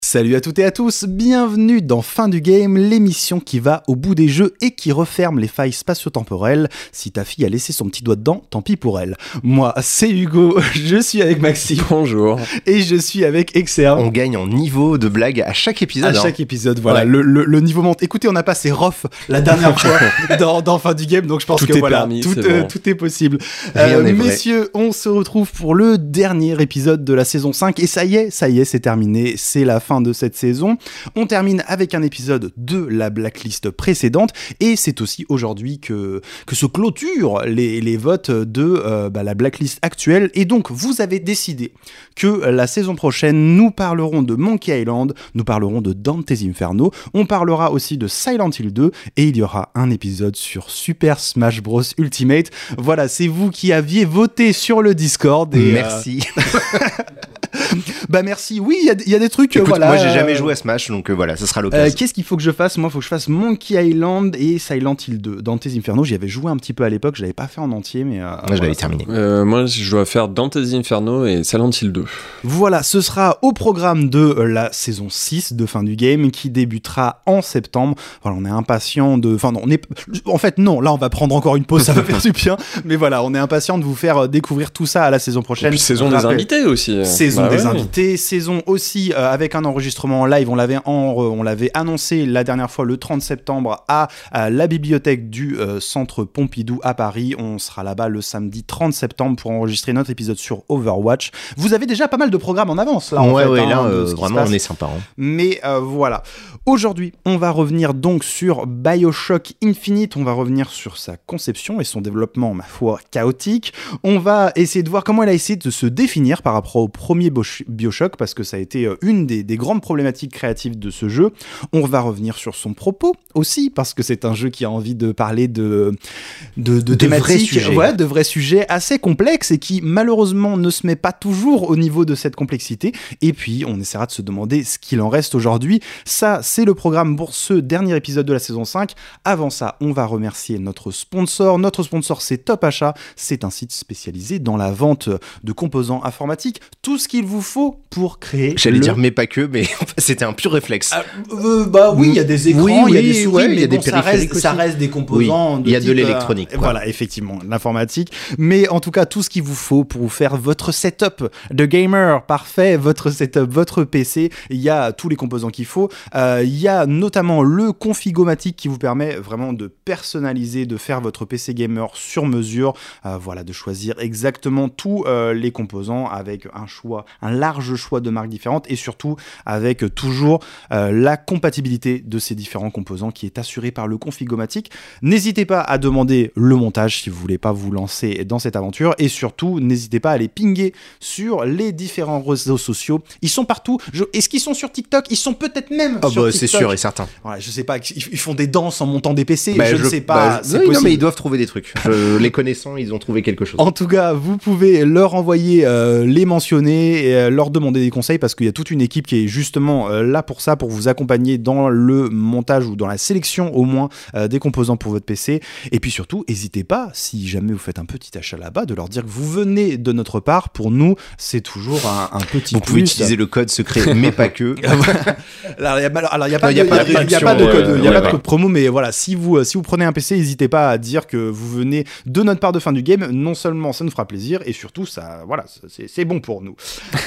Salut à toutes et à tous, bienvenue dans Fin du Game, l'émission qui va au bout des jeux et qui referme les failles spatio-temporelles. Si ta fille a laissé son petit doigt dedans, tant pis pour elle. Moi, c'est Hugo, je suis avec Maxime. Bonjour. Et je suis avec Exerve. On gagne en niveau de blague à chaque épisode. À chaque épisode, voilà, ouais. le niveau monte. Écoutez, on a passé Rof la dernière fois dans Fin du Game, donc je pense tout que est voilà, permis, tout est possible. Rien n'est messieurs, on se retrouve pour le dernier épisode de la saison 5, et ça y est, c'est terminé, c'est la fin de cette saison. On termine avec un épisode de la blacklist précédente, et c'est aussi aujourd'hui que se clôturent les votes de la blacklist actuelle, et donc vous avez décidé que la saison prochaine, nous parlerons de Monkey Island, nous parlerons de Dante's Inferno, on parlera aussi de Silent Hill 2, et il y aura un épisode sur Super Smash Bros Ultimate. Voilà, c'est vous qui aviez voté sur le Discord. Et merci. Bah merci, oui, il y a des trucs. Écoute, voilà, moi j'ai jamais joué à Smash, donc voilà, ça sera l'occasion. Qu'est-ce qu'il faut que je fasse ? Moi, il faut que je fasse Monkey Island et Silent Hill 2. Dante's Inferno, j'y avais joué un petit peu à l'époque, je l'avais pas fait en entier, mais moi je l'avais terminé. Moi je dois faire Dante's Inferno et Silent Hill 2. Voilà, ce sera au programme de la saison 6 de Fin du Game qui débutera en septembre. Voilà, on est impatient de... Enfin non, en fait non, là on va prendre encore une pause, ça va faire du bien, mais voilà, on est impatient de vous faire découvrir tout ça à la saison prochaine. Et puis saison des invités aussi. Saison des invités, saison aussi avec un enregistrement en live, on l'avait annoncé la dernière fois le 30 septembre à la bibliothèque du centre Pompidou à Paris. On sera là-bas le samedi 30 septembre pour enregistrer notre épisode sur Overwatch. Vous avez déjà pas mal de programmes en avance là. Ouais, là vraiment on est sympa. Hein. Mais voilà. Aujourd'hui, on va revenir donc sur BioShock Infinite, on va revenir sur sa conception et son développement, ma foi, chaotique. On va essayer de voir comment elle a essayé de se définir par rapport au premier BioShock, parce que ça a été une des grandes problématiques créatives de ce jeu. On va revenir sur son propos aussi, parce que c'est un jeu qui a envie de parler de thématiques, de vrais sujets assez complexes et qui malheureusement ne se met pas toujours au niveau de cette complexité. Et puis on essaiera de se demander ce qu'il en reste aujourd'hui. Ça, c'est le programme pour ce dernier épisode de la saison 5. Avant ça, on va remercier notre sponsor. Notre sponsor, c'est Top Achat. C'est un site spécialisé dans la vente de composants informatiques. Tout ce qu'il vous faut pour créer... J'allais dire mais pas que, mais c'était un pur réflexe. Oui, il y a des écrans, il y a des souris, mais il y a des périphériques ça reste des composants. Oui, il y a de l'électronique. Voilà, effectivement, l'informatique. Mais en tout cas, tout ce qu'il vous faut pour vous faire votre setup de gamer parfait, votre setup, votre PC, il y a tous les composants qu'il faut. Il y a notamment le Configomatic qui vous permet vraiment de personnaliser, de faire votre PC gamer sur mesure. Voilà, de choisir exactement tous les composants avec un large choix de marques différentes et surtout avec toujours la compatibilité de ces différents composants qui est assurée par le Configomatic. N'hésitez pas à demander le montage si vous voulez pas vous lancer dans cette aventure, et surtout n'hésitez pas à les pinguer sur les différents réseaux sociaux. Ils sont partout. Est-ce qu'ils sont sur TikTok ? Ils sont peut-être même sur TikTok. C'est sûr et certain. Ouais, je sais pas, ils font des danses en montant des PC, je ne sais pas. Non, mais ils doivent trouver des trucs. Les connaissant, ils ont trouvé quelque chose. En tout cas, vous pouvez leur envoyer, les mentionner, et leur demander des conseils, parce qu'il y a toute une équipe qui est justement là pour ça, pour vous accompagner dans le montage ou dans la sélection au moins des composants pour votre PC. Et puis surtout, n'hésitez pas, si jamais vous faites un petit achat là-bas, de leur dire que vous venez de notre part. Pour nous, c'est toujours un petit plus. Vous pouvez utiliser le code secret, mais pas que. Alors, il n'y a pas de code promo, mais voilà, si vous prenez un PC, n'hésitez pas à dire que vous venez de notre part de Fin du Game. Non seulement ça nous fera plaisir, et surtout, c'est bon pour nous.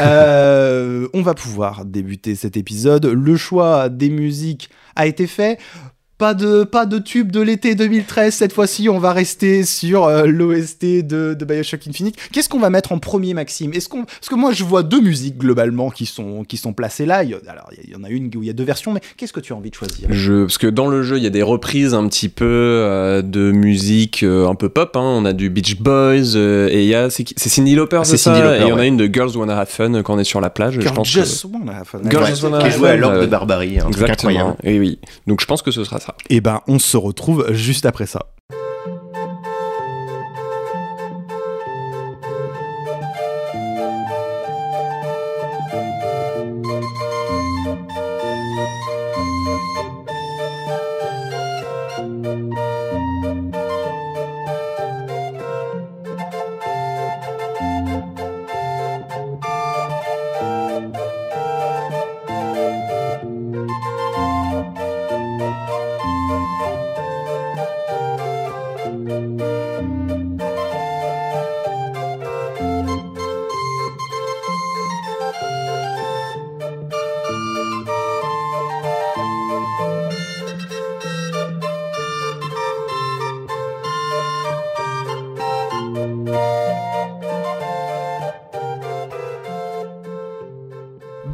On va pouvoir débuter cet épisode. Le choix des musiques a été fait. Pas de tube de l'été 2013, cette fois-ci on va rester sur l'OST de BioShock Infinite. Qu'est-ce qu'on va mettre en premier, Maxime ? Parce que moi je vois deux musiques globalement qui sont placées là. Alors il y en a une où il y a deux versions, mais qu'est-ce que tu as envie de choisir ? Parce que dans le jeu il y a des reprises un petit peu de musique un peu pop, hein. On a du Beach Boys et c'est Cyndi Lauper, c'est ça, Lauper, et il y en a une de Girls Wanna Have Fun quand on est sur la plage. Girls Just Wanna Have Fun. Girls Just Wanna Have Fun. Qui jouait à l'Orbe de Barbarie, un truc incroyable. Et oui, donc je pense que ce sera ça. Et ben on se retrouve juste après ça.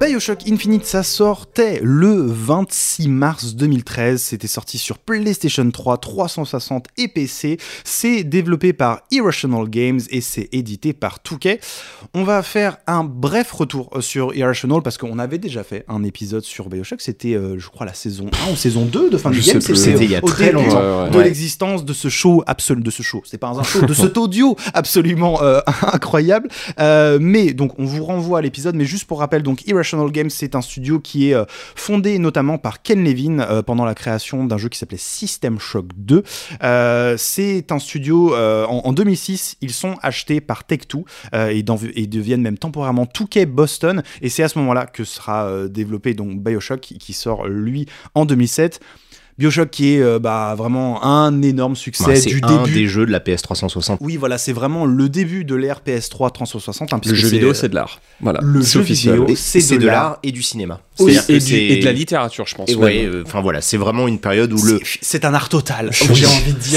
BioShock Infinite, ça sortait le 26 mars 2013. C'était sorti sur PlayStation 3, 360 et PC. C'est développé par Irrational Games et c'est édité par 2K. On va faire un bref retour sur Irrational parce qu'on avait déjà fait un épisode sur BioShock. C'était, je crois, la saison 1 ou saison 2 de Fin du Game. C'était il y a très longtemps. De l'existence de ce show absolu, de ce show. C'est pas un show, de cet audio absolument incroyable. Mais donc, on vous renvoie à l'épisode. Mais juste pour rappel, donc Irrational Games, c'est un studio qui est fondé notamment par Ken Levine pendant la création d'un jeu qui s'appelait System Shock 2. C'est un studio, en 2006, ils sont achetés par Take-Two et deviennent même temporairement 2K Boston. Et c'est à ce moment-là que sera développé donc BioShock qui sort, lui, en 2007. BioShock qui est vraiment un énorme succès du début. C'est un des jeux de la PS 360. Oui, voilà, c'est vraiment le début de l'ère PS3 360. Le jeu vidéo, c'est de l'art. Voilà, le jeu vidéo, c'est de l'art et du cinéma. Et de la littérature, je pense. Voilà, c'est vraiment une période où c'est un art total, j'ai envie de dire.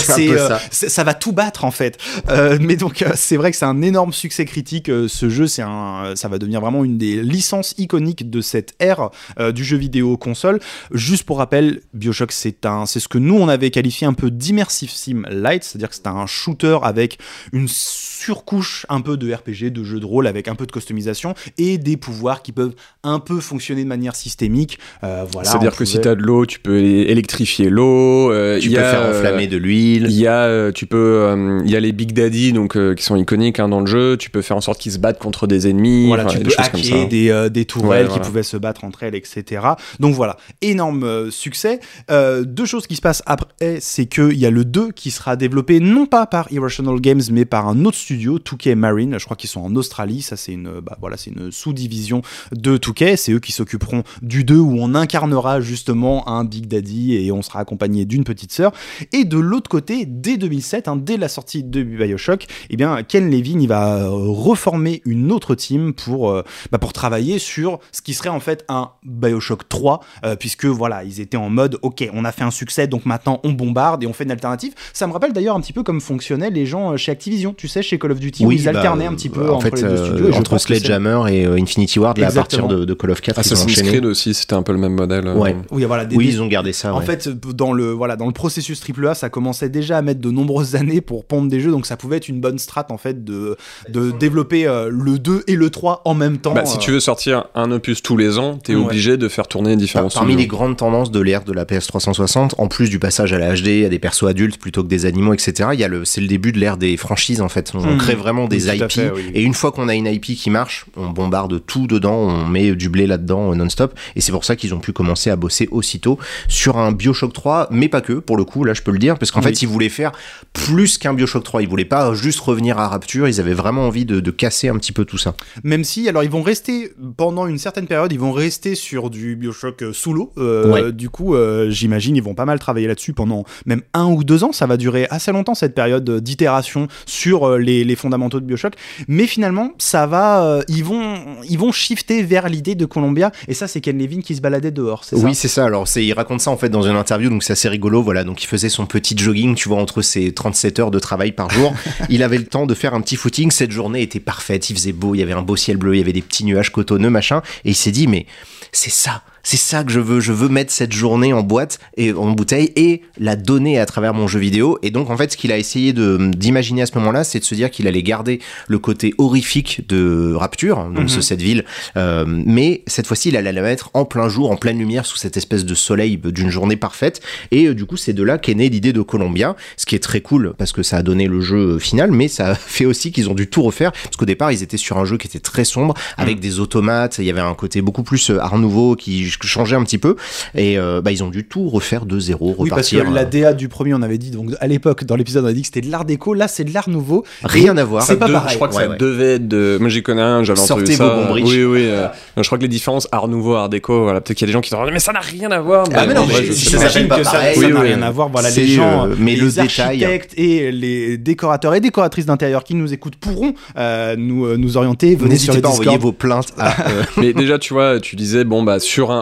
Ça va tout battre, en fait. Mais donc, c'est vrai que c'est un énorme succès critique. Ce jeu, ça va devenir vraiment une des licences iconiques de cette ère du jeu vidéo console. Juste pour rappel, BioShock, c'est ce que nous on avait qualifié un peu d'immersive sim light, c'est-à-dire que c'est un shooter avec une surcouche un peu de RPG, de jeu de rôle avec un peu de customisation et des pouvoirs qui peuvent un peu fonctionner de manière systémique. C'est-à-dire que si tu as de l'eau, tu peux électrifier l'eau. Tu peux faire enflammer de l'huile. Il y a les Big Daddy donc, qui sont iconiques dans le jeu. Tu peux faire en sorte qu'ils se battent contre des ennemis. Voilà, tu peux hacker des tourelles qui pouvaient se battre entre elles, etc. Donc voilà, énorme succès. Deux choses qui se passent après, c'est qu'il y a le 2 qui sera développé non pas par Irrational Games mais par un autre studio, 2K Marine. Je crois qu'ils sont en Australie. Ça, c'est une sous-division de 2K. C'est eux qui s'occuperont du 2 où on incarnera justement un Big Daddy et on sera accompagné d'une petite sœur. Et de l'autre côté, dès 2007, dès la sortie de BioShock, Ken Levine il va reformer une autre team pour travailler sur ce qui serait en fait un BioShock 3 puisque voilà, ils étaient en mode ok, on a fait un succès, donc maintenant on bombarde et on fait une alternative. Ça me rappelle d'ailleurs un petit peu comme fonctionnaient les gens chez Activision, tu sais, chez Call of Duty, où ils alternaient un petit peu entre les deux studios. Et entre Sledgehammer et Infinity Ward, là, à partir de Call of 4, Assassin's Creed aussi, c'était un peu le même modèle. Ouais. Oui, voilà, ils ont gardé ça. En fait, dans le processus AAA, ça commençait déjà à mettre de nombreuses années pour pondre des jeux, donc ça pouvait être une bonne strat en fait de développer le 2 et le 3 en même temps. Si tu veux sortir un opus tous les ans, t'es obligé de faire tourner différents studios. Parmi les grandes tendances de l'ère de la PS 360, en plus du passage à la HD, à des persos adultes plutôt que des animaux, etc., c'est le début de l'ère des franchises en fait. On crée vraiment des IP, et une fois qu'on a une IP qui marche, on bombarde tout dedans, on met du blé là-dedans non-stop, et c'est pour ça qu'ils ont pu commencer à bosser aussitôt sur un BioShock 3, mais pas que, pour le coup, là je peux le dire, parce qu'en fait ils voulaient faire plus qu'un BioShock 3, ils voulaient pas juste revenir à Rapture, ils avaient vraiment envie de casser un petit peu tout ça. Même si, alors ils vont rester, pendant une certaine période, ils vont rester sur du BioShock sous l'eau, du coup j'imagine ils vont pas mal travailler là-dessus pendant même 1 ou 2 ans, ça va durer assez longtemps cette période d'itération sur les fondamentaux de BioShock, mais finalement ça va, ils vont shifter vers l'idée de Columbia, et ça c'est Ken Levine qui se baladait dehors, c'est ça? Oui, c'est ça, alors il raconte ça en fait dans une interview, donc c'est assez rigolo, voilà, donc il faisait son petit jogging, tu vois, entre ses 37 heures de travail par jour, il avait le temps de faire un petit footing, cette journée était parfaite, il faisait beau, il y avait un beau ciel bleu, il y avait des petits nuages cotonneux, machin, et il s'est dit, mais c'est ça que je veux mettre cette journée en boîte et en bouteille et la donner à travers mon jeu vidéo. Et donc en fait ce qu'il a essayé d'imaginer à ce moment-là, c'est de se dire qu'il allait garder le côté horrifique de Rapture, donc cette ville, mais cette fois-ci il allait la mettre en plein jour, en pleine lumière, sous cette espèce de soleil d'une journée parfaite. Et du coup c'est de là qu'est née l'idée de Columbia, ce qui est très cool parce que ça a donné le jeu final, mais ça a fait aussi qu'ils ont dû tout refaire, parce qu'au départ ils étaient sur un jeu qui était très sombre, avec des automates, il y avait un côté beaucoup plus art nouveau qui changeait un petit peu, et ils ont dû tout refaire de zéro, repartir. Oui, parce que la DA du premier, on avait dit, donc à l'époque dans l'épisode on a dit que c'était de l'art déco, là c'est de l'art nouveau, rien à voir, c'est pas pareil. Je crois que ça devait être de... Moi j'y connais un, j'avais entendu ça. Sortez vos bons bridges. Oui, je crois que les différences art nouveau, art déco, voilà, peut-être qu'il y a des gens qui sont mais ça n'a rien à voir. Mais non, j'imagine que ça n'a rien à voir, voilà, les gens, mais les architectes et les décorateurs et décoratrices d'intérieur qui nous écoutent pourront nous orienter, venez sur le Discord. Envoyer vos plaintes à... Mais déjà tu vois, tu disais sur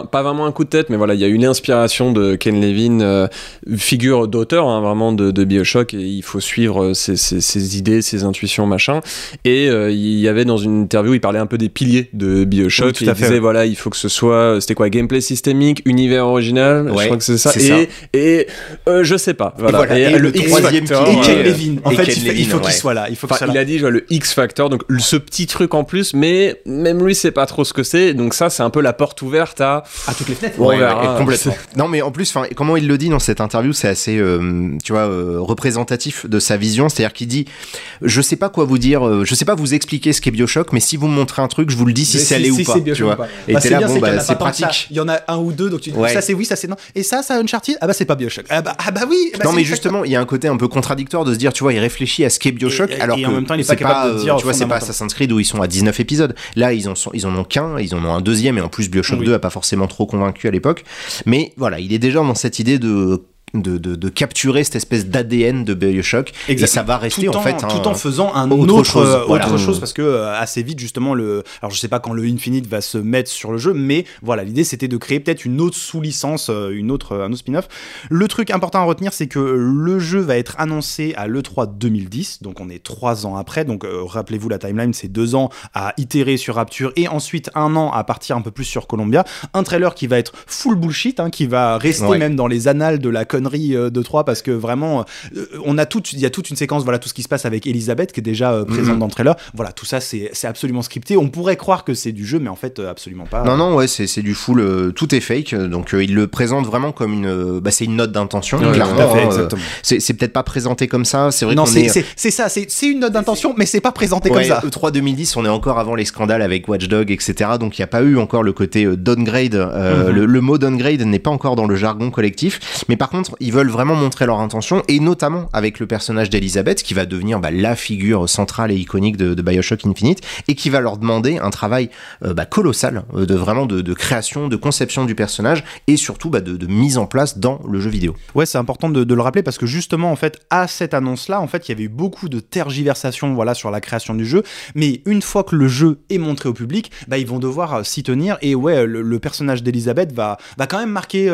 pas vraiment un coup de tête, mais voilà, il y a eu l'inspiration de Ken Levine, figure d'auteur vraiment de BioShock, et il faut suivre ses idées, ses intuitions, machin. Et il y avait dans une interview, il parlait un peu des piliers de BioShock, oui, et il disait voilà, il faut que ce soit, c'était quoi, gameplay systémique, univers original, je crois que c'est ça. Et je sais pas. Voilà. Et le troisième pilier, Ken Levine. En fait, il faut qu'il soit là. Il a dit le X Factor, donc ce petit truc en plus, mais même lui sait pas trop ce que c'est, donc ça c'est un peu la porte ouverte à toutes les fenêtres. Ouais, complètement. Non, mais en plus, comment il le dit dans cette interview, c'est assez, tu vois, représentatif de sa vision. C'est-à-dire qu'il dit, je sais pas quoi vous dire, je sais pas vous expliquer ce qu'est BioShock, mais si vous me montrez un truc, je vous le dis si c'est allé ou pas. Tu vois. Et t'es là, c'est pratique. Il y en a un ou deux, donc tu dis ça c'est oui, ça c'est non. Et ça Uncharted, ah bah c'est pas BioShock. Ah bah oui. Non, mais justement, il y a un côté un peu contradictoire de se dire, tu vois, il réfléchit à ce qu'est BioShock, alors que en même temps, il est pas capable de dire. Tu vois, c'est pas Assassin's Creed où ils sont à 19 épisodes. Là, ils en ont qu'un, ils en ont un deuxième, et en plus BioShock 2 a pas forcément trop convaincu à l'époque. Mais voilà, il est déjà dans cette idée de capturer cette espèce d'ADN de BioShock. Exactement. Et ça va rester tout en faisant autre chose, parce que assez vite justement alors je sais pas quand le Infinite va se mettre sur le jeu, mais voilà, l'idée c'était de créer peut-être une autre sous-licence, un autre spin-off. Le truc important à retenir, c'est que le jeu va être annoncé à l'E3 2010, donc on est 3 ans après, donc rappelez-vous la timeline, c'est 2 ans à itérer sur Rapture et ensuite 1 an à partir un peu plus sur Columbia. Un trailer qui va être full bullshit, qui va rester même dans les annales de la connerie de 3, parce que vraiment il y a toute une séquence, voilà, tout ce qui se passe avec Elisabeth qui est déjà présente dans le trailer, voilà, tout ça c'est absolument scripté. On pourrait croire que c'est du jeu, mais en fait absolument pas. Non, ouais, c'est du full, tout est fake, donc il le présente vraiment comme c'est une note d'intention, clairement. Tout à fait, exactement. C'est peut-être pas présenté comme ça, c'est vrai. Non, c'est une note d'intention, mais c'est pas présenté comme ça. E3 2010, on est encore avant les scandales avec Watch Dogs, etc., donc il n'y a pas eu encore le côté downgrade, le mot downgrade n'est pas encore dans le jargon collectif, mais par contre ils veulent vraiment montrer leur intention, et notamment avec le personnage d'Elisabeth qui va devenir la figure centrale et iconique de BioShock Infinite, et qui va leur demander un travail colossal de création, de conception du personnage, et surtout de mise en place dans le jeu vidéo. Ouais, c'est important de le rappeler, parce que justement en fait à cette annonce-là, en fait il y avait eu beaucoup de tergiversations, voilà, sur la création du jeu, mais une fois que le jeu est montré au public, ils vont devoir s'y tenir, et ouais, le personnage d'Elisabeth va quand même marquer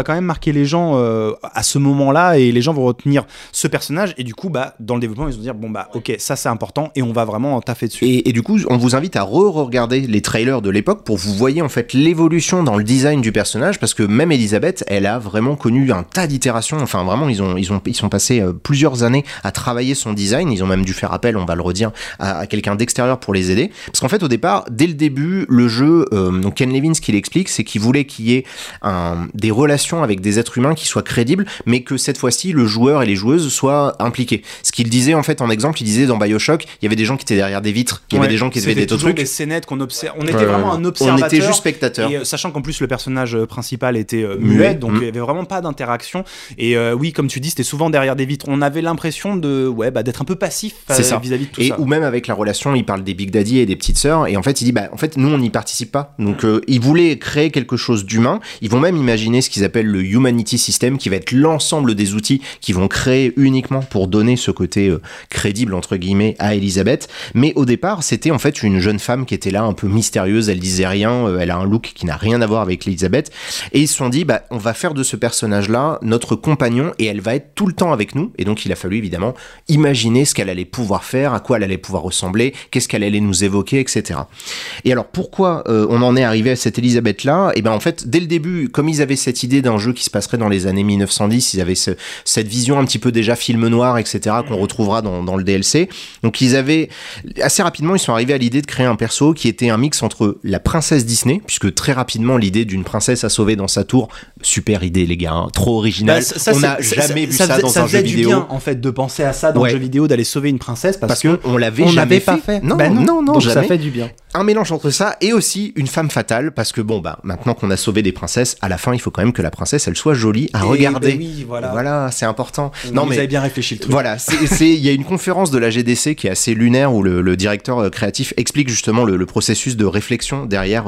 les gens à ce moment-là, et les gens vont retenir ce personnage, et du coup dans le développement ils vont dire ok, ça c'est important, et on va vraiment taffer dessus. Et du coup on vous invite à re-regarder les trailers de l'époque pour vous voyez en fait l'évolution dans le design du personnage, parce que même Elisabeth, elle a vraiment connu un tas d'itérations, enfin vraiment ils sont passés plusieurs années à travailler son design, ils ont même dû faire appel, on va le redire, à quelqu'un d'extérieur pour les aider, parce qu'en fait au départ, dès le début, le jeu, donc Ken Levine, ce qu'il explique, c'est qu'il voulait qu'il y ait des relations avec des êtres humains qui soient crédibles, mais que cette fois-ci le joueur et les joueuses soient impliqués. Ce qu'il disait en fait en exemple, il disait dans BioShock, il y avait des gens qui étaient derrière des vitres, il y avait des gens qui faisaient des trucs, des scénettes qu'on observe, on était vraiment un observateur, on était juste spectateur, et sachant qu'en plus le personnage principal était muet, donc il y avait vraiment pas d'interaction, et oui, comme tu dis, c'était souvent derrière des vitres, on avait l'impression d'être un peu passif vis-à-vis de tout ça. Ou même avec la relation, il parle des Big Daddy et des petites sœurs, et en fait il dit en fait nous on n'y participe pas, donc ils voulaient créer quelque chose d'humain, ils vont même imaginer ce qu'ils appellent le Humanity System, qui va être l'ensemble des outils qui vont créer uniquement pour donner ce côté crédible entre guillemets à Elisabeth. Mais au départ c'était en fait une jeune femme qui était là un peu mystérieuse, elle disait rien, elle a un look qui n'a rien à voir avec Elisabeth, et ils se sont dit on va faire de ce personnage là notre compagnon, et elle va être tout le temps avec nous, et donc il a fallu évidemment imaginer ce qu'elle allait pouvoir faire, à quoi elle allait pouvoir ressembler, qu'est-ce qu'elle allait nous évoquer, etc. Et alors pourquoi on en est arrivé à cette Elisabeth là? Et en fait dès le début, comme ils avaient cette idée d'un jeu qui se passerait dans les années 1910, ils avaient cette vision un petit peu déjà film noir, etc., qu'on retrouvera dans le DLC. Donc ils avaient assez rapidement, ils sont arrivés à l'idée de créer un perso qui était un mix entre la princesse Disney, puisque très rapidement l'idée d'une princesse à sauver dans sa tour, super idée les gars, trop original, on n'a jamais vu ça dans un jeu vidéo. Ça faisait du bien en fait de penser à ça dans le jeu vidéo, d'aller sauver une princesse, parce que on l'avait jamais fait. Non, donc jamais. Ça fait du bien. Un mélange entre ça et aussi une femme fatale, parce que maintenant qu'on a sauvé des princesses, à la fin il faut quand même que la princesse elle soit jolie à regarder. Oui, voilà, c'est important. Vous avez bien réfléchi le truc. Voilà, il y a une conférence de la GDC qui est assez lunaire où le directeur créatif explique justement le processus de réflexion derrière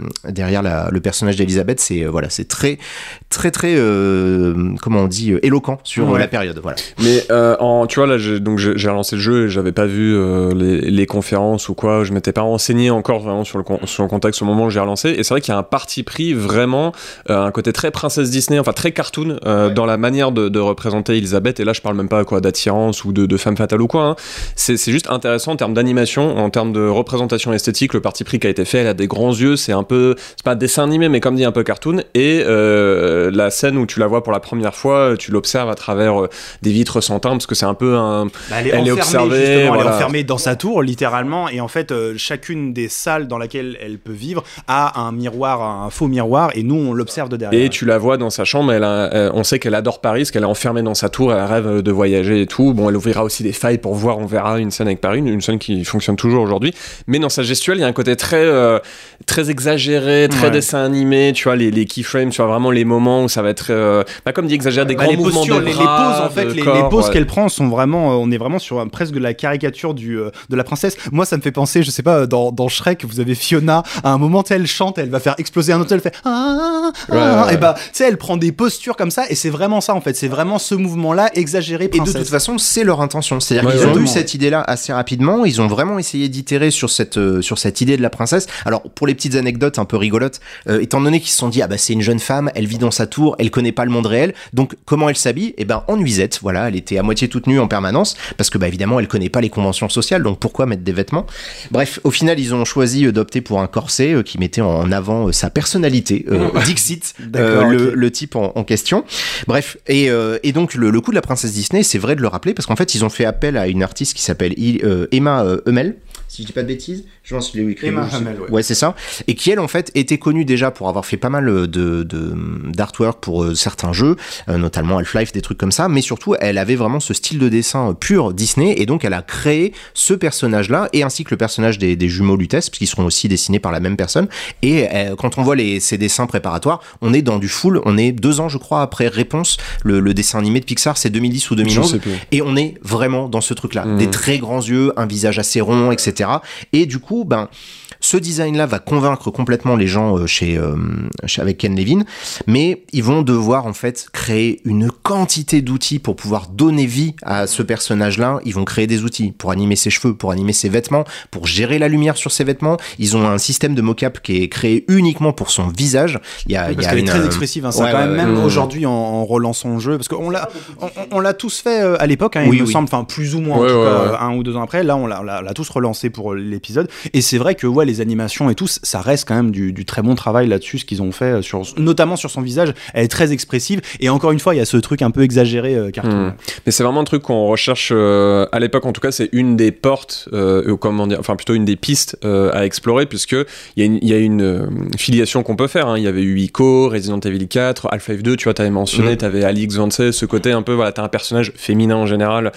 le personnage d'Elisabeth. C'est très très très comment on dit, éloquent sur la période. Voilà. Mais tu vois là, j'ai relancé le jeu et j'avais pas vu les conférences ou quoi, je m'étais pas renseigné décliné encore vraiment sur le contexte au moment où j'ai relancé. Et c'est vrai qu'il y a un parti pris vraiment, un côté très princesse Disney, enfin très cartoon dans la manière de représenter Elisabeth. Et là, je parle même pas d'attirance ou de femme fatale ou quoi. Hein. C'est juste intéressant en termes d'animation, en termes de représentation esthétique. Le parti pris qui a été fait, elle a des grands yeux, c'est pas un dessin animé, mais comme dit un peu cartoon. Et la scène où tu la vois pour la première fois, tu l'observes à travers des vitres sans teint, parce que c'est un peu elle est observée, elle est enfermée dans sa tour littéralement, et en fait chacune des salles dans laquelle elle peut vivre a un miroir, un faux miroir, et nous on l'observe de derrière. Et tu la vois dans sa chambre, on sait qu'elle adore Paris, parce qu'elle est enfermée dans sa tour, elle rêve de voyager et tout. Bon, elle ouvrira aussi des failles pour voir, on verra une scène avec Paris, une scène qui fonctionne toujours aujourd'hui, mais dans sa gestuelle il y a un côté très exagéré, très dessin animé, tu vois, les keyframes, tu vois vraiment les moments où ça va être comme dit exagéré, des grands mouvements de bras, les poses en fait, les poses qu'elle prend sont vraiment, on est vraiment sur presque la caricature de la princesse. Moi ça me fait penser, je sais pas, dans Shrek vous avez Fiona, à un moment elle chante, elle va faire exploser un hôtel, elle fait et bah tu sais elle prend des postures comme ça, et c'est vraiment ça en fait, c'est vraiment ce mouvement là exagéré princesse. Et de toute façon c'est leur intention, c'est-à-dire qu'ils ont eu cette idée là assez rapidement, ils ont vraiment essayé d'itérer sur cette idée de la princesse. Alors pour les petites anecdotes un peu rigolotes, étant donné qu'ils se sont dit c'est une jeune femme, elle vit dans sa tour, elle connaît pas le monde réel, donc comment elle s'habille? En nuisette, voilà, elle était à moitié toute nue en permanence, parce que évidemment elle connaît pas les conventions sociales, donc pourquoi mettre des vêtements? Bref, au final ils ont choisi d'opter pour un corset qui mettait en avant sa personnalité, Dixit, le type en question. Bref, et donc le coup de la princesse Disney, c'est vrai de le rappeler, parce qu'en fait ils ont fait appel à une artiste qui s'appelle Emma Hummel, si je dis pas de bêtises, je pense que je l'ai écrit. Emma Hummel, ouais, c'est ça. Et qui, elle, en fait, était connue déjà pour avoir fait pas mal d'artwork pour certains jeux, notamment Half-Life, des trucs comme ça, mais surtout, elle avait vraiment ce style de dessin pur Disney, et donc elle a créé ce personnage-là, et ainsi que le personnage des jumeaux Lutèce, puisqu'ils seront aussi dessinés par la même personne. Et quand on voit ces dessins préparatoires, on est dans du full, on est 2 ans, je crois, après Réponse, le dessin animé de Pixar, c'est 2010 ou 2011, et on est vraiment dans ce truc-là. Des très grands yeux, un visage assez rond, etc. Et du coup, ce design-là va convaincre complètement les gens avec Ken Levine, mais ils vont devoir en fait créer une quantité d'outils pour pouvoir donner vie à ce personnage-là. Ils vont créer des outils pour animer ses cheveux, pour animer ses vêtements, pour gérer la lumière sur ses vêtements. Ils ont un système de mocap qui est créé uniquement pour son visage. Parce qu'elle est très expressive, hein, ça même aujourd'hui en relançant le jeu, parce qu'on l'a tous fait à l'époque, hein, il me semble, enfin plus ou moins, en tout cas, 1 ou 2 ans après. Là, on l'a tous relancé pour l'épisode, et c'est vrai que les animations et tout, ça reste quand même du très bon travail là-dessus, ce qu'ils ont fait notamment sur son visage. Elle est très expressive, et encore une fois il y a ce truc un peu exagéré cartoon. Mais c'est vraiment un truc qu'on recherche à l'époque, en tout cas c'est une des portes plutôt une des pistes à explorer, puisque il y a une filiation qu'on peut faire, hein. Il y avait eu Ico, Resident Evil 4, Half-Life 2, tu vois, t'avais mentionné, t'avais Alix Vance, ce côté un peu, t'as un personnage féminin en général,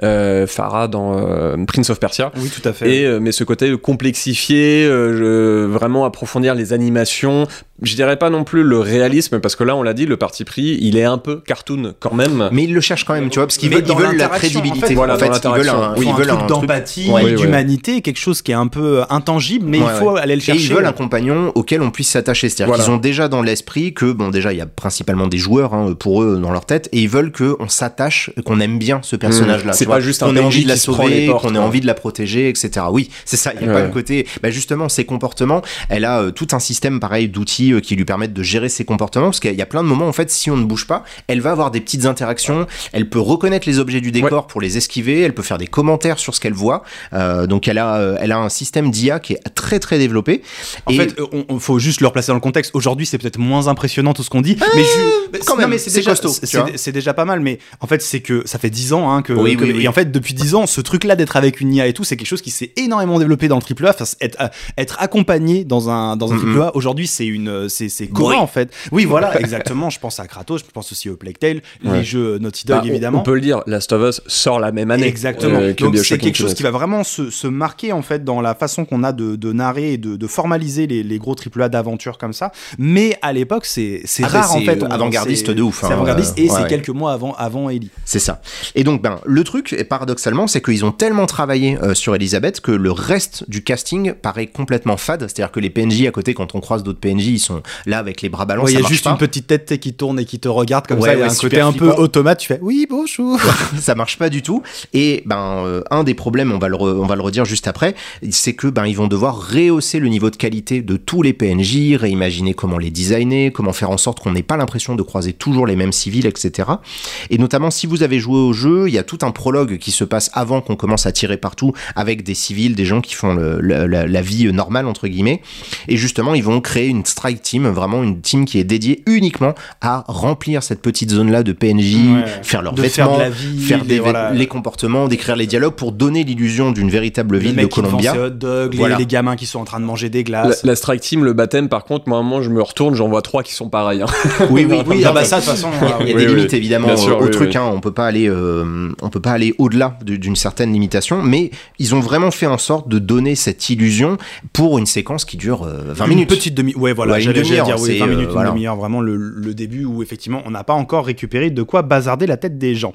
Farah dans Prince of Persia, oui tout à fait, mais ce côté complexifié, vraiment approfondir les animations, je dirais pas non plus le réalisme, parce que là on l'a dit, le parti pris il est un peu cartoon quand même, mais ils le cherchent quand même, tu vois, parce qu'ils veulent la crédibilité, ils veulent un truc d'empathie, d'humanité, quelque chose qui est un peu intangible, mais il faut aller le chercher, et ils veulent un compagnon auquel on puisse s'attacher, c'est-à-dire qu'ils ont déjà dans l'esprit que déjà il y a principalement des joueurs pour eux dans leur tête, et ils veulent qu'on s'attache, qu'on aime bien ce personnage là, c'est pas juste qu'on ait envie de la sauver, qu'on ait envie de la protéger, etc. Oui, c'est ça, il y a pas le côté justement ses comportements, elle a tout un système pareil d'outils qui lui permettent de gérer ses comportements, parce qu'il y a plein de moments en fait, si on ne bouge pas, elle va avoir des petites interactions, elle peut reconnaître les objets du décor pour les esquiver, elle peut faire des commentaires sur ce qu'elle voit, donc elle a un système d'IA qui est très très développé. En fait, on faut juste le replacer dans le contexte. Aujourd'hui c'est peut-être moins impressionnant tout ce qu'on dit, mais quand même, c'est déjà costaud, c'est déjà pas mal, mais en fait c'est que ça fait 10 ans oui. Et en fait depuis 10 ans ce truc là d'être avec une IA et tout, c'est quelque chose qui s'est énormément développé dans le AAA. Enfin, être accompagné dans un AAA aujourd'hui, c'est commun en fait. Oui, voilà, exactement. Je pense à Kratos, je pense aussi au Plague Tale, les jeux Naughty Dog évidemment. On peut le dire, Last of Us sort la même année. Exactement. Donc c'est quelque chose qui va vraiment se marquer en fait dans la façon qu'on a de narrer et de formaliser les gros AAA d'aventure comme ça. Mais à l'époque, c'est rare en fait. Avant-gardiste de ouf. C'est avant-gardiste et c'est quelques mois avant Ellie. C'est ça. Et donc le truc, paradoxalement, c'est qu'ils ont tellement travaillé sur Elisabeth que le reste du casting paraît complètement fade. C'est-à-dire que les PNJ à côté, quand on croise d'autres PNJ, ils sont là avec les bras ballants. Il ça y a marche juste pas. une petite tête qui tourne et qui te regarde comme Ouais, ça. Il y a ouais, un côté super un peu flippant. automate. Tu fais oui, bonjour. Ça marche pas du tout. Et un des problèmes, on va le redire juste après, c'est que ils vont devoir rehausser le niveau de qualité de tous les PNJ, réimaginer comment les designer, comment faire en sorte qu'on n'ait pas l'impression de croiser toujours les mêmes civils, etc. Et notamment, si vous avez joué au jeu, il y a tout un prologue qui se passe avant qu'on commence à tirer partout avec des civils, des gens qui font la vie normale, entre guillemets. Et justement, ils vont créer une strike team, vraiment une team qui est dédiée uniquement à remplir cette petite zone-là de PNJ, faire leurs vêtements, faire les comportements, décrire les dialogues pour donner l'illusion d'une véritable ville de Columbia. Les hot dogs, les gamins qui sont en train de manger des glaces. La strike team, le baptême, par contre, moi, à un moment, je me retourne, j'en vois 3 qui sont pareils. Hein. Oui, ça, de toute façon. Il y a des limites, évidemment, sûr, au truc. Hein, on peut pas aller au-delà d'une certaine limitation, mais ils ont vraiment fait en sorte de donner cette illusion pour une séquence qui dure 20 minutes. Une petite demi-heure. Ouais, voilà, une demi-heure, dire 20 minutes, voilà. une demi-heure, vraiment le début où effectivement on n'a pas encore récupéré de quoi bazarder la tête des gens.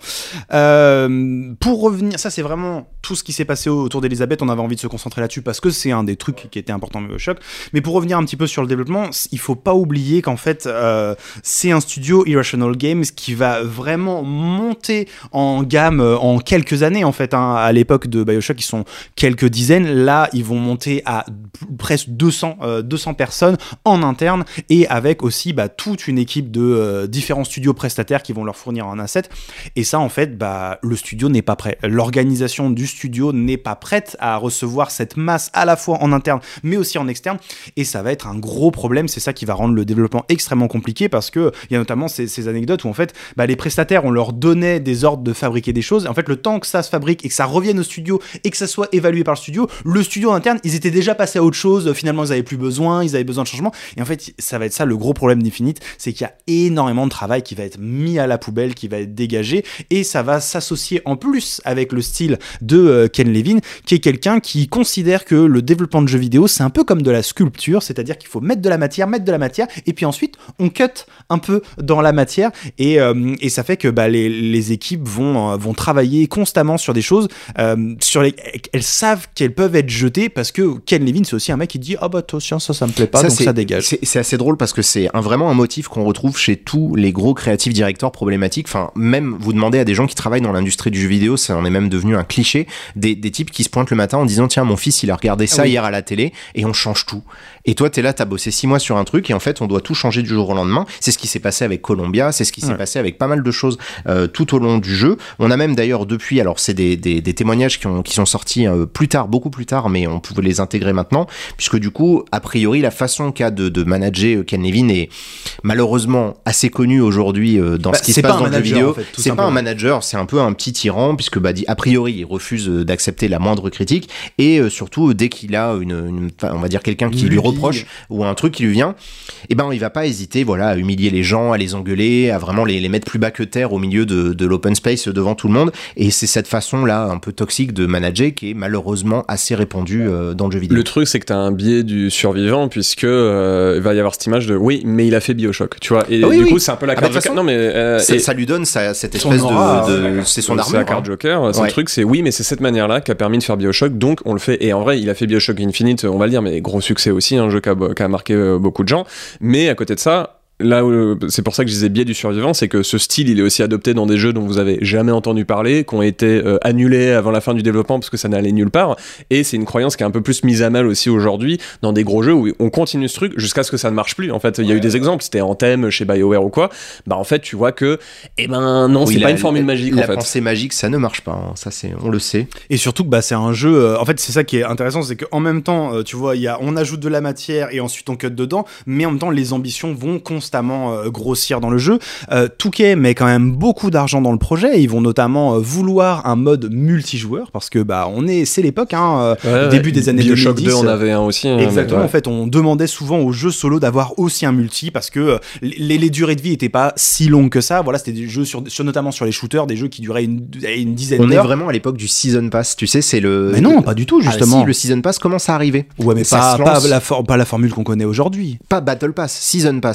Pour revenir, ça c'est vraiment tout ce qui s'est passé autour d'Elisabeth, on avait envie de se concentrer là-dessus parce que c'est un des trucs qui était important au choc. Mais pour revenir un petit peu sur le développement, il faut pas oublier qu'en fait c'est un studio Irrational Games qui va vraiment monter en gamme en quelques années en fait. À l'époque de BioShock, ils sont quelques dizaines. Là, ils vont monter à presque 200 personnes en interne et avec aussi toute une équipe de différents studios prestataires qui vont leur fournir un asset. Et ça, en fait, le studio n'est pas prêt. L'organisation du studio n'est pas prête à recevoir cette masse à la fois en interne mais aussi en externe. Et ça va être un gros problème. C'est ça qui va rendre le développement extrêmement compliqué parce que il y a notamment ces anecdotes où en fait, les prestataires, on leur donnait des ordres de fabriquer des choses. Et en fait, le temps que ça se fabrique et que ça revienne au studio et que ça soit évalué par le studio en interne, ils étaient déjà passés à autre chose. Finalement, ils avaient plus besoin, ils avaient besoin de changement. Et en fait, ça va être ça le gros problème d'Infinite, c'est qu'il y a énormément de travail qui va être mis à la poubelle, qui va être dégagé, et ça va s'associer en plus avec le style de Ken Levine, qui est quelqu'un qui considère que le développement de jeux vidéo, c'est un peu comme de la sculpture, c'est-à-dire qu'il faut mettre de la matière, et puis ensuite, on cut un peu dans la matière, et ça fait que les équipes vont travailler constamment sur des choses sur elles savent qu'elles peuvent être jetées parce que Ken Levine, c'est aussi un mec qui dit tiens, ça me plaît pas, donc ça dégage. C'est assez drôle parce que c'est vraiment un motif qu'on retrouve chez tous les gros creative directors problématiques. Enfin, même vous demandez à des gens qui travaillent dans l'industrie du jeu vidéo, ça en est même devenu un cliché, des types qui se pointent le matin en disant tiens, mon fils il a regardé ça hier à la télé et on change tout. Et toi t'es là, t'as bossé 6 mois sur un truc et en fait on doit tout changer du jour au lendemain. C'est ce qui s'est passé avec Columbia, c'est ce qui s'est passé avec pas mal de choses tout au long du jeu. On a même d'ailleurs depuis, alors c'est des témoignages qui sont sortis plus tard, beaucoup plus tard, mais on pouvait les intégrer maintenant, puisque du coup, a priori, la façon qu'a de manager Ken Levine est malheureusement assez connue aujourd'hui dans ce qui se passe dans le jeu vidéo. En fait, c'est pas un manager, c'est un peu un petit tyran, puisque a priori, il refuse d'accepter la moindre critique, et surtout, dès qu'il a on va dire quelqu'un qui lui reproche, ou un truc qui lui vient, il va pas hésiter, à humilier les gens, à les engueuler, à vraiment les mettre plus bas que terre au milieu de l'open space devant tout le monde, et c'est cette façon-là, un peu toxique de manager, qui est malheureusement assez répandue dans le jeu vidéo. Le truc, c'est que t'as un biais du survivant, puisque il va y avoir cette image de oui, mais il a fait BioShock, tu vois. Et coup, c'est un peu la carte Joker. Non, mais ça lui donne cette espèce de c'est son armure. C'est la carte Joker. C'est le truc, c'est oui, mais c'est cette manière-là qui a permis de faire BioShock, donc on le fait. Et en vrai, il a fait BioShock Infinite, on va le dire, mais gros succès aussi, un jeu qui a marqué beaucoup de gens. Mais à côté de ça, là, c'est pour ça que je disais biais du survivant, c'est que ce style, il est aussi adopté dans des jeux dont vous avez jamais entendu parler, qui ont été annulés avant la fin du développement parce que ça n'allait nulle part, et c'est une croyance qui est un peu plus mise à mal aussi aujourd'hui dans des gros jeux où on continue ce truc jusqu'à ce que ça ne marche plus. En fait, il y a eu des exemples, c'était Anthem chez BioWare ou quoi, en fait, tu vois que, non, c'est pas une formule magique, en fait. La pensée magique, ça ne marche pas, hein. Ça, on le sait. Et surtout que c'est un jeu, en fait, c'est ça qui est intéressant, c'est qu'en même temps, tu vois, on ajoute de la matière et ensuite on cut dedans, mais en même temps, les ambitions vont constamment grossir dans le jeu. 2K met quand même beaucoup d'argent dans le projet. Ils vont notamment vouloir un mode multijoueur parce que c'est l'époque, début des années 2010. BioShock 2 on avait un aussi. Exactement. En fait, on demandait souvent aux jeux solo d'avoir aussi un multi parce que les durées de vie étaient pas si longues que ça. Voilà, c'était des jeux notamment sur les shooters, des jeux qui duraient une dizaine d'heures. On est vraiment à l'époque du Season Pass. Tu sais, c'est le. Mais non, pas du tout, justement. Si, le Season Pass commence à arriver. Ouais, mais pas la formule qu'on connaît aujourd'hui. Pas Battle Pass, Season Pass. C'est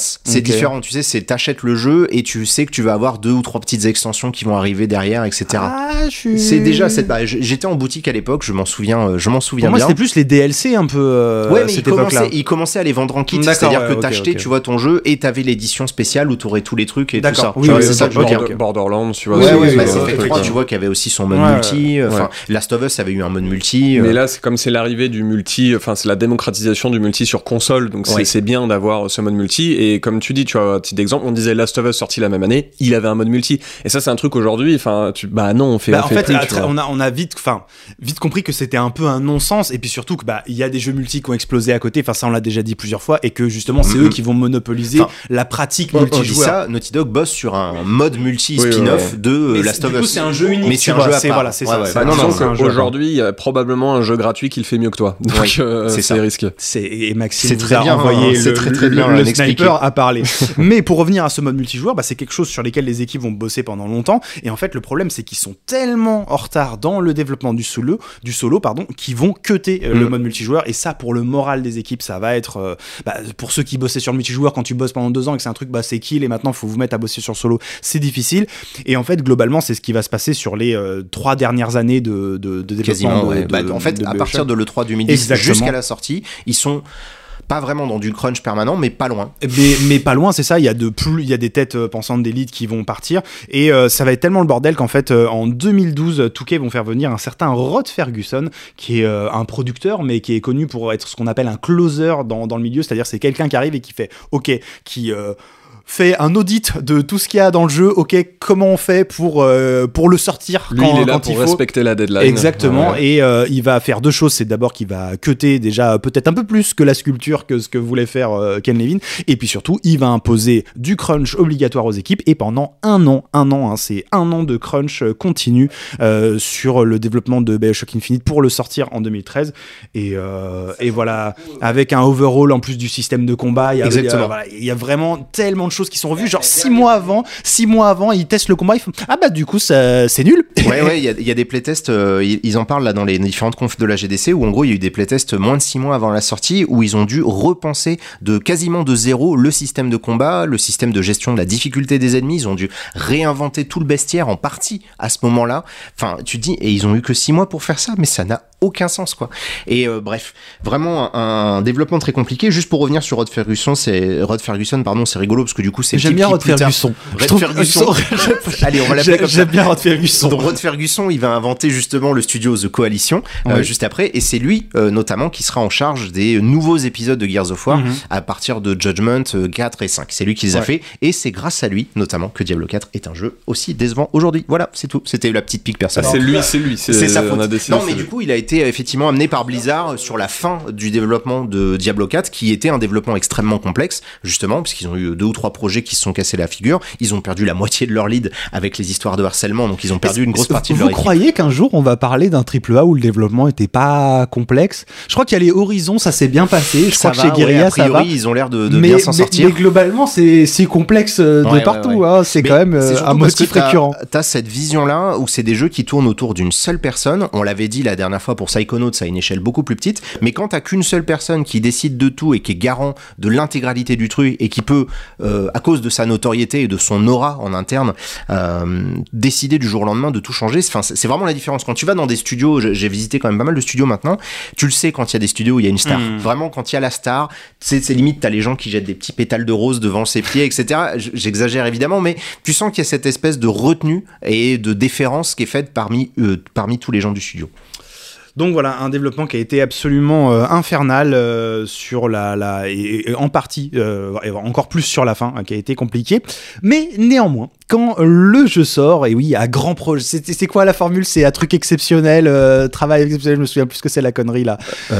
différent. Tu sais, c'est t'achètes le jeu et tu sais que tu vas avoir 2 ou 3 petites extensions qui vont arriver derrière, etc. C'est déjà j'étais en boutique à l'époque, je m'en souviens Pour moi, bien. c'était plus les DLC un peu. Ouais, mais cette époque-là. ils commençaient à les vendre en kit, c'est-à-dire que t'achetais, tu vois, ton jeu et t'avais l'édition spéciale où t'aurais tous les trucs et tout ça. Oui, c'est ça que je veux dire. Borderlands, tu vois. Mass Effect 3, tu vois, qu'il y avait aussi son mode multi. Enfin, Last of Us avait eu un mode multi. Mais là, c'est l'arrivée du multi, enfin, c'est la démocratisation du multi sur console, donc c'est bien d'avoir ce mode multi. Et comme tu dis, tu vois, un petit exemple, on disait Last of Us sorti la même année, il avait un mode multi. Et ça, c'est un truc aujourd'hui, enfin, non, on fait plus, on a vite compris que c'était un peu un non-sens, et puis surtout que il y a des jeux multi qui ont explosé à côté, enfin ça on l'a déjà dit plusieurs fois, et que justement c'est eux qui vont monopoliser la pratique multijoueur. Ça, Naughty Dog bosse sur un mode multi spin-off de Last of Us. Du coup, c'est un jeu unique, mais c'est un jeu à part. Voilà, c'est ça. Aujourd'hui, il y a probablement un jeu gratuit qui le fait mieux que toi. Donc c'est risqué. Et Maxime c'est très bien envoyé le sniper à parler. Mais pour revenir à ce mode multijoueur, c'est quelque chose sur lesquels les équipes vont bosser pendant longtemps, et en fait le problème c'est qu'ils sont tellement en retard dans le développement du solo qu'ils vont cutter le mode multijoueur, et ça pour le moral des équipes ça va être pour ceux qui bossaient sur le multijoueur, quand tu bosses pendant 2 ans et que c'est un truc c'est kill et maintenant faut vous mettre à bosser sur solo, c'est difficile. Et en fait globalement c'est ce qui va se passer sur les 3 dernières années de développement. En fait à partir de l'E3 2010 jusqu'à la sortie, ils sont pas vraiment dans du crunch permanent, mais pas loin. Mais pas loin, c'est ça. Il y a des têtes pensantes d'élite qui vont partir, et ça va être tellement le bordel qu'en fait, en 2012, 2K vont faire venir un certain Rod Ferguson, qui est un producteur, mais qui est connu pour être ce qu'on appelle un closer dans le milieu, c'est-à-dire c'est quelqu'un qui arrive et qui fait fait un audit de tout ce qu'il y a dans le jeu. Ok, comment on fait pour le sortir lui, il est là pour respecter la deadline. Exactement. Ouais. Et il va faire 2 choses. C'est d'abord qu'il va cutter déjà peut-être un peu plus que la sculpture que ce que voulait faire Ken Levine. Et puis surtout, il va imposer du crunch obligatoire aux équipes. Et pendant un an, c'est un an de crunch continu sur le développement de BioShock Infinite pour le sortir en 2013. Et voilà, avec un overhaul en plus du système de combat. Il y a vraiment tellement de choses qui sont revues, genre 6 mois avant ils testent le combat, ils font du coup c'est nul. Ouais, il y a des playtests, ils en parlent là dans les différentes confs de la GDC, où en gros il y a eu des playtests moins de 6 mois avant la sortie, où ils ont dû repenser quasiment de zéro le système de combat, le système de gestion de la difficulté des ennemis. Ils ont dû réinventer tout le bestiaire en partie à ce moment-là. Enfin, tu te dis, et ils ont eu que 6 mois pour faire ça, mais ça n'a aucun sens, quoi. Et bref, vraiment un développement très compliqué. Juste pour revenir sur Rod Ferguson, c'est rigolo parce que du coup c'est j'aime bien Rod Ferguson. Allez, on va l'appeler comme ça. J'aime bien Rod Ferguson. Donc Rod Ferguson, il va inventer justement le studio The Coalition juste après, et c'est lui notamment qui sera en charge des nouveaux épisodes de Gears of War à partir de Judgment 4 et 5. C'est lui qui les a fait, et c'est grâce à lui notamment que Diablo 4 est un jeu aussi décevant aujourd'hui. Voilà, c'est tout. C'était la petite pique personnelle. C'est sa faute. Non, mais du coup, il a été effectivement amené par Blizzard sur la fin du développement de Diablo 4, qui était un développement extrêmement complexe, justement, parce qu'ils ont eu 2 ou 3 projets qui se sont cassés la figure. Ils ont perdu la moitié de leur lead avec les histoires de harcèlement, donc ils ont perdu une grosse partie de leur équipe. Vous croyez qu'un jour on va parler d'un AAA où le développement était pas complexe? Je crois qu'il y a les Horizons, ça s'est bien passé. Je crois que chez Guerrilla, ça va. Ils ont l'air de bien s'en sortir. Mais globalement, c'est complexe de partout. Ouais. Hein, c'est quand même un motif récurrent. T'as cette vision-là où c'est des jeux qui tournent autour d'une seule personne. On l'avait dit la dernière fois pour Psychonauts, à une échelle beaucoup plus petite. Mais quand t'as qu'une seule personne qui décide de tout et qui est garant de l'intégralité du truc et qui peut, à cause de sa notoriété et de son aura en interne, décider du jour au lendemain de tout changer. Enfin, c'est vraiment la différence. Quand tu vas dans des studios, j'ai visité quand même pas mal de studios maintenant, tu le sais quand il y a des studios où il y a une star. Vraiment, quand il y a la star, c'est limite, t'as les gens qui jettent des petits pétales de rose devant ses pieds, etc. J'exagère évidemment, mais tu sens qu'il y a cette espèce de retenue et de déférence qui est faite parmi tous les gens du studio. Donc voilà, un développement qui a été absolument infernal sur et en partie, et encore plus sur la fin, qui a été compliqué. Mais néanmoins, quand le jeu sort, et oui, à grand projet, c'est quoi la formule? C'est un truc exceptionnel, travail exceptionnel, je me souviens plus ce que c'est la connerie là.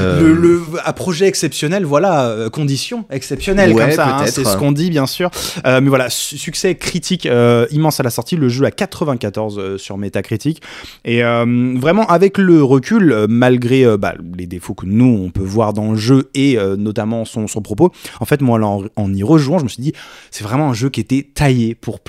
À projet exceptionnel, voilà, conditions exceptionnelles, comme ça, hein, c'est ce qu'on dit bien sûr. Mais voilà, succès critique immense à la sortie, le jeu à 94 sur Metacritic. Et vraiment, avec le recul, malgré les défauts que nous on peut voir dans le jeu et notamment son propos, en fait moi en y rejoignant, je me suis dit c'est vraiment un jeu qui était taillé pour plaire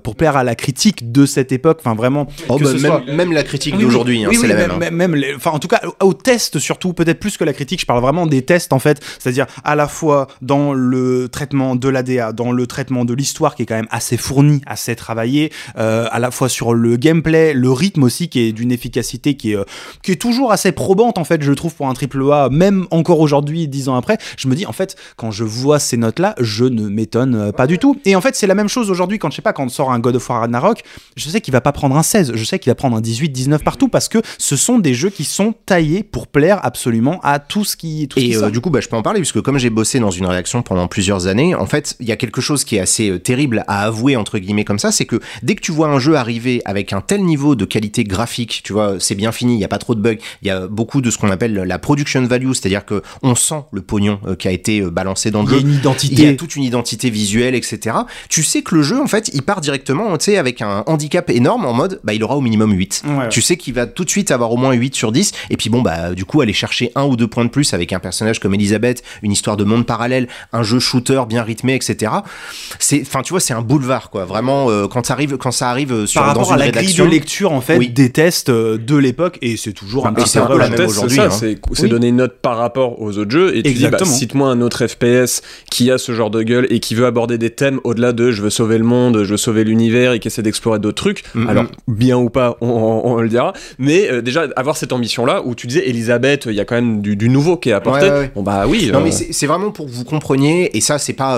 pour plaire à la critique de cette époque. Enfin, vraiment. Même la critique d'aujourd'hui, c'est la même. En tout cas, au test surtout, peut-être plus que la critique. Je parle vraiment des tests en fait, c'est-à-dire à la fois dans le traitement de l'ADA, dans le traitement de l'histoire qui est quand même assez fourni, assez travaillé, à la fois sur le gameplay, le rythme aussi qui est d'une efficacité qui est toujours assez probante en fait, je trouve, pour un AAA, même encore aujourd'hui, 10 ans après. Je me dis en fait, quand je vois ces notes-là, je ne m'étonne pas du tout. Et en fait, c'est la même chose aujourd'hui quand sort un God of War Ragnarok, je sais qu'il va pas prendre un 16, je sais qu'il va prendre un 18, 19 partout, parce que ce sont des jeux qui sont taillés pour plaire absolument à tout ce qui sort. Du coup, je peux en parler, puisque comme j'ai bossé dans une rédaction pendant plusieurs années, en fait, il y a quelque chose qui est assez terrible à avouer, entre guillemets, comme ça, c'est que dès que tu vois un jeu arriver avec un tel niveau de qualité graphique, tu vois, c'est bien fini, il y a pas trop de bugs, il y a beaucoup de ce qu'on appelle la production value, c'est-à-dire que on sent le pognon qui a été balancé dans le jeu. Il y a toute une identité visuelle, etc. Tu sais que le jeu, en fait, il part directement, tu sais, avec un handicap énorme en mode, il aura au minimum 8. Ouais. Tu sais qu'il va tout de suite avoir au moins 8 sur 10, et puis du coup, aller chercher 1 ou 2 points de plus avec un personnage comme Elisabeth, une histoire de monde parallèle, un jeu shooter bien rythmé, etc. Tu vois, c'est un boulevard, quoi. Vraiment, quand ça arrive sur, par rapport à la grille de lecture, en fait, des tests de l'époque, et c'est toujours un petit peu la même aujourd'hui. C'est donner une note par rapport aux autres jeux, et tu dis, cite-moi un autre FPS qui a ce genre de gueule et qui veut aborder des thèmes au-delà de je veux sauver le monde, je veux sauver l'univers, et qui essaie d'explorer d'autres trucs. Alors, bien ou pas, on le dira, mais déjà, avoir cette ambition-là, où tu disais, Elisabeth, il y a quand même du nouveau qui est apporté. Ouais. Bon, oui. Non, mais c'est vraiment pour que vous compreniez, et ça, c'est pas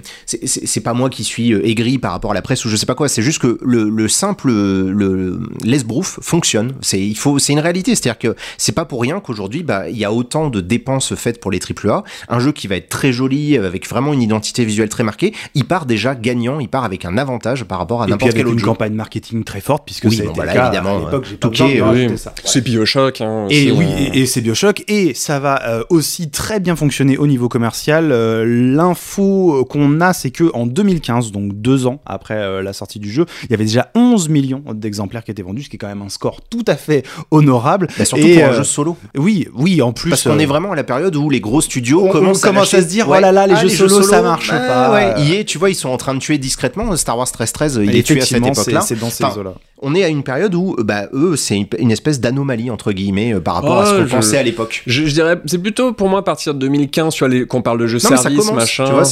moi qui suis aigri par rapport à la presse ou je sais pas quoi, c'est juste que le simple l'esbrouf fonctionne. C'est une réalité, c'est-à-dire que c'est pas pour rien qu'aujourd'hui, il y a autant de dépenses faites pour les AAA. Un jeu qui va être très joli, avec vraiment une identité visuelle très marquée, il part déjà gagnant, il part avec un avantage par rapport à n'importe quel autre jeu. Et puis avec une campagne marketing très forte, puisque c'était le cas évidemment, à l'époque, j'ai pas besoin de rajouter ça. C'est BioShock. Et c'est BioShock, et ça va aussi très bien fonctionner au niveau commercial. L'info qu'on a, c'est que en 2015, donc 2 ans après la sortie du jeu, il y avait déjà 11 millions d'exemplaires qui étaient vendus, ce qui est quand même un score tout à fait honorable. Surtout pour un jeu solo. Oui, en plus. Parce qu'on est vraiment à la période où les gros studios commencent à se dire, oh là là, les jeux solo, ça marche pas. Tu vois, ils sont en train de tuer discrètement. Star Wars 1313, il est tué à cette époque-là. C'est dans ces eaux-là. On est à une période où, eux, c'est une espèce d'anomalie, entre guillemets, par rapport à ce qu'on pensait à l'époque. Je dirais, c'est plutôt pour moi à partir de 2015, qu'on parle de jeux service, machin. Tu vois,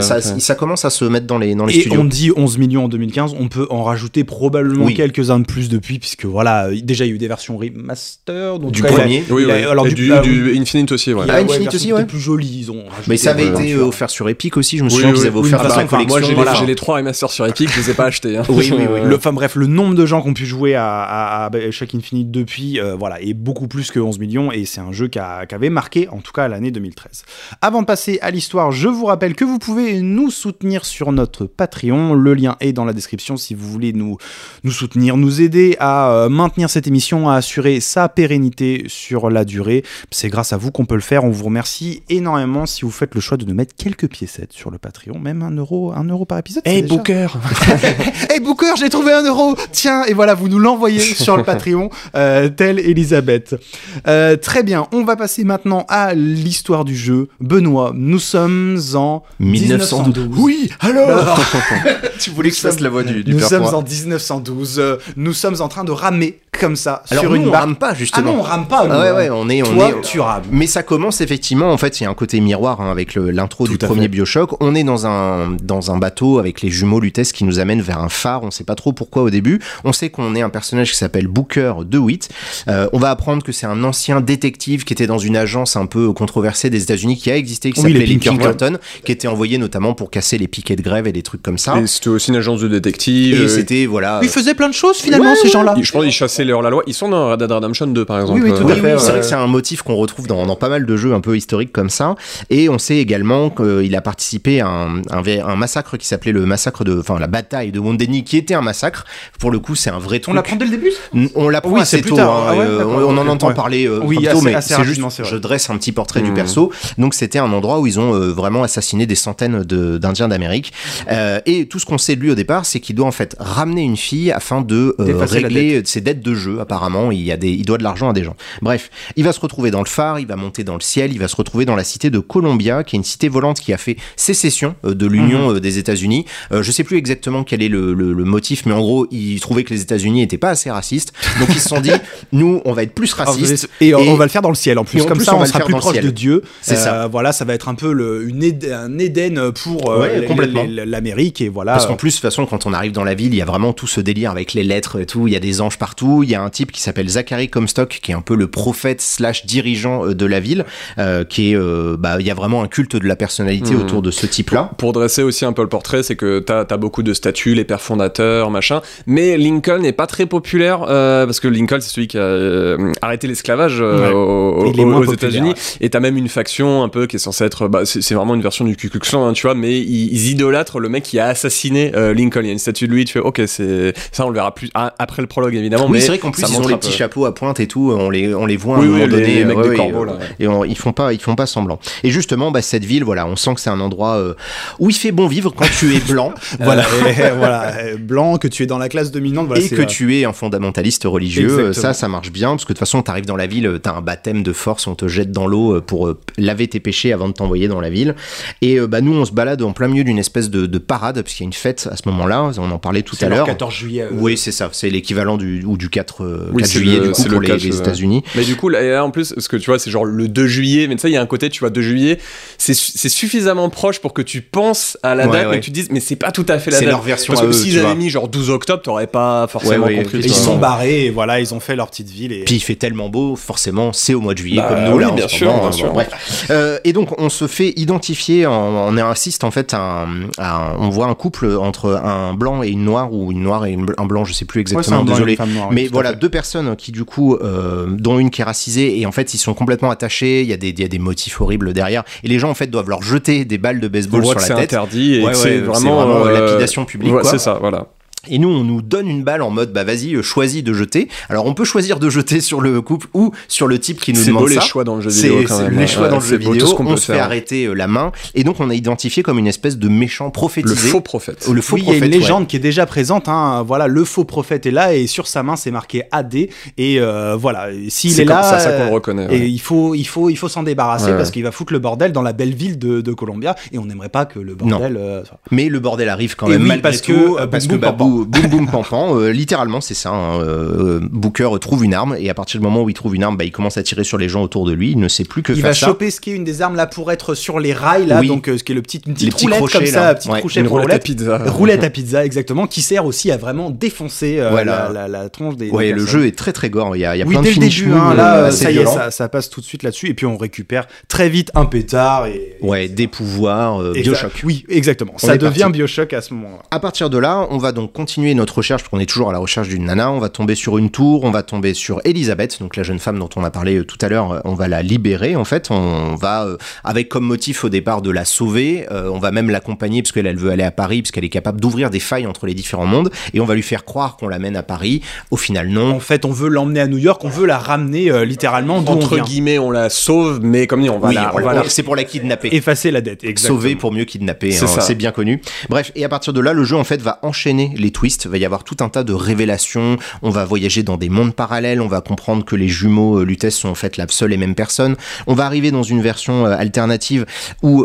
ça commence à se mettre dans les studios. Et on dit 11 millions en 2015, on peut en rajouter probablement quelques-uns de plus depuis, puisque voilà, déjà il y a eu des versions remaster. Du premier. Alors du Infinite aussi, ouais. Infinite aussi, ouais. Plus joli, ils ont rajouté. Mais ça avait été offert sur Epic aussi, je me souviens qu'ils avaient offert ça en collection. Moi, j'ai les 3 remasters sur Epic, je les ai pas achetés. Oui. Bref, le nombre de gens qui ont pu jouer à BioShock Infinite depuis, est beaucoup plus que 11 millions, et c'est un jeu qui avait marqué, en tout cas, l'année 2013. Avant de passer à l'histoire, je vous rappelle que vous pouvez nous soutenir sur notre Patreon. Le lien est dans la description si vous voulez nous soutenir, nous aider à maintenir cette émission, à assurer sa pérennité sur la durée. C'est grâce à vous qu'on peut le faire. On vous remercie énormément si vous faites le choix de nous mettre quelques piécettes sur le Patreon, même 1 euro par épisode. Hey Booker Hey Booker, j'ai trouvé 1 euro. Tiens, et voilà, vous nous l'envoyez sur le Patreon, telle Elisabeth. Très bien, on va passer maintenant à l'histoire du jeu. Benoît, nous sommes en 1912. Oui, alors tu voulais que je fasse la voix du Nous sommes en 1912. Nous sommes en train de ramer comme ça alors sur une barre. On rame pas justement. Ah non, on rame pas. On est. Tu rames. Mais ça commence effectivement. En fait, il y a un côté miroir avec l'intro du premier BioShock. On est dans un bateau avec les jumeaux Lutèce qui nous amènent vers un phare. On sait pas trop pourquoi au début. On sait qu'on est un personnage qui s'appelle Booker DeWitt. On va apprendre que c'est un ancien détective qui était dans une agence un peu controversée des États-Unis qui a existé, qui s'appelait les Pinkerton, qui était envoyé notamment pour casser les piquets de grève et des trucs comme ça. Et c'était aussi une agence de détective. Et c'était voilà. Ils faisaient plein de choses finalement ces gens-là. Je pense qu'ils chassaient les hors-la-loi. Ils sont dans Red Dead Redemption 2 par exemple. Oui, tout à fait. C'est vrai que c'est un motif qu'on retrouve dans pas mal de jeux un peu historiques comme ça. Et on sait également qu'il a participé à un massacre qui s'appelait la bataille de Wounded, qui était un massacre. Pour le coup, c'est un vrai truc. On l'apprend dès le début. On l'apprend assez tôt. On en entend parler tôt, mais c'est juste. Je dresse un petit portrait du perso. Donc c'était un endroit où ils ont vraiment assassiné des centaines d'Indiens d'Amérique. Et tout ce qu'on sait de lui au départ, c'est qu'il doit en fait ramener une fille afin de régler ses dettes de jeu apparemment, il doit de l'argent à des gens. Bref, il va se retrouver dans le phare, il va monter dans le ciel, il va se retrouver dans la cité de Columbia, qui est une cité volante qui a fait sécession de l'Union des États-Unis. Je sais plus exactement quel est le motif, mais en gros, ils trouvaient que les États-Unis étaient pas assez racistes, donc ils se sont dit, nous, on va être plus racistes et on va le faire dans le ciel en plus. Comme ça, on sera plus proche de Dieu. C'est ça. Voilà, ça va être un peu un Éden pour l'Amérique et voilà. Parce qu'en plus, de toute façon, quand on arrive dans la ville, il y a vraiment tout ce délire avec les lettres et tout. Il y a des anges partout. Il y a un type qui s'appelle Zachary Comstock, qui est un peu le prophète / dirigeant de la ville, qui est, il y a vraiment un culte de la personnalité autour de ce type-là. Pour dresser aussi un peu le portrait, c'est que t'as beaucoup de statues, les pères fondateurs, machin. Mais Lincoln n'est pas très populaire parce que Lincoln, c'est celui qui a arrêté l'esclavage aux États-Unis. Et t'as même une faction un peu qui est censée être, c'est vraiment une version du Ku Klux Klan, hein, tu vois, mais ils idolâtrent le mec qui a assassiné Lincoln. Il y a une statue de lui, tu fais, ok, c'est ça, on le verra plus après le prologue évidemment. Oui, mais c'est vrai qu'en plus ils ont les petits chapeaux à pointe et tout, on les voit à un moment donné, les mecs de corbeau, là. Et ils font pas semblant. Et justement, cette ville, voilà, on sent que c'est un endroit où il fait bon vivre quand tu es blanc. Voilà, blanc, que tu es dans la classe dominante, voilà, et que tu es un fondamentaliste religieux. Ça marche bien parce que de toute façon, t'arrives dans la ville, t'as un baptême de force, on te jette dans l'eau pour laver tes péchés avant de t'envoyer dans la ville. Et nous, on se balade en plein milieu d'une espèce de parade parce qu'il y a une fête à ce moment-là. On en parlait tout à l'heure. C'est le 14 juillet. Oui, c'est ça. C'est l'équivalent du 4 juillet du coup pour les États-Unis. Mais du coup, là, en plus, parce que tu vois, c'est genre le 2 juillet. Mais tu sais, il y a un côté, tu vois, 2 juillet, c'est suffisamment proche pour que tu penses à la date, mais que tu te dises, mais c'est pas tout à fait la date. C'est leur version. Parce que s'ils avaient mis genre 12 octobre, t'aurais pas forcément compris. Ils sont barrés, et voilà, ils ont fait leur petite ville. Et... Puis il fait tellement beau, forcément, c'est au mois de juillet comme nous oui, là. Bien sûr. Bref. Et donc on se fait identifier, on assiste en fait on voit un couple entre un blanc et une noire, ou une noire et un blanc, je sais plus exactement, désolé. Mais voilà, deux personnes qui du coup, dont une qui est racisée, et en fait ils sont complètement attachés, il y a des motifs horribles derrière, et les gens en fait doivent leur jeter des balles de baseball sur la tête. C'est interdit, et c'est vraiment lapidation publique. Ouais, c'est ça, voilà. Et nous, on nous donne une balle en mode, vas-y, choisis de jeter. Alors, on peut choisir de jeter sur le couple ou sur le type qui nous demande ça. C'est beau les choix dans le jeu vidéo, quand même. Les choix dans le jeu vidéo, on se fait faire. Arrêter la main. Et donc, on a identifié comme une espèce de méchant prophétisé. Le faux prophète. Le faux prophète, il y a une légende qui est déjà présente. Voilà, le faux prophète est là, et sur sa main, c'est marqué AD. Et voilà, s'il est là, c'est ça qu'on le reconnaît. Et il faut s'en débarrasser parce qu'il va foutre le bordel dans la belle ville de Columbia. Et on n'aimerait pas que le bordel... Mais le bordel arrive quand même malgré tout. Parce que boum boum pam. Littéralement c'est ça, Booker trouve une arme, et à partir du moment où il trouve une arme, il commence à tirer sur les gens autour de lui, il ne sait plus que faire. Il va choper ce qui est une des armes là pour être sur les rails là, donc ce qui est une petite roulette crochets, comme ça, petite crochet pour roulette à pizza. Roulette à pizza, exactement, qui sert aussi à vraiment défoncer la tronche des le jeu est très très gore, il y a plein de dès le début, là ça y est, ça passe tout de suite là-dessus, et puis on récupère très vite un pétard et des pouvoirs, BioShock. Oui, exactement, ça devient BioShock à ce moment-là. À partir de là, on va donc continuer notre recherche, parce qu'on est toujours à la recherche d'une nana, on va tomber sur une tour, on va tomber sur Elizabeth, donc la jeune femme dont on a parlé tout à l'heure, on va la libérer en fait, on va avec comme motif au départ de la sauver, on va même l'accompagner parce qu'elle veut aller à Paris, parce qu'elle est capable d'ouvrir des failles entre les différents mondes, et on va lui faire croire qu'on l'amène à Paris, au final non. En fait on veut l'emmener à New York, on veut la ramener littéralement d'où entre guillemets, on la sauve, mais comme dit, on va c'est pour la kidnapper. Effacer la dette, exactement. Sauver pour mieux kidnapper, c'est bien connu. Bref, et à partir de là, le jeu en fait va enchaîner les twists, il va y avoir tout un tas de révélations, on va voyager dans des mondes parallèles, on va comprendre que les jumeaux Lutèce sont en fait la seule et même personne, on va arriver dans une version alternative où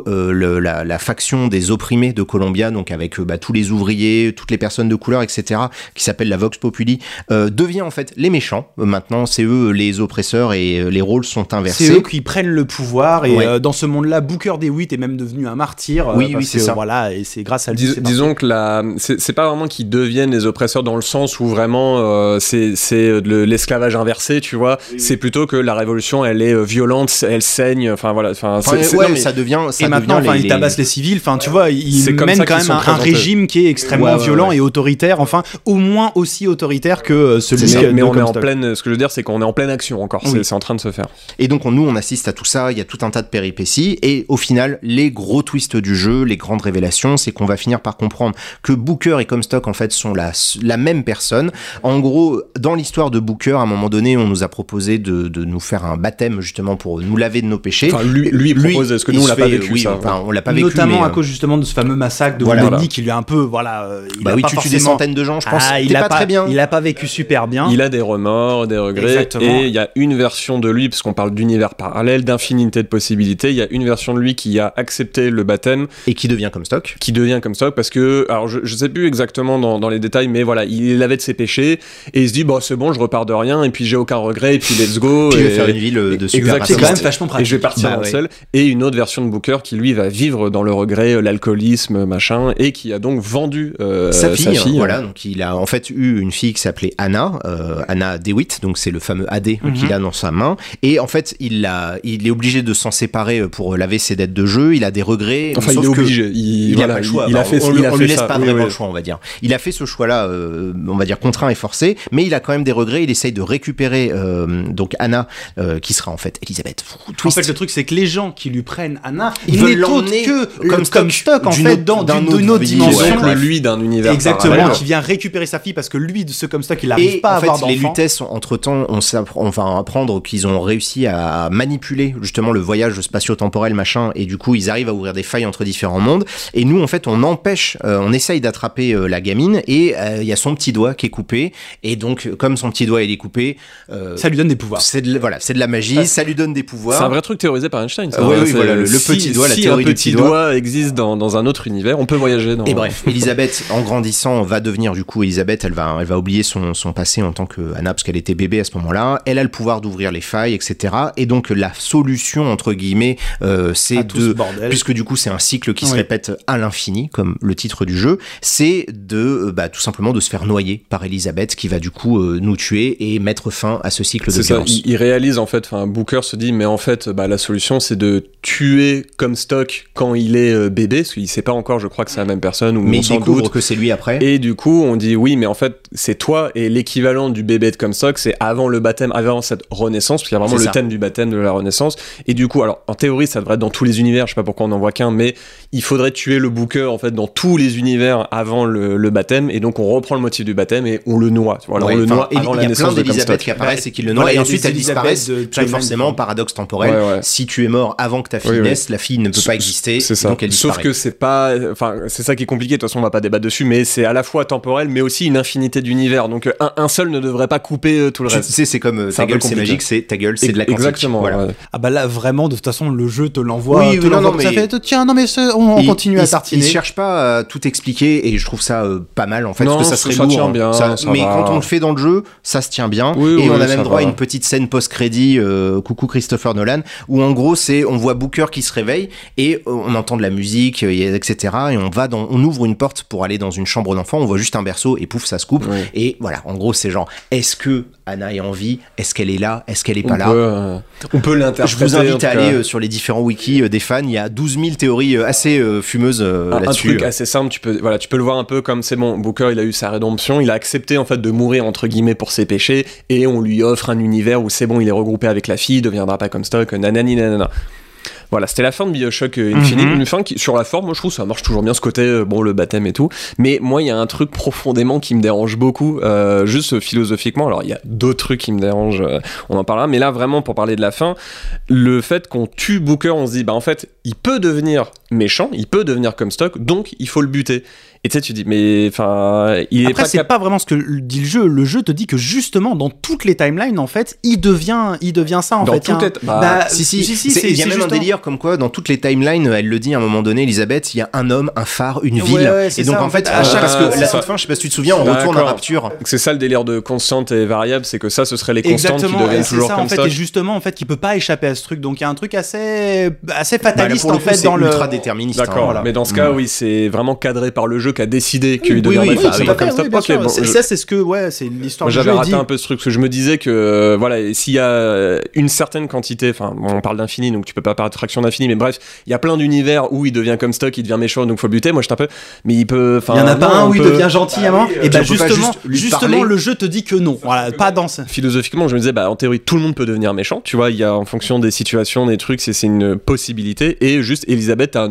la faction des opprimés de Columbia, donc avec tous les ouvriers, toutes les personnes de couleur, etc., qui s'appelle la Vox Populi, devient en fait les méchants. Maintenant, c'est eux les oppresseurs, et les rôles sont inversés. C'est eux qui prennent le pouvoir, et dans ce monde-là, Booker DeWitt est même devenu un martyr. Oui, c'est ça. Voilà, et c'est grâce à lui. Disons que c'est pas vraiment qu'ils deviennent les oppresseurs dans le sens où vraiment c'est de l'esclavage inversé, tu vois. Oui. C'est plutôt que la révolution, elle est violente, elle saigne, enfin voilà. Ça devient. Et maintenant, ils tabassent les civils. Enfin, tu vois, ils mènent quand même un régime qui est extrêmement violent et autoritaire. Enfin, au moins aussi autoritaire que celui. Mais on est en pleine. Ce que je veux dire, c'est qu'on est en pleine action encore. Oui. C'est en train de se faire. Et donc nous, on assiste à tout ça. Il y a tout un tas de péripéties. Et au final, les gros twists du jeu, les grandes révélations, c'est qu'on va finir par comprendre que Booker et Comstock en fait fait sont la même personne. En gros, dans l'histoire de Booker, à un moment donné, on nous a proposé de nous faire un baptême justement pour nous laver de nos péchés. Enfin, lui propose, parce que nous on l'a pas vécu, oui, ça. Enfin, on l'a pas vécu, notamment à cause justement de ce fameux massacre de Woodley qui lui a un peu, tu tues des centaines de gens, je pense. Il a pas très bien. Il a pas vécu super bien. Il a des remords, des regrets. Exactement. Et il y a une version de lui, parce qu'on parle d'univers parallèle, d'infinité de possibilités. Il y a une version de lui qui a accepté le baptême et qui devient Comstock. Parce que, alors je sais plus exactement dans les détails, mais voilà, il avait de ses péchés et il se dit c'est bon, je repars de rien et puis j'ai aucun regret et puis let's go. Puis je vais faire une ville de super raciste. C'est quand même vachement pratique. Et je vais partir seul. Et une autre version de Booker qui lui va vivre dans le regret, l'alcoolisme, machin, et qui a donc vendu sa fille. Voilà, donc il a en fait eu une fille qui s'appelait Anna DeWitt, donc c'est le fameux AD qu'il a dans sa main. Et en fait, il est obligé de s'en séparer pour laver ses dettes de jeu. Il a des regrets. Enfin, il est obligé. Il a pas le choix. On lui laisse pas vraiment le choix, on va dire. Il a fait ce choix-là, on va dire contraint et forcé, mais il a quand même des regrets. Il essaye de récupérer donc Anna, qui sera en fait Elisabeth. En fait, le truc, c'est que les gens qui lui prennent Anna, ils veulent l'emmener comme stock en fait d'une autre dimension. Donc lui d'un univers exactement, parallèle. qui vient récupérer sa fille parce que lui, ce Comstock, il n'arrive pas à avoir d'enfant. Les Lutèce, entre-temps, on va apprendre qu'ils ont réussi à manipuler justement le voyage spatio-temporel, machin, et du coup, ils arrivent à ouvrir des failles entre différents mondes. Et nous, en fait, on essaye d'attraper la gamine, et il y a son petit doigt qui est coupé, et donc, comme son petit doigt il est coupé, ça lui donne des pouvoirs. C'est de la magie, ça lui donne des pouvoirs. C'est un vrai truc théorisé par Einstein. Voilà, le petit doigt, la théorie du petit doigt existe dans un autre univers, on peut voyager dans... Et bref, Elisabeth, en grandissant, va devenir du coup Elisabeth, elle va oublier son passé en tant que Anna, parce qu'elle était bébé à ce moment-là. Elle a le pouvoir d'ouvrir les failles, etc. Et donc la solution entre guillemets, c'est puisque du coup c'est un cycle qui se répète à l'infini, comme le titre du jeu, c'est de tout simplement de se faire noyer par Elisabeth, qui va du coup nous tuer et mettre fin à ce cycle de violence. C'est ça. Il réalise en fait. Booker se dit mais en fait la solution c'est de tuer Comstock quand il est bébé, parce qu'il sait pas encore, je crois que c'est la même personne, ou mais on il découvre que c'est lui après. Et du coup on dit oui mais en fait c'est toi, et l'équivalent du bébé de Comstock c'est avant le baptême, avant cette renaissance, parce qu'il y a vraiment le thème du baptême, de la renaissance. Et du coup, alors en théorie ça devrait être dans tous les univers, je sais pas pourquoi on n'en voit qu'un, mais il faudrait tuer le Booker en fait dans tous les univers avant le baptême, et donc on reprend le motif du baptême et on le noie. Voilà, on le noie avant la naissance de Comstock. Il y a plein d'Elisabeth qui apparaissent et qui le noient, et ensuite elles disparaissent. Forcément, paradoxe temporel. Si tu es mort avant que ta fille naisse, la fille ne peut pas exister. C'est ça. Donc elle disparaît. Sauf que c'est pas, enfin c'est ça qui est compliqué. De toute façon, on va pas débattre dessus, mais c'est à la fois temporel, mais aussi une infinité d'univers. Donc un seul ne devrait pas couper tout le reste. Tu sais, c'est comme ta gueule, c'est magique, c'est ta gueule, c'est de la quantique. Exactement. Voilà. Ah bah là vraiment, de toute façon, le jeu te l'envoie. Oui, mais ça fait tiens, non mais on continue à tartiner. Il cherche pas à tout expliquer, et je trouve ça pas mal en fait, non, parce que ça serait lourd. Bien, mais quand on le fait dans le jeu, ça se tient bien. Et on a même droit à une petite scène post-crédit, coucou Christopher Nolan, où en gros on voit Booker qui se réveille et on entend de la musique, etc. Et on ouvre une porte pour aller dans une chambre d'enfant, on voit juste un berceau et pouf, ça se coupe. Et voilà, en gros c'est genre, est-ce que Anna est en vie? Est-ce qu'elle est là? Est-ce qu'elle est pas là? On peut l'interpréter. Je vous invite à aller sur les différents wikis des fans, il y a 12 000 théories assez fumeuses là-dessus. Un truc assez simple, tu peux le voir un peu comme c'est bon, Booker il a eu sa rédemption, il a accepté en fait de mourir entre guillemets pour ses péchés, et on lui offre un univers où c'est bon, il est regroupé avec la fille, il deviendra pas Comstock, nanani nanana. Voilà, c'était la fin de Bioshock Infinite, une fin qui, sur la forme, moi je trouve ça marche toujours bien, ce côté, le baptême et tout, mais moi il y a un truc profondément qui me dérange beaucoup, juste philosophiquement. Alors il y a d'autres trucs qui me dérangent, on en parlera, mais là vraiment pour parler de la fin, le fait qu'on tue Booker, on se dit en fait il peut devenir méchant, il peut devenir Comstock, donc il faut le buter. Et tu sais, tu dis, mais enfin, il Après, c'est pas vraiment ce que dit le jeu. Le jeu te dit que justement, dans toutes les timelines, en fait, il devient ça, en fait. Si, il y a même un délire comme quoi, dans toutes les timelines, elle le dit à un moment donné, Elisabeth, il y a un homme, un phare, une ville. Et donc, en fait, à chaque, parce que la toute fin, je sais pas si tu te souviens, on retourne à Rapture. C'est ça le délire de constante et variable, c'est que ça, ce serait les constantes qui deviennent toujours ça, comme en fait, stock. et justement, en fait, il peut pas échapper à ce truc. Donc, il y a un truc assez fataliste, en fait, dans le. Ultra déterministe. D'accord, mais dans ce cas, oui, c'est vraiment cadré par le jeu qui a décidé que ça c'est ce que c'est l'histoire du jeu. J'avais raté un peu ce truc, parce que je me disais que s'il y a une certaine quantité, enfin on parle d'infini donc tu peux pas parler de fraction d'infini, mais bref il y a plein d'univers où il devient Comstock, il devient méchant donc faut le buter. Moi j'étais un peu, mais il peut, il y en a pas un où il devient gentil avant, et justement le jeu te dit que non, voilà, pas dans ça. Philosophiquement je me disais en théorie tout le monde peut devenir méchant, tu vois, il y a en fonction des situations, des trucs, c'est une possibilité, et juste Elisabeth a un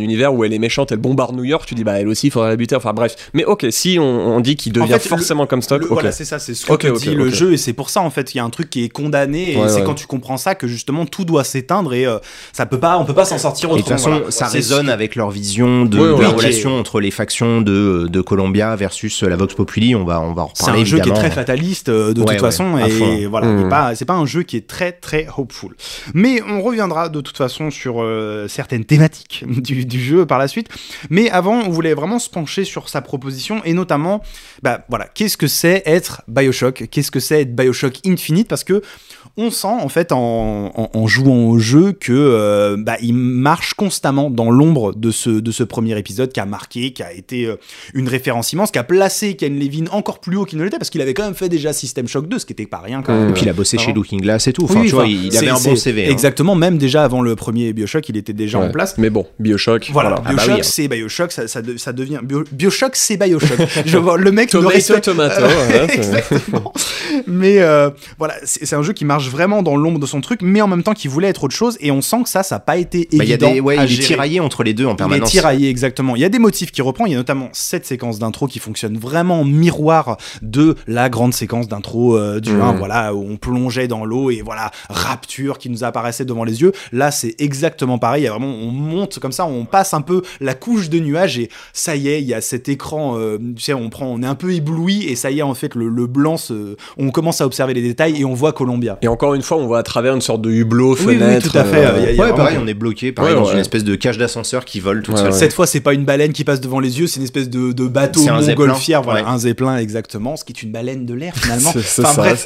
univers où elle est méchante, elle bombarde New York, tu dis bah elle aussi il faudrait la buter, enfin bref. Mais ok, si on dit qu'il devient forcément comme Stock, ok. Voilà, c'est ça, c'est ce que dit le jeu, et c'est pour ça en fait il y a un truc qui est condamné, et c'est quand tu comprends ça que justement tout doit s'éteindre, et on peut pas s'en sortir autrement. Et de toute façon, ça résonne avec leur vision de la relation entre les factions de Columbia versus la Vox Populi. On va en reparler. C'est un jeu qui est très fataliste de toute façon, et voilà, c'est pas un jeu qui est très très hopeful. Mais on reviendra de toute façon sur certaines thématiques du jeu par la suite. Mais avant, on voulait vraiment se pencher sur sa proposition, et notamment, qu'est-ce que c'est être BioShock ? Qu'est-ce que c'est être BioShock Infinite ? Parce que on sent en fait en jouant au jeu que il marche constamment dans l'ombre de ce premier épisode qui a marqué, qui a été une référence immense, qui a placé Ken Levine encore plus haut qu'il ne l'était, parce qu'il avait quand même fait déjà System Shock 2, ce qui était pas rien quand même. Et puis il a bossé chez Looking Glass et tout. Enfin, tu vois, il avait un bon CV. Exactement, même déjà avant le premier BioShock, il était déjà en place. Mais bon, BioShock. Voilà, BioShock c'est BioShock, ça devient BioShock c'est BioShock. Je vois le mec Tomato. Exactement. Mais voilà, c'est un jeu qui marche vraiment dans l'ombre de son truc, mais en même temps qui voulait être autre chose, et on sent que ça n'a pas été évident. Il est tiraillé entre les deux en permanence. Il est tiraillé, exactement. Il y a des motifs qu'il reprend, il y a notamment cette séquence d'intro qui fonctionne vraiment en miroir de la grande séquence d'intro du 1, voilà, où on plongeait dans l'eau, et voilà, Rapture qui nous apparaissait devant les yeux. Là, c'est exactement pareil, il y a vraiment, on monte comme ça, on passe un peu la couche de nuages, et ça y est, il y a cet écran, tu sais, on est un peu ébloui, et ça y est, en fait, le blanc, on commence à observer les détails, et on voit Columbia. Et encore une fois, on voit à travers une sorte de hublot, fenêtre. Oui, tout à fait. Pareil, on est bloqué, dans une espèce de cage d'ascenseur qui vole toute seule. Cette fois, c'est pas une baleine qui passe devant les yeux, c'est une espèce de bateau montgolfière, voilà, un zeppelin, exactement, ce qui est une baleine de l'air finalement. Bref,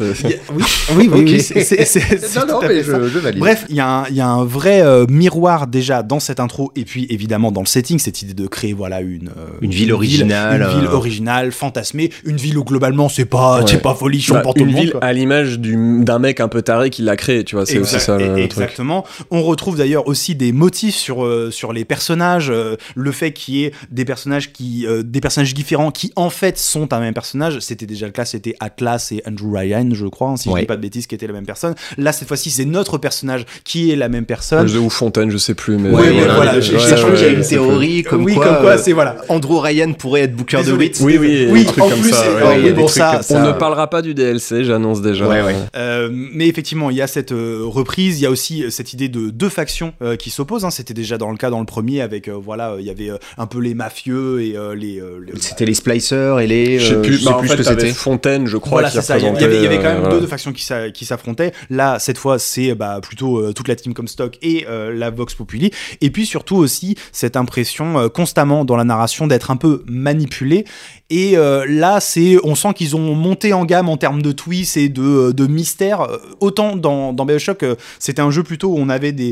oui, c'est non, mais je valide. Bref, il y a un vrai miroir déjà dans cette intro, et puis évidemment dans le setting, cette idée de créer une ville originale, une ville originale, fantasmée, une ville où globalement c'est pas folichon pour tout le monde. Une ville à l'image d'un mec un peu taré qui l'a créé, tu vois, c'est aussi ça le exactement. Truc. On retrouve d'ailleurs aussi des motifs sur les personnages, le fait qu'il y ait des personnages différents qui en fait sont un même personnage. C'était déjà le cas, c'était Atlas et Andrew Ryan, je crois, si je dis pas de bêtises, qui étaient la même personne. Là, cette fois-ci, c'est notre personnage qui est la même personne. Ou Fontaine, je sais plus, mais voilà. J'ai qu'il y a une théorie comme quoi c'est voilà. Andrew Ryan pourrait être Booker DeWitt. Oui, en plus, on ne parlera pas du DLC, j'annonce déjà. Mais effectivement, il y a cette reprise, il y a aussi cette idée de deux factions qui s'opposent. C'était déjà dans le cas dans le premier avec il y avait un peu les mafieux et c'était les splicers et les. Je sais plus ce que c'était. Fontaine, je crois. Voilà, c'est ça. Il y avait quand même deux factions qui s'affrontaient. Là, cette fois, c'est plutôt toute la team Comstock et la Vox Populi. Et puis surtout aussi cette impression constamment dans la narration d'être un peu manipulé. Et là, on sent qu'ils ont monté en gamme en termes de twists et de mystères. Autant dans BioShock, c'était un jeu plutôt où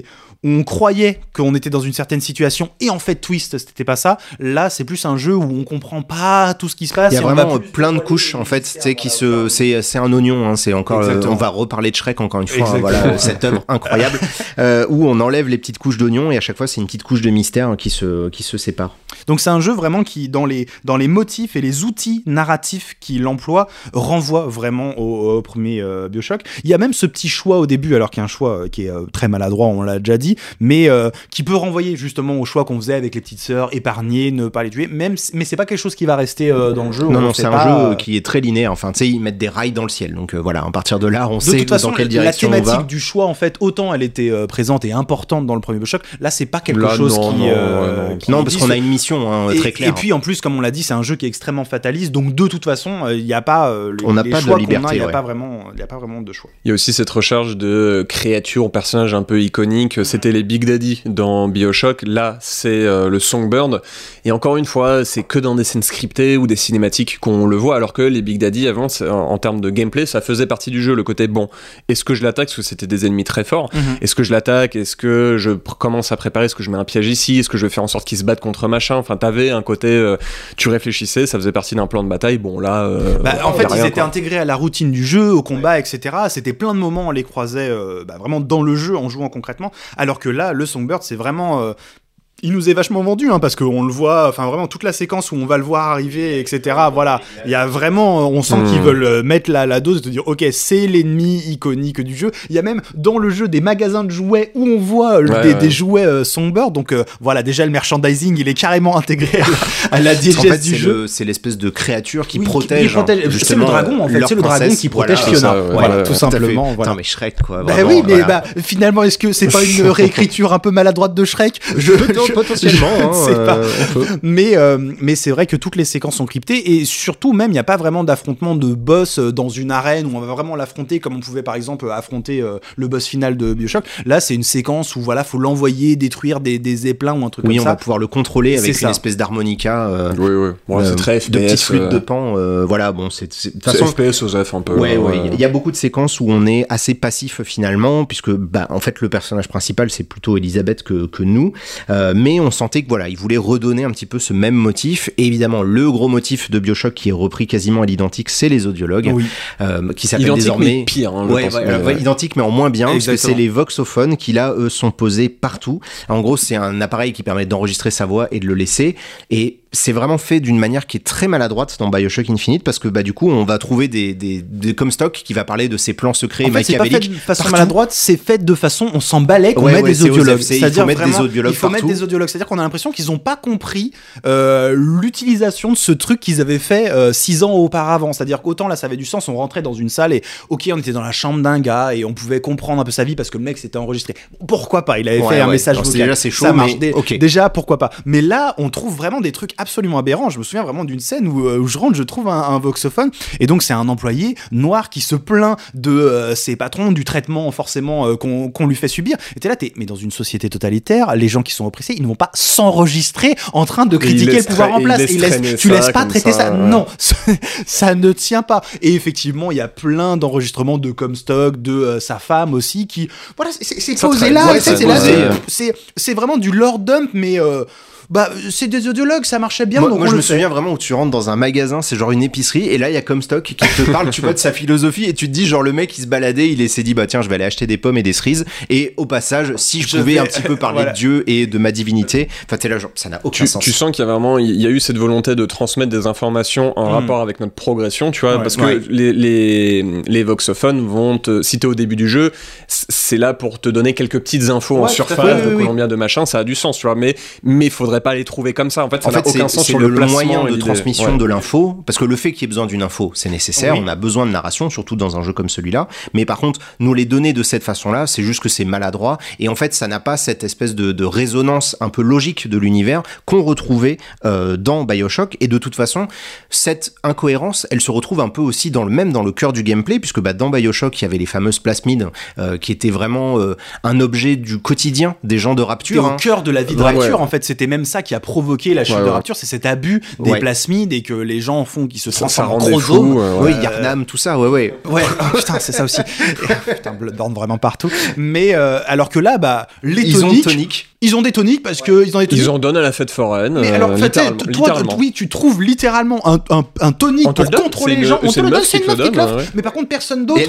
on croyait qu'on était dans une certaine situation, et en fait twist, c'était pas ça. Là, c'est plus un jeu où on comprend pas tout ce qui se passe. Il y a vraiment plein de couches en fait, c'est un oignon. C'est encore. On va reparler de Shrek encore une fois. Voilà, cette œuvre incroyable où on enlève les petites couches d'oignon, et à chaque fois c'est une petite couche de mystère qui se sépare. Donc c'est un jeu vraiment qui, dans les motifs et les outils narratifs qu'il emploie, renvoie vraiment au premier BioShock. Il y a même ce petit choix au début, alors qu'il y a un choix qui est très maladroit, on l'a déjà dit, mais qui peut renvoyer justement au choix qu'on faisait avec les petites sœurs, épargner, ne pas les tuer, mais c'est pas quelque chose qui va rester dans le jeu. Non, c'est un jeu qui est très linéaire. Enfin, tu sais, ils mettent des rails dans le ciel, donc voilà, à partir de là, on sait dans quelle direction on va. La thématique du choix, en fait, autant elle était présente et importante dans le premier BioShock, là, c'est pas quelque chose qui... Non, parce qu'on a une mission très claire. Et puis, en plus, comme on l'a dit, c'est un jeu qui est extrêmement fataliste, donc de toute façon, il n'y a pas on n'a pas de liberté. Il n'y a pas vraiment de choix. Il y a aussi cette recherche de créatures, personnages un peu iconiques. C'était les Big Daddy dans BioShock. Là, c'est le Songbird. Et encore une fois, c'est que dans des scènes scriptées ou des cinématiques qu'on le voit, alors que les Big Daddy, avant, en termes de gameplay, ça faisait partie du jeu. Le côté, est-ce que je l'attaque? Parce que c'était des ennemis très forts. Est-ce que je l'attaque? Est-ce que je commence à préparer? Est-ce que je mets un piège ici? Est-ce que je vais faire en sorte qu'ils se battent contre machin? Enfin, t'avais un côté, tu réfléchissais, ça faisait partie d'un plan de bataille. Bon, là... en fait, ils étaient intégrés à la routine du jeu, au combat, etc. C'était plein de moments, on les croisait vraiment dans le jeu, en jouant concrètement. Alors que là, le Songbird, c'est vraiment... il nous est vachement vendu, hein, parce qu'on le voit, enfin vraiment toute la séquence où on va le voir arriver, etc. Voilà, il y a vraiment, on sent qu'ils veulent mettre la dose de te dire, ok, c'est l'ennemi iconique du jeu. Il y a même dans le jeu des magasins de jouets où on voit des jouets Songbird. Donc voilà, déjà le merchandising, il est carrément intégré à la diégèse du jeu. C'est l'espèce de créature qui protège. C'est le dragon en fait, c'est le dragon qui protège Fiona. Voilà, tout simplement. Putain, mais Shrek quoi. Bah oui, mais finalement, est-ce que c'est pas une réécriture un peu maladroite de Shrek? Potentiellement, sais pas. Mais c'est vrai que toutes les séquences sont cryptées et surtout même il n'y a pas vraiment d'affrontement de boss dans une arène où on va vraiment l'affronter comme on pouvait par exemple affronter le boss final de BioShock. Là c'est une séquence où voilà, faut l'envoyer détruire des zeppelins ou un truc comme ça. Oui, on va pouvoir le contrôler avec une espèce d'harmonica. C'est très FPS. De petites flûtes de pan. Voilà, bon, c'est de toute façon FPS aux F un peu. Il y a beaucoup de séquences où on est assez passif finalement, puisque en fait le personnage principal c'est plutôt Elisabeth que nous, mais on sentait que voilà, il voulait redonner un petit peu ce même motif. Et évidemment, le gros motif de BioShock qui est repris quasiment à l'identique, c'est les audiologues, qui s'appellent identique, désormais mais pire. Hein, identique, mais en moins bien, parce que c'est les voxophones qui là, eux, sont posés partout. En gros, c'est un appareil qui permet d'enregistrer sa voix et de le laisser. Et c'est vraiment fait d'une manière qui est très maladroite dans BioShock Infinite, parce que du coup, on va trouver des Comstock qui va parler de ses plans secrets machiavéliques. C'est pas fait de façon maladroite, c'est fait de façon, on s'en balait qu'on met des audiologues. C'est-à-dire il faut mettre des audiologues. C'est-à-dire qu'on a l'impression qu'ils ont pas compris l'utilisation de ce truc qu'ils avaient fait 6 ans auparavant. C'est-à-dire qu'autant là, ça avait du sens, on rentrait dans une salle et ok, on était dans la chambre d'un gars et on pouvait comprendre un peu sa vie parce que le mec s'était enregistré. Pourquoi pas? Il avait fait un message vocal. Déjà, c'est chaud, ça marche. Okay. Déjà, pourquoi pas? Mais là, on trouve vraiment des trucs absolument aberrants. Je me souviens vraiment d'une scène où je rentre, je trouve un voxophone et donc c'est un employé noir qui se plaint de ses patrons, du traitement forcément qu'on lui fait subir. Et t'es là, mais dans une société totalitaire, les gens qui sont oppressés, ils ne vont pas s'enregistrer en train de critiquer le pouvoir en place. Tu laisses pas traiter ça. Non, ça ne tient pas. Et effectivement, il y a plein d'enregistrements de Comstock, de sa femme aussi, qui voilà, c'est posé là. C'est vraiment du lore dump, mais c'est des audiologues, ça marchait bien. Moi je me souviens vraiment où tu rentres dans un magasin, c'est genre une épicerie, et là il y a Comstock qui te parle, tu vois, de sa philosophie, et tu te dis, genre, le mec il se baladait, il s'est dit, tiens, je vais aller acheter des pommes et des cerises, et au passage, si je pouvais un petit peu parler de Dieu et de ma divinité, enfin t'es là, genre, ça n'a aucun sens. Tu sens qu'il y a vraiment, il y a eu cette volonté de transmettre des informations en rapport avec notre progression, tu vois, parce que les voxophones vont si t'es au début du jeu, c'est là pour te donner quelques petites infos en surface de Columbia, de machin, ça a du sens, tu vois, mais il faudrait pas les trouver comme ça. En fait, ça n'a aucun sens sur le moyen de transmission de l'info, parce que le fait qu'il y ait besoin d'une info, c'est nécessaire. On a besoin de narration, surtout dans un jeu comme celui-là. Mais par contre, nous les donner de cette façon-là, c'est juste que c'est maladroit. Et en fait, ça n'a pas cette espèce de résonance un peu logique de l'univers qu'on retrouvait dans BioShock. Et de toute façon, cette incohérence, elle se retrouve un peu aussi dans le cœur du gameplay, puisque dans BioShock, il y avait les fameuses plasmides qui étaient vraiment un objet du quotidien des gens de Rapture. Au cœur de la vie de Rapture, en fait, c'était même ça qui a provoqué la chute de Rapture, c'est cet abus des plasmides et que les gens font qui se transforment en chromosomes. Yarnam, tout ça, putain, c'est ça aussi. Putain, Bloodborne vraiment partout. Mais alors que là, ils ont des toniques parce que ils en donnent à la fête foraine. Mais alors, littéralement. Oui, tu trouves littéralement un tonique pour contrôler les gens. On te le donne, c'est une meuf qui te l'offre. Mais par contre, personne d'autre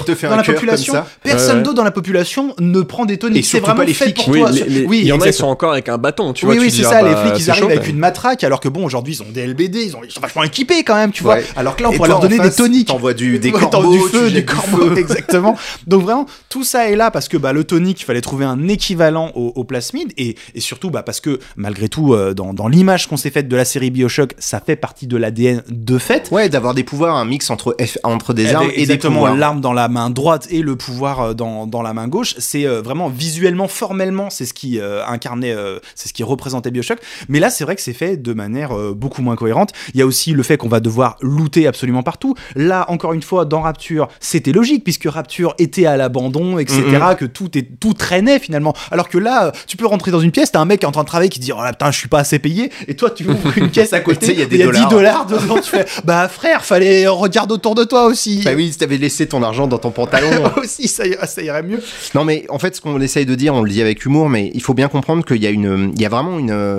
dans la population ne prend des toniques. C'est vraiment fait pour toi. Oui, il y en a qui sont encore avec un bâton, tu vois. Oui, c'est ça, les flics, ils arrivent avec une matraque, alors que aujourd'hui, ils ont des LBD, ils sont vachement équipés quand même, tu vois. Alors que là, on pourrait leur donner des toniques. T'envoies des corbeaux, du corbeau, exactement. Donc vraiment, tout ça est là parce que le tonique, il fallait trouver un équivalent au plasmide et surtout parce que malgré tout, dans l'image qu'on s'est faite de la série BioShock, ça fait partie de l'ADN de fait. Ouais, d'avoir des pouvoirs, un mix entre des armes et des pouvoirs. L'arme dans la main droite et le pouvoir dans la main gauche, c'est vraiment visuellement, formellement, c'est ce qui incarnait, c'est ce qui représentait BioShock. Mais là, c'est vrai que c'est fait de manière beaucoup moins cohérente. Il y a aussi le fait qu'on va devoir looter absolument partout. Là, encore une fois, dans Rapture, c'était logique puisque Rapture était à l'abandon, etc., que tout traînait finalement. Alors que là, tu peux rentrer dans une pièce, t'as un mec qui est en train de travailler qui dit, oh là putain, je suis pas assez payé, et toi tu ouvres une caisse à côté, il y a $10 dedans, tu fais, frère, regarde autour de toi aussi. Oui, si t'avais laissé ton argent dans ton pantalon aussi, ça irait mieux. Non mais en fait, ce qu'on essaye de dire, on le dit avec humour, mais il faut bien comprendre qu'il y a vraiment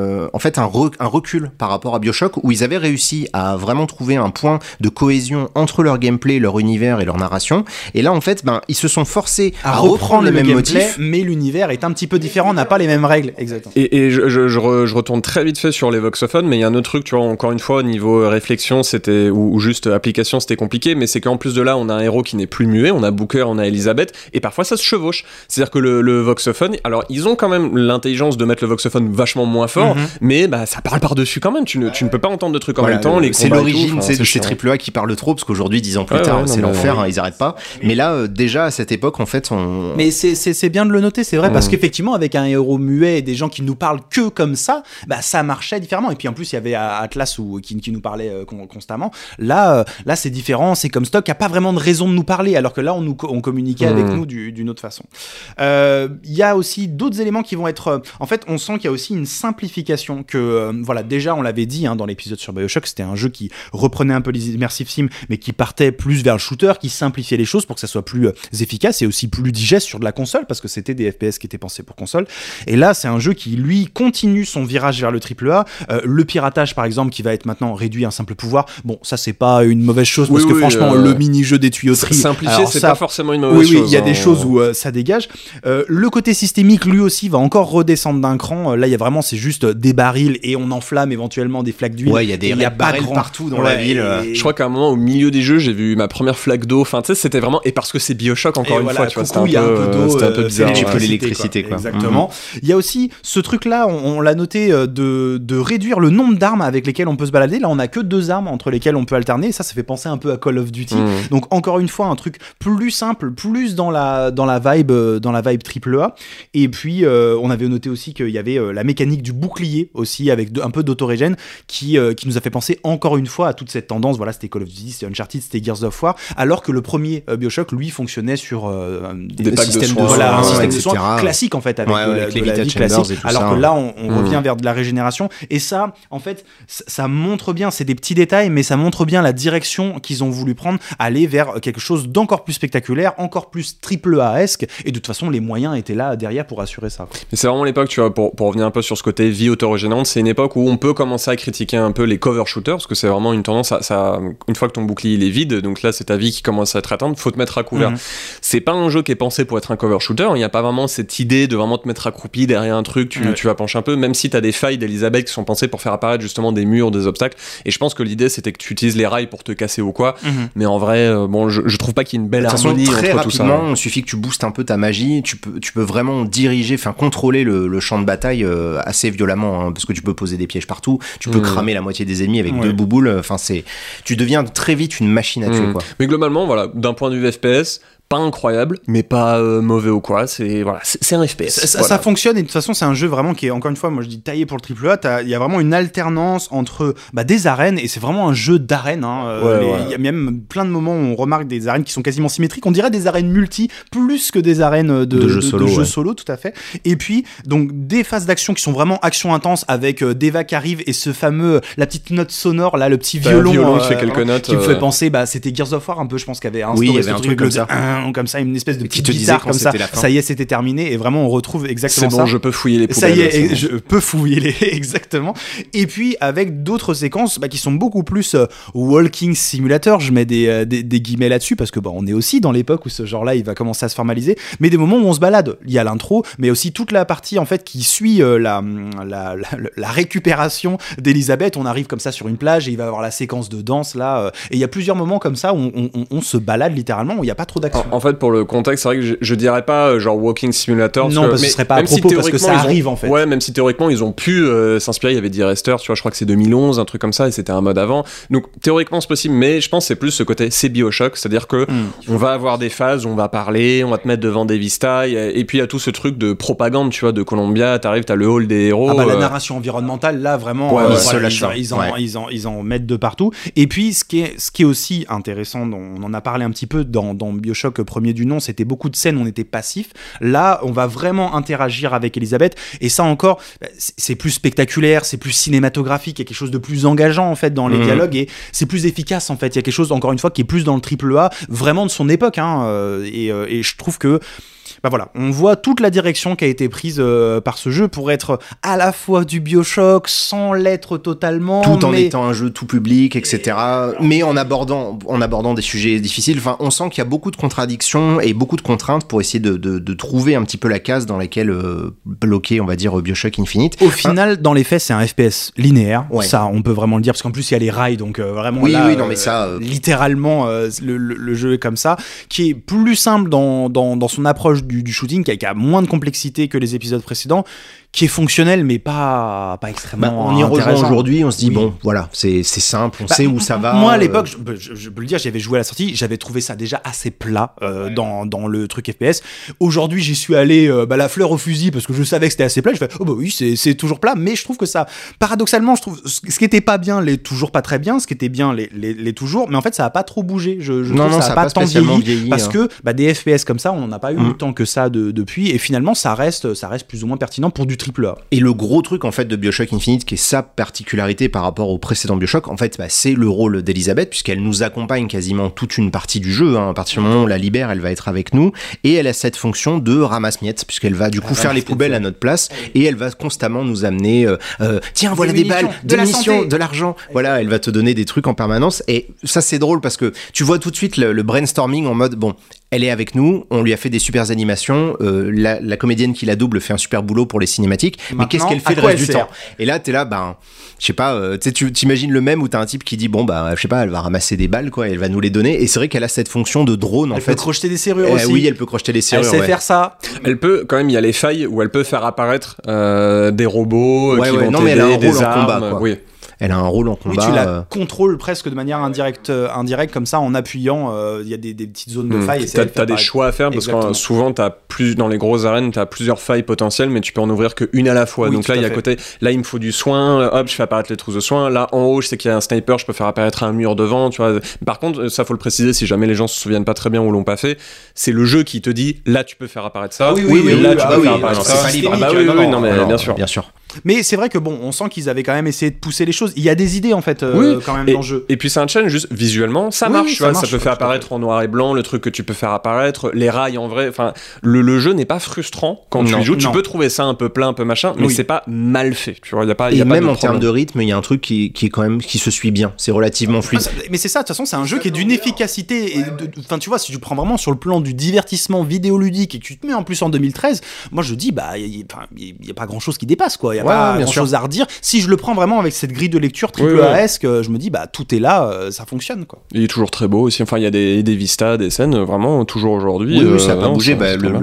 un recul par rapport à BioShock, où ils avaient réussi à vraiment trouver un point de cohésion entre leur gameplay, leur univers et leur narration, et là en fait ils se sont forcés à reprendre les mêmes motifs, mais l'univers est un petit peu différent, n'a pas les mêmes règles. exactement. Et je retourne très vite fait sur les voxophones, mais il y a un autre truc, tu vois, encore une fois, au niveau réflexion, c'était, ou juste application, c'était compliqué, mais c'est qu'en plus de là, on a un héros qui n'est plus muet, on a Booker, on a Elizabeth, et parfois ça se chevauche. C'est-à-dire que le voxophone, alors ils ont quand même l'intelligence de mettre le voxophone vachement moins fort, mais bah, ça parle par-dessus quand même, tu ne peux pas entendre de trucs en même temps, les c'est combats l'origine, et tout, c'est de ces chiant. AAA qui parlent trop, parce qu'aujourd'hui, 10 ans plus tard, c'est l'enfer, ils arrêtent pas. Mais là, déjà, à cette époque, en fait, Mais c'est bien de le noter, c'est vrai, parce qu'effectivement, avec un héros muet et des gens qui nous parlent que comme ça, bah, ça marchait différemment. Et puis en plus, il y avait Atlas qui nous parlait constamment. Là, c'est différent, c'est comme Stock, qui a pas vraiment de raison de nous parler, alors que là, on communiquait avec nous d'une autre façon. Il y a aussi d'autres éléments qui vont être... en fait, on sent qu'il y a aussi une simplification que... voilà, déjà, on l'avait dit dans l'épisode sur BioShock, c'était un jeu qui reprenait un peu les immersive sim, mais qui partait plus vers le shooter, qui simplifiait les choses pour que ça soit plus efficace et aussi plus digeste sur de la console, parce que c'était des FPS qui étaient pensés pour console. Et là, c'est un jeu qui, lui, continue son virage vers le AAA. Le piratage, par exemple, qui va être maintenant réduit à un simple pouvoir. Bon, ça, c'est pas une mauvaise chose, parce que franchement, le mini-jeu des tuyauteries... Simplifié, c'est pas forcément une mauvaise chose. Oui, il y a des choses où ça dégage. Le côté systémique, lui aussi, va encore redescendre d'un cran. Là, il y a vraiment, c'est juste des barils et on enflamme éventuellement des flaques d'huile. Ouais, il y a des barils partout dans la ville. Je crois qu'à un moment, au milieu des jeux, j'ai vu ma première flaque d'eau. Enfin, tu sais, c'était vraiment... Et parce que c'est BioShock, encore une fois, tu vois, c'était un peu bizarre. Tu peux l'électricité, quoi. Exactement. Il y a aussi ce truc-là, on l'a noté, de réduire le nombre d'armes avec lesquelles on peut se balader. Là, on a que 2 armes entre lesquelles on peut alterner. Et ça fait penser un peu à Call of Duty. Donc, encore une fois, un truc plus simple, plus dans la vibe AAA. Et puis, on avait noté aussi qu'il y avait la mécanique du bouclier aussi, avec un peu d'autorégène, qui nous a fait penser encore une fois à toute cette tendance. Voilà, c'était Call of Duty, c'était Uncharted, c'était Gears of War, alors que le premier BioShock, lui, fonctionnait sur des packs de soins, un système de soins classique, en fait, avec les de la vie classique. Alors que là, on revient vers de la régénération. Et ça, en fait, ça montre bien, c'est des petits détails, mais ça montre bien la direction qu'ils ont voulu prendre, aller vers quelque chose d'encore plus spectaculaire, encore plus AAA-esque, et de toute façon, les moyens étaient là derrière pour assurer ça. Mais c'est vraiment l'époque, tu vois, pour revenir un peu sur ce côté vie autorégénérante, c'est une époque où on peut commencer à critiquer un peu les cover shooters, parce que c'est vraiment une tendance à une fois que ton bouclier il est vide, donc là c'est ta vie qui commence à être atteinte, faut te mettre à couvert. C'est pas un jeu qui est pensé pour être un cover shooter, il n'y a pas vraiment cette idée de vraiment te mettre accroupi derrière un truc, tu vas pencher un peu, même si t'as des failles d'Elizabeth qui sont pensées pour faire apparaître justement des murs, des obstacles, et je pense que l'idée c'était que tu utilises les rails pour te casser ou quoi, mais en vrai, bon, je trouve pas qu'il y ait une belle harmonie entre tout ça. Il suffit que tu boostes un peu ta magie, tu peux vraiment diriger, enfin contrôler le champ de bataille assez violemment, parce que tu peux poser des pièges partout, tu peux cramer la moitié des ennemis avec 2 bouboules, enfin tu deviens très vite une machine à tuer, quoi. Mais globalement, voilà, d'un point de vue FPS, pas incroyable, mais pas mauvais ou quoi, c'est un FPS. Ça fonctionne, et de toute façon, c'est un jeu vraiment qui est, encore une fois, moi je dis taillé pour le AAA, il y a vraiment une alternance entre des arènes, et c'est vraiment un jeu d'arènes. Il y a même plein de moments où on remarque des arènes qui sont quasiment symétriques, on dirait des arènes multi, plus que des arènes de jeux solo, tout à fait. Et puis, donc, des phases d'action qui sont vraiment action intense, avec Deva qui arrive, et ce fameux, la petite note sonore, là, le petit violon qui fait quelques notes. Qui me fait penser, c'était Gears of War un peu, je pense, qu'il y avait instauré ce truc comme ça. Comme ça, une espèce de petite guitare comme ça. Ça y est, c'était terminé, et vraiment on retrouve exactement ça. C'est bon, je peux fouiller les poubelles. Ça y est, je peux fouiller les exactement. Et puis avec d'autres séquences qui sont beaucoup plus walking simulator. Je mets des guillemets là-dessus parce que on est aussi dans l'époque où ce genre-là il va commencer à se formaliser. Mais des moments où on se balade. Il y a l'intro, mais aussi toute la partie en fait qui suit la récupération d'Elizabeth. On arrive comme ça sur une plage et il va y avoir la séquence de danse là. Et il y a plusieurs moments comme ça où on se balade littéralement, où il n'y a pas trop d'action. En fait, pour le contexte, c'est vrai que je dirais pas genre walking simulator. Non, parce que ce serait pas à propos, parce que ça arrive en fait. Ouais, même si théoriquement ils ont pu s'inspirer, il y avait D-Rester, tu vois, je crois que c'est 2011, un truc comme ça, et c'était un mode avant. Donc théoriquement c'est possible, mais je pense que c'est plus ce côté, c'est BioShock, c'est-à-dire que on va avoir des phases, on va parler, on va te mettre devant des vistas, et puis il y a tout ce truc de propagande, tu vois, de Columbia, t'arrives, t'as le hall des héros. La narration environnementale, là vraiment, ils en mettent de partout. Et puis ce qui est aussi intéressant, on en a parlé un petit peu dans BioShock premier du nom, c'était beaucoup de scènes où on était passif. Là, on va vraiment interagir avec Elizabeth, et ça encore, c'est plus spectaculaire, c'est plus cinématographique, il y a quelque chose de plus engageant en fait dans les dialogues, et c'est plus efficace en fait. Il y a quelque chose, encore une fois, qui est plus dans le AAA, vraiment de son époque, et je trouve que bah voilà, on voit toute la direction qui a été prise par ce jeu pour être à la fois du BioShock sans l'être totalement, tout en étant un jeu tout public, etc. Mais en abordant des sujets difficiles. Enfin, on sent qu'il y a beaucoup de contradictions et beaucoup de contraintes pour essayer de trouver un petit peu la case dans laquelle bloquer, on va dire, BioShock Infinite. Au final, dans les faits, c'est un FPS linéaire. Ouais. Ça, on peut vraiment le dire, parce qu'en plus, il y a les rails, donc vraiment oui, là, oui, non, mais ça, littéralement, le jeu est comme ça, qui est plus simple dans son approche du shooting, qui a moins de complexité que les épisodes précédents, qui est fonctionnel mais pas extrêmement on y rejoint aujourd'hui, on se dit oui. Bon voilà, c'est simple, on sait où ça va. Moi à l'époque, je peux le dire, j'avais joué à la sortie, j'avais trouvé ça déjà assez plat dans le truc FPS. Aujourd'hui j'y suis allé la fleur au fusil parce que je savais que c'était assez plat, je fais oh bah oui c'est toujours plat, mais je trouve que ça, paradoxalement je trouve ce qui était pas bien l'est toujours pas très bien, ce qui était bien l'est toujours, mais en fait ça a pas trop bougé, je trouve que ça a pas tant vieilli parce que des FPS comme ça on n'en a pas eu autant que ça depuis, et finalement ça reste plus ou moins pertinent pour du AAA. Et le gros truc en fait de BioShock Infinite, qui est sa particularité par rapport au précédent BioShock, en fait c'est le rôle d'Elisabeth, puisqu'elle nous accompagne quasiment toute une partie du jeu, hein. À partir du moment où on la libère, elle va être avec nous, et elle a cette fonction de ramasse-miettes, puisqu'elle va du coup faire les poubelles à notre place, et elle va constamment nous amener tiens voilà des balles, des munitions, de l'argent, voilà, elle va te donner des trucs en permanence, et ça c'est drôle parce que tu vois tout de suite le brainstorming en mode bon, elle est avec nous, on lui a fait des super animations, la comédienne qui la double fait un super boulot pour les cinématiques. Maintenant, mais qu'est-ce qu'elle fait le reste du temps ? Et là, t'es là, je sais pas, tu t'imagines le même où t'as un type qui dit bon, je sais pas, elle va ramasser des balles, quoi, elle va nous les donner. Et c'est vrai qu'elle a cette fonction de drone, en fait. Elle peut crocheter des serrures aussi. Oui, elle peut crocheter des serrures. Elle sait faire ça. Elle peut, quand même, il y a les failles où elle peut faire apparaître des robots qui vont non, mais elle a un des rôle armes. En combat, quoi. Oui. Elle a un rôle en combat. Oui, tu la contrôles presque de manière indirecte comme ça, en appuyant. Il y a des petites zones de failles. T'as des choix à faire parce que souvent, dans les grosses arènes, t'as plusieurs failles potentielles, mais tu peux en ouvrir qu'une à la fois. Oui, donc là, il y a côté. Là, il me faut du soin. Hop, je fais apparaître les trousses de soin. Là, en haut, je sais qu'il y a un sniper. Je peux faire apparaître un mur devant. Tu vois. Par contre, ça faut le préciser si jamais les gens se souviennent pas très bien ou l'ont pas fait. C'est le jeu qui te dit là, tu peux faire apparaître ça. Oui, là, tu peux faire apparaître ça. C'est pas libre. Non, mais bien sûr. Mais c'est vrai que on sent qu'ils avaient quand même essayé de pousser les choses. Il y a des idées en fait quand même dans le jeu. Et puis c'est un challenge juste visuellement, ça marche. Ça peut faire apparaître en noir et blanc le truc que tu peux faire apparaître, les rails en vrai. Enfin, le jeu n'est pas frustrant quand tu y joues. Tu peux trouver ça un peu plat, un peu machin, mais c'est pas mal fait. Tu vois, y a pas. Et même en termes de rythme, il y a un truc qui est quand même qui se suit bien. C'est relativement fluide. Mais c'est ça. De toute façon, c'est un jeu qui est d'une efficacité. Enfin, tu vois, si tu prends vraiment sur le plan du divertissement vidéoludique et que tu te mets en plus en 2013, moi je dis il y a pas grand chose qui dépasse quoi. Il y a pas grand chose à redire. Si je le prends vraiment avec cette grille de lecture triple AS, je me dis tout est là, ça fonctionne quoi. Il est toujours très beau aussi. Enfin, il y a des vistas, des scènes vraiment toujours aujourd'hui. Oui, ça n'a pas bougé.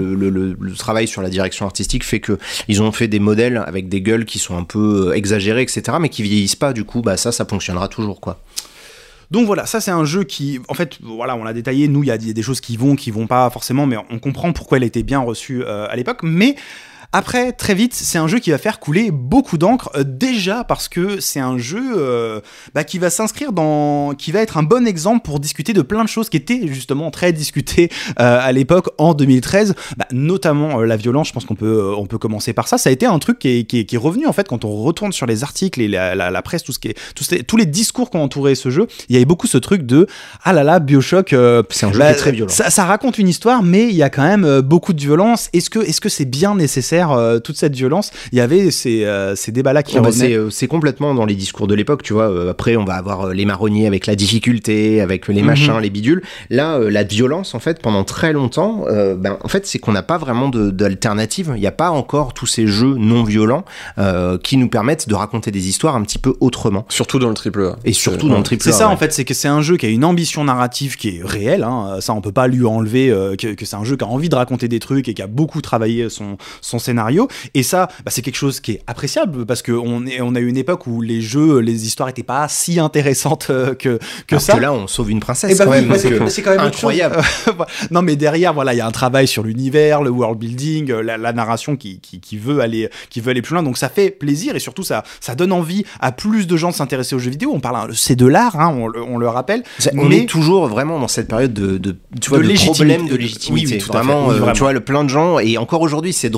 Le travail sur la direction artistique fait que ils ont fait des modèles avec des gueules qui sont un peu exagérées, etc., mais qui vieillissent pas. Du coup, ça fonctionnera toujours quoi. Donc voilà, ça c'est un jeu qui, en fait, voilà, on l'a détaillé. Nous, il y a des choses qui vont pas forcément, mais on comprend pourquoi elle était bien reçue à l'époque. Mais après, très vite, c'est un jeu qui va faire couler beaucoup d'encre, déjà parce que c'est un jeu qui va s'inscrire qui va être un bon exemple pour discuter de plein de choses qui étaient justement très discutées à l'époque, en 2013, notamment la violence. Je pense qu'on peut commencer par ça. Ça a été un truc qui est revenu, en fait, quand on retourne sur les articles et la presse, tous les discours qui ont entouré ce jeu. Il y avait beaucoup ce truc de ah là là, BioShock, c'est un jeu qui est très violent. Ça raconte une histoire, mais il y a quand même beaucoup de violence. Est-ce que c'est bien nécessaire toute cette violence? Il y avait ces débats-là qui revenaient. C'est complètement dans les discours de l'époque, tu vois. Après, on va avoir les marronniers avec la difficulté, avec les machins, les bidules. Là, la violence, en fait, pendant très longtemps, en fait, c'est qu'on n'a pas vraiment d'alternative. Il n'y a pas encore tous ces jeux non violents qui nous permettent de raconter des histoires un petit peu autrement. Surtout dans le AAA. Et surtout dans le AAA. C'est ça, en fait, c'est que c'est un jeu qui a une ambition narrative qui est réelle. Ça, on peut pas lui enlever que c'est un jeu qui a envie de raconter des trucs et qui a beaucoup travaillé son scénario. Et ça, c'est quelque chose qui est appréciable parce qu'on a eu une époque où les histoires étaient pas si intéressantes que ça. Que là, on sauve une princesse. Quand même, c'est quand même incroyable. Non, mais derrière, voilà, il y a un travail sur l'univers, le world building, la narration qui veut aller plus loin. Donc ça fait plaisir et surtout ça donne envie à plus de gens de s'intéresser aux jeux vidéo. On parle, c'est de l'art, on le rappelle. On est toujours vraiment dans cette période de problème de légitimité. Oui, vraiment, tu vois, plein de gens, et encore aujourd'hui, c'est drôle, vous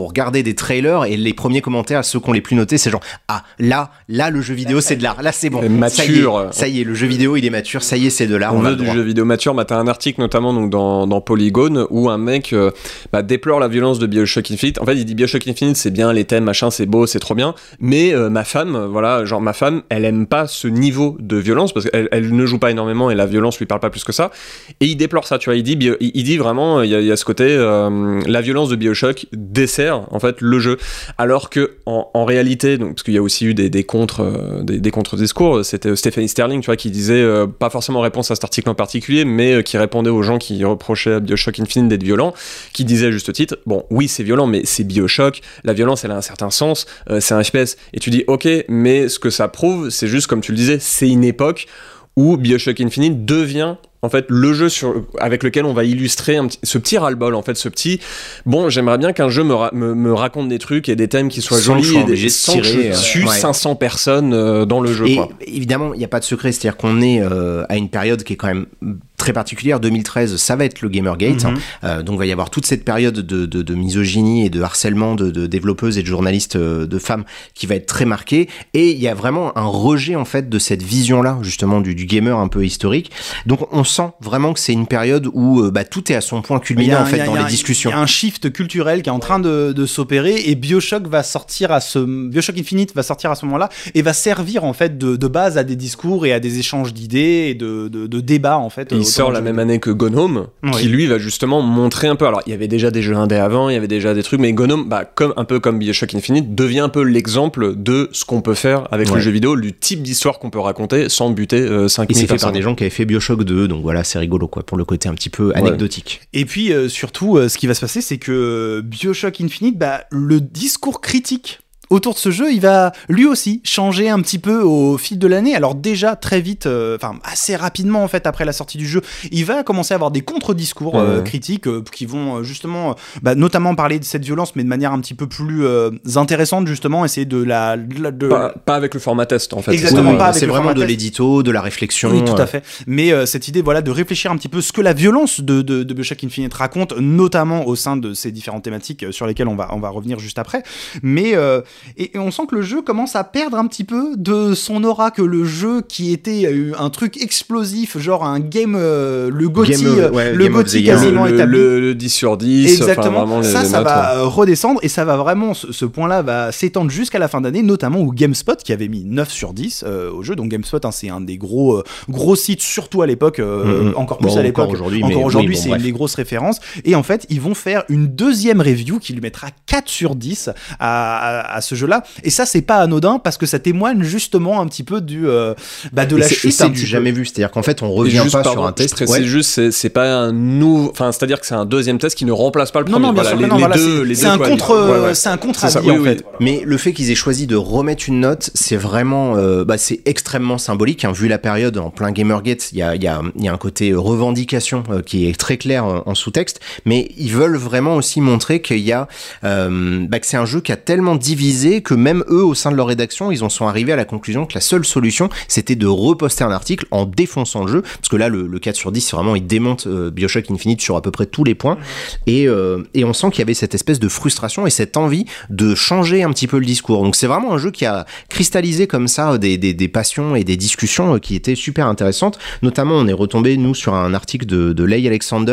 regardez des trailers et les premiers commentaires, ceux qu'on les plus notés, c'est genre là le jeu vidéo c'est de l'art, là c'est bon, mature. Ça y est, le jeu vidéo il est mature, ça y est c'est de l'art. On veut du jeu vidéo mature. T'as un article notamment donc dans Polygon où un mec déplore la violence de BioShock Infinite. En fait, il dit BioShock Infinite c'est bien, les thèmes machin c'est beau, c'est trop bien, mais ma femme elle aime pas ce niveau de violence parce qu'elle ne joue pas énormément et la violence lui parle pas plus que ça, et il déplore ça, tu vois. Il dit vraiment il y a ce côté la violence de BioShock dessert en fait le jeu, alors que en réalité, donc, parce qu'il y a aussi eu des contre-discours, c'était Stephanie Sterling, tu vois, qui disait pas forcément en réponse à cet article en particulier, mais qui répondait aux gens qui reprochaient à BioShock Infinite d'être violent, qui disait à juste titre, bon oui c'est violent mais c'est BioShock, la violence elle a un certain sens, c'est un FPS, et tu dis ok, mais ce que ça prouve c'est juste comme tu le disais, c'est une époque où BioShock Infinite devient en fait le jeu avec lequel on va illustrer ce petit ras-le-bol, en fait, ce petit j'aimerais bien qu'un jeu me raconte des trucs et des thèmes qui soient jolis et sans que je tue 500 personnes dans le jeu, et quoi. Évidemment il n'y a pas de secret, c'est-à-dire qu'on est à une période qui est quand même très particulière. 2013 ça va être le Gamergate, donc il va y avoir toute cette période de misogynie et de harcèlement de développeuses et de journalistes de femmes qui va être très marquée, et il y a vraiment un rejet en fait de cette vision là justement du gamer un peu historique. Donc on sent vraiment que c'est une période où tout est à son point culminant en fait dans les discussions. Il y a un shift culturel qui est en train de s'opérer, et BioShock Infinite va sortir à ce moment-là et va servir en fait de base à des discours et à des échanges d'idées et de débats en fait. Il sort la même année que Gone Home, qui lui va justement montrer un peu. Alors il y avait déjà des jeux indés avant, il y avait déjà des trucs, mais Gone Home, un peu comme BioShock Infinite, devient un peu l'exemple de ce qu'on peut faire avec le jeu vidéo, du type d'histoire qu'on peut raconter sans buter 5000 personnes. Et c'est fait par des gens qui avaient fait BioShock 2, donc voilà, c'est rigolo quoi, pour le côté un petit peu anecdotique. Et puis surtout, ce qui va se passer, c'est que BioShock Infinite, le discours critique autour de ce jeu, il va lui aussi changer un petit peu au fil de l'année. Alors déjà très vite, assez rapidement en fait après la sortie du jeu, il va commencer à avoir des contre-discours critiques qui vont justement, notamment parler de cette violence, mais de manière un petit peu plus intéressante, justement, essayer de pas avec le format test en fait. Exactement, pas avec c'est le vraiment format de test. l'édito, de la réflexion. Oui, tout à fait. Mais cette idée, de réfléchir un petit peu ce que la violence de BioShock Infinite raconte, notamment au sein de ces différentes thématiques sur lesquelles on va revenir juste après. Mais et on sent que le jeu commence à perdre un petit peu de son aura, que le jeu qui était un truc explosif, genre un game, le GOTY quasiment établi. Le 10 sur 10. Exactement. Vraiment ça va redescendre, et ça va vraiment, ce point-là va s'étendre jusqu'à la fin d'année, notamment où GameSpot, qui avait mis 9 sur 10 au jeu. Donc GameSpot, c'est un des gros sites, surtout à l'époque, encore plus à l'époque. Encore aujourd'hui, c'est une des grosses références. Et en fait, ils vont faire une deuxième review qui lui mettra 4 sur 10 à ce jeu-là. Et ça, c'est pas anodin, parce que ça témoigne justement un petit peu de la chute. C'est du jamais vu, c'est-à-dire qu'en fait, on revient pas sur un test. C'est juste, c'est pas un nouveau, c'est-à-dire que c'est un deuxième test qui ne remplace pas le premier. Non, bien sûr, c'est un contre-avis en fait. Mais le fait qu'ils aient choisi de remettre une note, c'est vraiment, c'est extrêmement symbolique, hein, vu la période en plein Gamergate. Il y a un côté revendication qui est très clair en sous-texte, mais ils veulent vraiment aussi montrer qu'il y a, que c'est un jeu qui a tellement divisé que même eux, au sein de leur rédaction, ils en sont arrivés à la conclusion que la seule solution, c'était de reposter un article en défonçant le jeu, parce que là, le 4 sur 10, c'est vraiment, ils démontent BioShock Infinite sur à peu près tous les points, et on sent qu'il y avait cette espèce de frustration et cette envie de changer un petit peu le discours. Donc c'est vraiment un jeu qui a cristallisé comme ça des passions et des discussions qui étaient super intéressantes. Notamment, on est retombé, nous, sur un article de Leigh Alexander,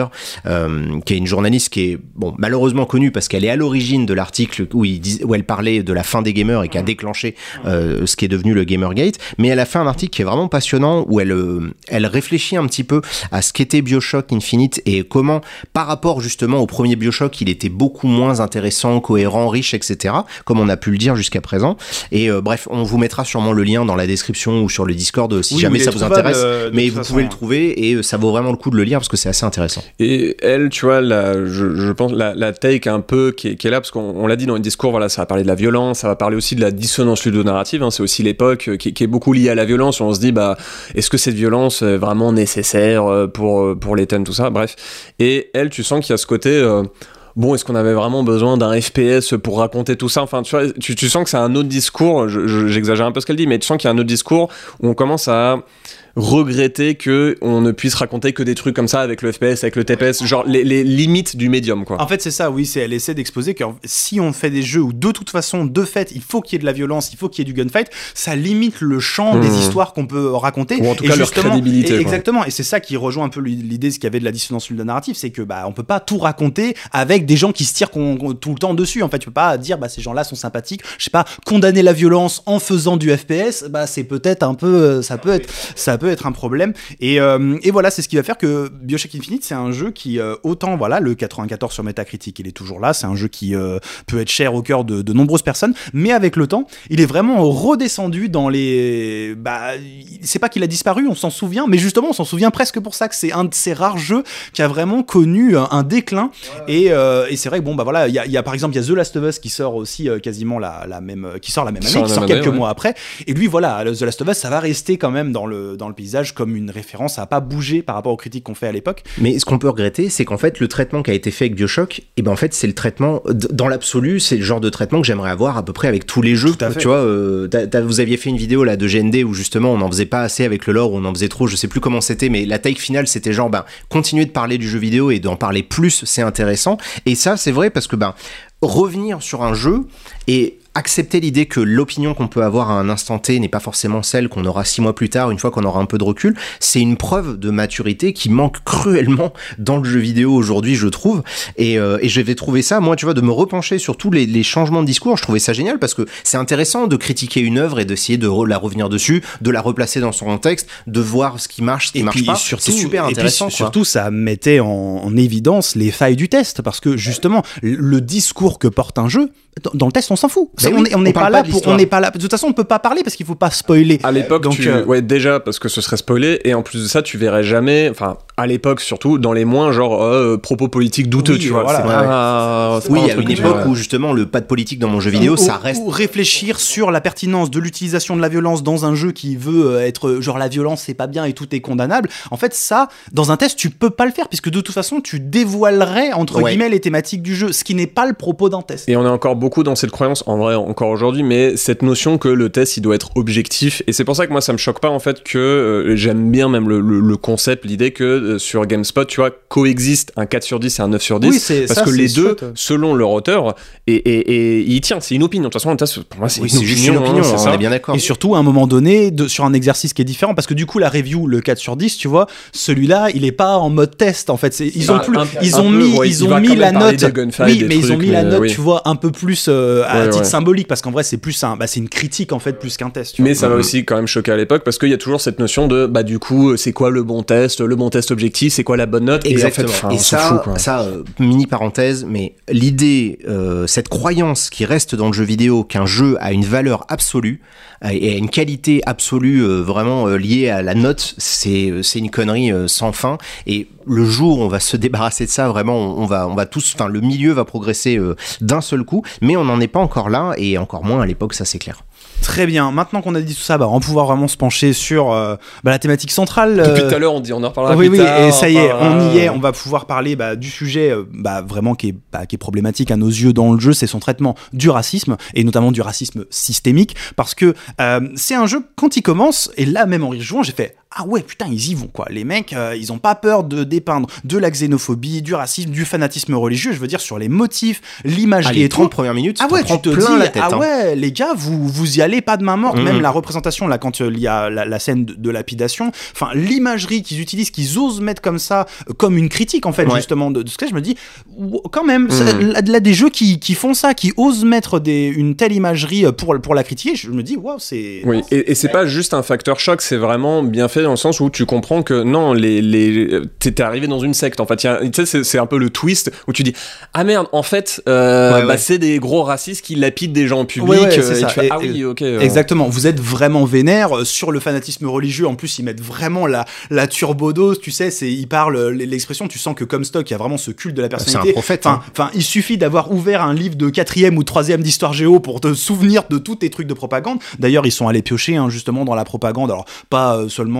qui est une journaliste qui est, malheureusement connue parce qu'elle est à l'origine de l'article où elle parlait de la fin des gamers et qui a déclenché ce qui est devenu le Gamergate. Mais elle a fait un article qui est vraiment passionnant, où elle réfléchit un petit peu à ce qu'était BioShock Infinite et comment, par rapport justement au premier BioShock, il était beaucoup moins intéressant, cohérent, riche, etc., comme on a pu le dire jusqu'à présent. Et bref, on vous mettra sûrement le lien dans la description ou sur le Discord si jamais ça vous intéresse, mais vous pouvez le trouver, et ça vaut vraiment le coup de le lire parce que c'est assez intéressant. Et elle, tu vois, je pense la take un peu qui est là, parce qu'on l'a dit dans le discours, voilà, ça va parler de la violence, ça va parler aussi de la dissonance ludonarrative, hein, c'est aussi l'époque qui est beaucoup liée à la violence, où on se dit, est-ce que cette violence est vraiment nécessaire pour les thèmes, tout ça, bref. Et elle, tu sens qu'il y a ce côté... est-ce qu'on avait vraiment besoin d'un FPS pour raconter tout ça ? Enfin, tu vois, tu sens que c'est un autre discours, j'exagère un peu ce qu'elle dit, mais tu sens qu'il y a un autre discours où on commence à regretter que on ne puisse raconter que des trucs comme ça avec le FPS, avec le TPS, genre les limites du médium, quoi. En fait, c'est ça, oui, elle essaie d'exposer que si on fait des jeux où de toute façon, de fait, il faut qu'il y ait de la violence, il faut qu'il y ait du gunfight, ça limite le champ des histoires qu'on peut raconter. Ou en tout cas leur crédibilité. Exactement, et c'est ça qui rejoint un peu l'idée qu'il y avait de la dissonance narrative, c'est que on peut pas tout raconter avec des gens qui se tirent tout le temps dessus. En fait, tu peux pas dire ces gens-là sont sympathiques. Je sais pas, condamner la violence en faisant du FPS, c'est peut-être un peu, ça peut être un problème. Et voilà, c'est ce qui va faire que BioShock Infinite, c'est un jeu qui autant voilà le 94 sur Metacritic, il est toujours là. C'est un jeu qui peut être cher au cœur de nombreuses personnes, mais avec le temps, il est vraiment redescendu dans les. C'est pas qu'il a disparu, on s'en souvient, mais justement, on s'en souvient presque pour ça que c'est un de ces rares jeux qui a vraiment connu un déclin. Et c'est vrai que il y a par exemple, il y a The Last of Us qui sort aussi quasiment la même, qui sort année, qui sort quelques mois après. Et lui, voilà, The Last of Us, ça va rester quand même dans le paysage comme une référence. Ça a pas bougé par rapport aux critiques qu'on fait à l'époque. Mais ce qu'on peut regretter, c'est qu'en fait, le traitement qui a été fait avec BioShock, en fait, c'est le traitement, dans l'absolu, c'est le genre de traitement que j'aimerais avoir à peu près avec tous les jeux. Tu vois, vous aviez fait une vidéo là de GND où justement on n'en faisait pas assez avec le lore, on en faisait trop, je sais plus comment c'était, mais la take finale c'était genre continuer de parler du jeu vidéo et d'en parler plus, c'est intéressant. Et ça c'est vrai parce que revenir sur un jeu et accepter l'idée que l'opinion qu'on peut avoir à un instant T n'est pas forcément celle qu'on aura 6 mois plus tard, une fois qu'on aura un peu de recul, c'est une preuve de maturité qui manque cruellement dans le jeu vidéo aujourd'hui, je trouve. Et je vais trouver ça, moi, tu vois, de me repencher sur tous les changements de discours, je trouvais ça génial parce que c'est intéressant de critiquer une œuvre et d'essayer de la revenir dessus, de la replacer dans son contexte, de voir ce qui marche, ce qui marche pas. Surtout, c'est super intéressant. Et puis, surtout, ça mettait en évidence les failles du test parce que justement, le discours que porte un jeu, dans le test, on s'en fout. On n'est pas là pour. On n'est pas là. De toute façon, on peut pas parler parce qu'il faut pas spoiler. À l'époque, déjà parce que ce serait spoilé, et en plus de ça, tu verrais jamais. Enfin, à l'époque surtout, dans les moins propos politiques douteux, tu vois. Voilà, il y a une époque où justement le pas de politique dans mon jeu vidéo, ça reste. Ou réfléchir sur la pertinence de l'utilisation de la violence dans un jeu qui veut être genre la violence c'est pas bien et tout est condamnable. En fait, ça, dans un test, tu peux pas le faire puisque de toute façon, tu dévoilerais entre guillemets les thématiques du jeu, ce qui n'est pas le propos d'un test. Et on est encore beaucoup dans cette croyance, en vrai, encore aujourd'hui, mais cette notion que le test, il doit être objectif. Et c'est pour ça que moi, ça me choque pas, en fait, que j'aime bien même le concept, l'idée que sur GameSpot, tu vois, coexiste un 4 sur 10 et un 9 sur 10. Oui, parce que les deux, selon leur auteur, et il tient, c'est une opinion. De toute façon, un test, pour moi, c'est une opinion, on est bien d'accord. Et surtout, à un moment donné, sur un exercice qui est différent, parce que du coup, la review, le 4 sur 10, tu vois, celui-là, il est pas en mode test, en fait. Ils ont mis la note. Oui, mais ils ont mis la note, tu vois, un peu plus à titre symbolique, parce qu'en vrai, c'est plus c'est une critique, en fait, plus qu'un test. Mais ça m'a aussi quand même choqué à l'époque, parce qu'il y a toujours cette notion de, du coup, c'est quoi le bon test objectif, c'est quoi la bonne note. Exactement. Et ça, mini parenthèse, mais l'idée, cette croyance qui reste dans le jeu vidéo qu'un jeu a une valeur absolue et a une qualité absolue vraiment liée à la note, c'est une connerie sans fin. Et le jour où on va se débarrasser de ça, vraiment, on va tous, le milieu va progresser d'un seul coup, mais on n'en est pas encore là, et encore moins à l'époque, ça c'est clair. Très bien, maintenant qu'on a dit tout ça, on va pouvoir vraiment se pencher sur la thématique centrale. Depuis tout à l'heure, on en reparlera plus tard. Oui, et ça y est, on y est, on va pouvoir parler du sujet vraiment qui est problématique à nos yeux dans le jeu, c'est son traitement du racisme, et notamment du racisme systémique, parce que c'est un jeu, quand il commence, et là même en y jouant, j'ai fait « Ah ouais, putain, ils y vont, quoi. Les mecs, ils ont pas peur de dépeindre de la xénophobie, du racisme, du fanatisme religieux, je veux dire, sur les motifs, l'imagerie et 30 premières minutes, tu te dis, la tête, ouais, les gars, vous y allez pas de main morte, même la représentation, là, quand il y a la scène de lapidation, enfin, l'imagerie qu'ils utilisent, qu'ils osent mettre comme ça, comme une critique, en fait, justement, de ce que je me dis, quand même, là, des jeux qui font ça, qui osent mettre une telle imagerie pour la critiquer, je me dis, waouh, c'est... Oui, et c'est pas juste un facteur choc, c'est vraiment bien fait dans le sens où tu comprends que non, t'es arrivé dans une secte, en fait. Tu sais, c'est un peu le twist où tu dis, ah merde, en fait, c'est des gros racistes qui lapident des gens en public. C'est ça. Tu fais, ah oui, ok. Exactement, vous êtes vraiment vénère sur le fanatisme religieux. En plus, ils mettent vraiment la turbodose, tu sais, ils parlent l'expression, tu sens que Comstock, il y a vraiment ce culte de la personnalité. C'est un prophète. Enfin, il suffit d'avoir ouvert un livre de 4e ou 3e d'histoire géo pour te souvenir de tous tes trucs de propagande. D'ailleurs, ils sont allés piocher, justement, dans la propagande. Alors, pas seulement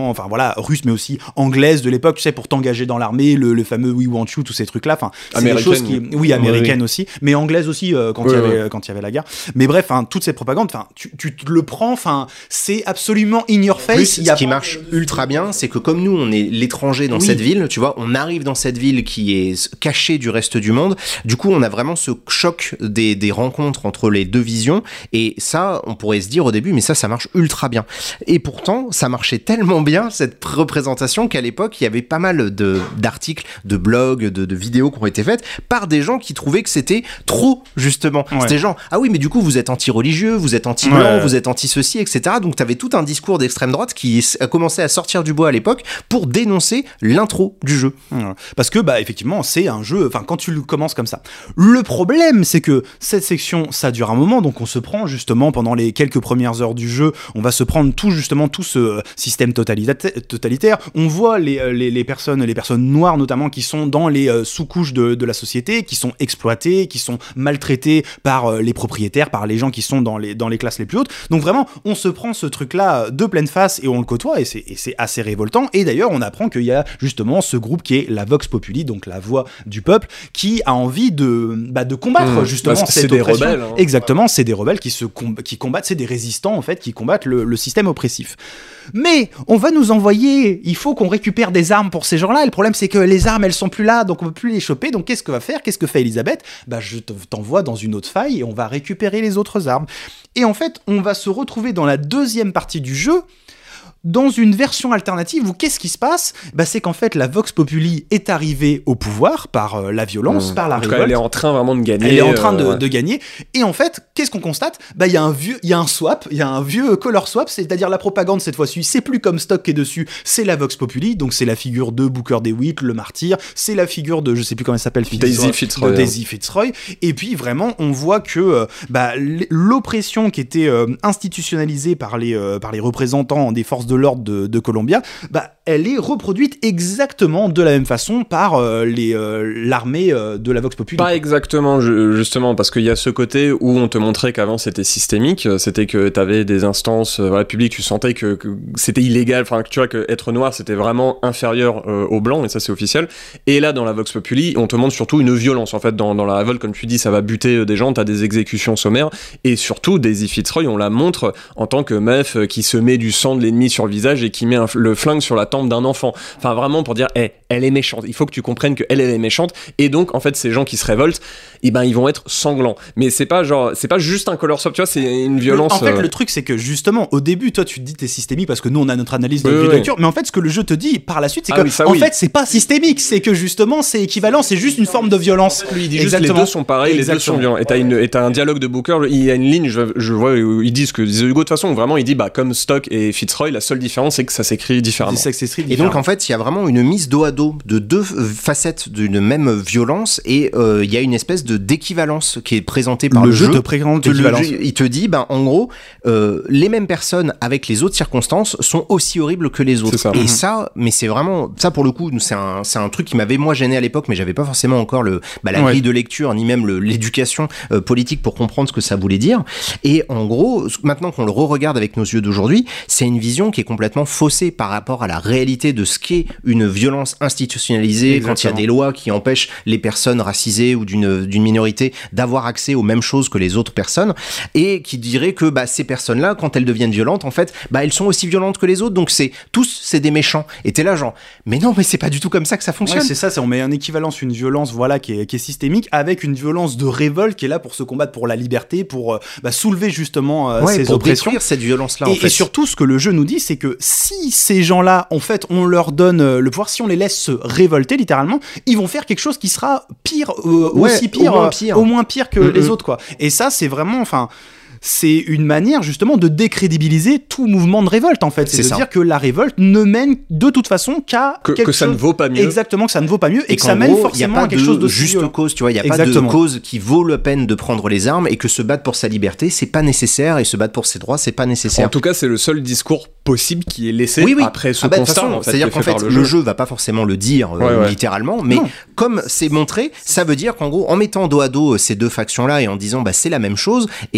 notamment, enfin voilà, russes mais aussi anglaises de l'époque, tu sais, pour t'engager dans l'armée, le fameux We Want You, tous ces trucs-là. Enfin, c'est des choses qui, oui, américaines aussi, mais anglaises aussi quand il y avait la guerre. Mais bref, toutes ces propagandes, enfin, tu le prends, enfin, c'est absolument in your face. Plus, ce qui marche ultra bien, c'est que comme nous, on est l'étranger dans cette ville, tu vois, on arrive dans cette ville qui est cachée du reste du monde. Du coup, on a vraiment ce choc des rencontres entre les deux visions. Et ça, on pourrait se dire au début, mais ça marche ultra bien. Et pourtant, ça marchait tellement bien, cette représentation, qu'à l'époque, il y avait pas mal d'articles, de blogs, de vidéos qui ont été faites par des gens qui trouvaient que c'était trop, justement. Ouais. C'était genre, ah oui, mais du coup, vous êtes anti-religieux, vous êtes anti-blanc, vous êtes anti-ceci, etc. Donc, t'avais tout un discours d'extrême droite qui a commencé à sortir du bois à l'époque pour dénoncer l'intro du jeu. Parce que, bah, effectivement, c'est un jeu, enfin, quand tu le commences comme ça. Le problème, c'est que cette section, ça dure un moment, donc on se prend justement pendant les quelques premières heures du jeu, on va se prendre tout ce système totalitaire. On voit les personnes noires notamment qui sont dans les sous-couches de la société, qui sont exploitées, qui sont maltraitées par les propriétaires, par les gens qui sont dans les classes les plus hautes. Donc vraiment, on se prend ce truc-là de pleine face et on le côtoie et c'est assez révoltant. Et d'ailleurs, on apprend qu'il y a justement ce groupe qui est la Vox Populi, donc la voix du peuple, qui a envie de combattre justement cette oppression. Rebelles, hein. Exactement, c'est des rebelles qui combattent, c'est des résistants en fait, qui combattent le système oppressif. Mais on va nous envoyer, il faut qu'on récupère des armes pour ces gens-là. Et le problème, c'est que les armes, elles sont plus là, donc on peut plus les choper. Donc qu'est-ce que va faire ? Qu'est-ce que fait Elisabeth ? Bah, je t'envoie dans une autre faille et on va récupérer les autres armes. Et en fait, on va se retrouver dans la deuxième partie du jeu, dans une version alternative où qu'est-ce qui se passe ? Bah, c'est qu'en fait la Vox Populi est arrivée au pouvoir par la violence, par la révolte. Elle est en train vraiment de gagner. Elle est en train de gagner. Et en fait, qu'est-ce qu'on constate ? Bah, il y a un vieux color swap, c'est-à-dire la propagande cette fois-ci, c'est plus comme stock qui est dessus, c'est la Vox Populi, donc c'est la figure de Booker DeWitt, le martyr, c'est la figure de, je sais plus comment elle s'appelle, Daisy Fitzroy. Et puis vraiment, on voit que l'oppression qui était institutionnalisée par les représentants des forces de l'ordre de Columbia, bah, elle est reproduite exactement de la même façon par l'armée de la Vox Populi. Pas exactement, justement, parce qu'il y a ce côté où on te montrait qu'avant c'était systémique, c'était que t'avais des instances publiques, tu sentais que c'était illégal, enfin tu vois que être noir c'était vraiment inférieur aux blancs, et ça c'est officiel. Et là dans la Vox Populi, on te montre surtout une violence, en fait dans la révolte, comme tu dis, ça va buter des gens, t'as des exécutions sommaires, et surtout Daisy Fitzroy, on la montre en tant que meuf qui se met du sang de l'ennemi sur le visage et qui met le flingue sur la tempe d'un enfant. Enfin vraiment pour dire, elle est méchante. Il faut que tu comprennes qu'elle est méchante. Et donc en fait ces gens qui se révoltent, ils vont être sanglants. Mais c'est pas juste un color swap, tu vois, c'est une violence. En fait le truc c'est que justement au début toi tu te dis t'es systémique parce que nous on a notre analyse de la lecture, mais en fait ce que le jeu te dit par la suite c'est que fait c'est pas systémique, c'est que justement c'est équivalent, c'est juste une forme de violence. Lui il dit juste les deux sont pareils, les deux sont violents. Et t'as un dialogue de Booker, il y a une ligne, je vois où ils disent que disait Hugo, de toute façon vraiment il dit comme Stock et Fitzroy, la seule différence c'est que ça s'écrit différemment. Et donc en fait il y a vraiment une mise dos à dos de deux facettes d'une même violence, et il y a une espèce d'équivalence qui est présentée par le jeu. Te présente l'équivalence. Il te dit en gros les mêmes personnes avec les autres circonstances sont aussi horribles que les autres. Et ça, mais c'est vraiment ça pour le coup, c'est un truc qui m'avait moi gêné à l'époque, mais j'avais pas forcément encore la grille de lecture ni même l'éducation politique pour comprendre ce que ça voulait dire. Et en gros, maintenant qu'on le re-regarde avec nos yeux d'aujourd'hui, c'est une vision qui est complètement faussée par rapport à la réalité de ce qu'est une violence institutionnalisée. Exactement. Quand il y a des lois qui empêchent les personnes racisées ou d'une minorité d'avoir accès aux mêmes choses que les autres personnes, et qui dirait que ces personnes-là, quand elles deviennent violentes, en fait, elles sont aussi violentes que les autres, donc c'est des méchants. Et t'es là genre, mais non, mais c'est pas du tout comme ça que ça fonctionne. Ouais, c'est ça, on met en équivalence une violence qui est systémique avec une violence de révolte qui est là pour se combattre pour la liberté, pour soulever justement ces pour oppressions. Détruire cette violence-là, et surtout, ce que le jeu nous dit, c'est que si ces gens-là, en fait, on leur donne le pouvoir, si on les laisse se révolter littéralement, ils vont faire quelque chose qui sera pire, aussi pire, au moins pire que les autres, quoi. Et ça, c'est vraiment, c'est une manière justement de décrédibiliser tout mouvement de révolte, en fait. C'est de dire que la révolte ne mène de toute façon qu'à quelque chose. Que ça ne vaut pas mieux. Exactement, que ça ne vaut pas mieux et que ça mène forcément à quelque chose de juste cause, tu vois. Il n'y a pas de cause qui vaut la peine de prendre les armes, et que se battre pour sa liberté, c'est pas nécessaire, et se battre pour ses droits, c'est pas nécessaire. En tout cas, c'est le seul discours possible qui est laissé après ce constat. C'est-à-dire qu'en fait, le jeu va pas forcément le dire littéralement, mais comme c'est montré, ça veut dire qu'en gros, en mettant dos à dos ces deux factions-là et en disant c'est la même chose, et c'est juste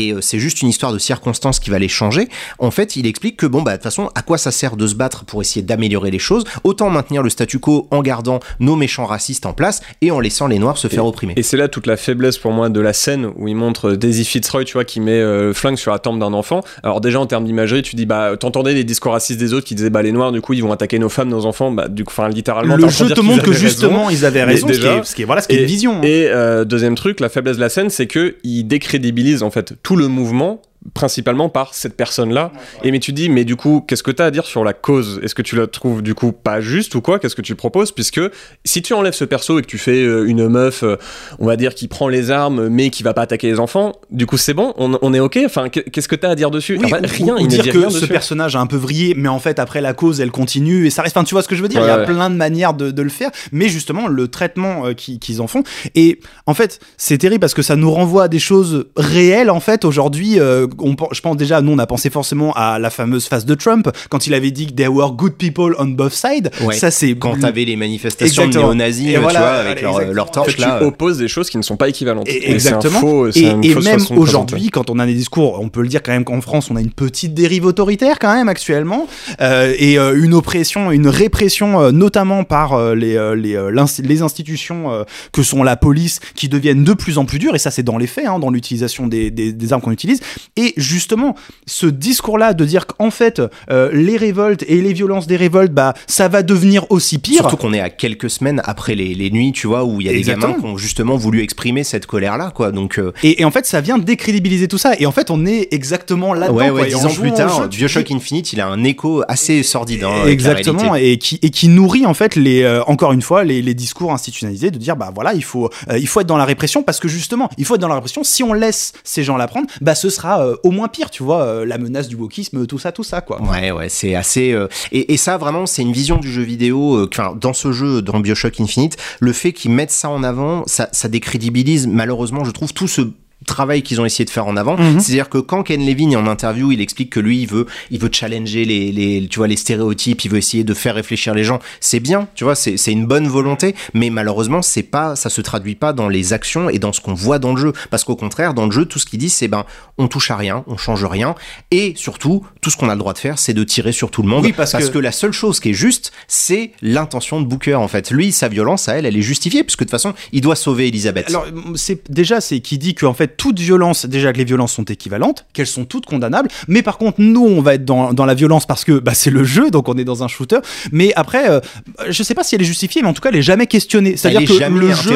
juste une histoire de circonstances qui va les changer. En fait, il explique que bon, bah, de toute façon, à quoi ça sert de se battre pour essayer d'améliorer les choses? Autant maintenir le statu quo en gardant nos méchants racistes en place et en laissant les noirs se faire opprimer. Et c'est là toute la faiblesse pour moi de la scène où il montre Daisy Fitzroy, tu vois, qui met le flingue sur la tempe d'un enfant. Alors déjà en termes d'imagerie, tu dis bah t'entendais les discours racistes des autres qui disaient bah les noirs du coup ils vont attaquer nos femmes, nos enfants, bah du coup enfin littéralement le jeu te montre que justement ils avaient raison, déjà, ce qui est une vision. Et deuxième truc, la faiblesse de la scène, c'est que il décrédibilise en fait tout le mouvement principalement par cette personne-là. Et mais tu dis, mais du coup, qu'est-ce que t'as à dire sur la cause? Est-ce que tu la trouves du coup pas juste ou quoi? Qu'est-ce que tu proposes? Puisque si tu enlèves ce perso et que tu fais une meuf, on va dire, qui prend les armes mais qui va pas attaquer les enfants, du coup c'est bon, on est ok. Enfin, qu'est-ce que t'as à dire dessus? Oui, enfin, rien. Ou Il dire ne dit que rien ce dessus. personnage a un peu vrillé, mais en fait après la cause elle continue et ça reste. Enfin, tu vois ce que je veux dire? Il y a plein de manières de le faire, mais justement le traitement qu'ils en font. Et en fait, c'est terrible parce que ça nous renvoie à des choses réelles en fait. Aujourd'hui, je pense déjà, nous on a pensé forcément à la fameuse phase de Trump quand il avait dit que there were good people on both sides. Ouais. Ça c'est quand t'avais les manifestations néo-nazis, tu voilà, vois, avec leur torche là. Tu opposes des choses qui ne sont pas équivalentes. Exactement. Et même aujourd'hui, quand on a des discours, on peut le dire quand même qu'en France, on a une petite dérive autoritaire quand même actuellement, et une oppression, une répression, notamment par les institutions que sont la police, qui deviennent de plus en plus dures. Et ça, c'est dans les faits, hein, dans l'utilisation des armes qu'on utilise. Et justement, ce discours-là de dire qu'en fait, les révoltes et les violences des révoltes, bah, ça va devenir aussi pire. Surtout qu'on est à quelques semaines après les nuits, tu vois, où il y a des gamins qui ont justement voulu exprimer cette colère-là, quoi. Donc, et en fait, ça vient décrédibiliser tout ça. Et en fait, on est exactement là-dedans. Ouais, 10 ans plus tard, BioShock Infinite, il a un écho assez sordide. Hein, exactement, et qui nourrit en fait encore une fois les discours institutionnalisés de dire bah voilà, il faut être dans la répression parce que justement, il faut être dans la répression. Si on laisse ces gens l'apprendre, bah ce sera au moins pire, tu vois, la menace du wokisme, tout ça quoi. Ouais, c'est assez et ça vraiment, c'est une vision du jeu vidéo. Dans ce jeu, dans BioShock Infinite, le fait qu'ils mettent ça en avant, ça décrédibilise malheureusement, je trouve, tout ce travail qu'ils ont essayé de faire en avant. C'est-à-dire que quand Ken Levine est en interview, il explique que lui, il veut challenger tu vois, les stéréotypes, il veut essayer de faire réfléchir les gens. C'est bien, tu vois, c'est une bonne volonté, mais malheureusement, ça se traduit pas dans les actions et dans ce qu'on voit dans le jeu. Parce qu'au contraire, dans le jeu, tout ce qu'ils disent, c'est on touche à rien, on change rien, et surtout, tout ce qu'on a le droit de faire, c'est de tirer sur tout le monde. Oui, parce que la seule chose qui est juste, c'est l'intention de Booker, en fait. Lui, sa violence, à elle est justifiée, puisque de toute façon, il doit sauver Elizabeth. Alors, c'est qui dit qu'en fait, toute violence, déjà que les violences sont équivalentes, qu'elles sont toutes condamnables, mais par contre nous on va être dans la violence parce que bah, c'est le jeu, donc on est dans un shooter, mais après je sais pas si elle est justifiée, mais en tout cas elle est jamais questionnée, c'est-à-dire que le jeu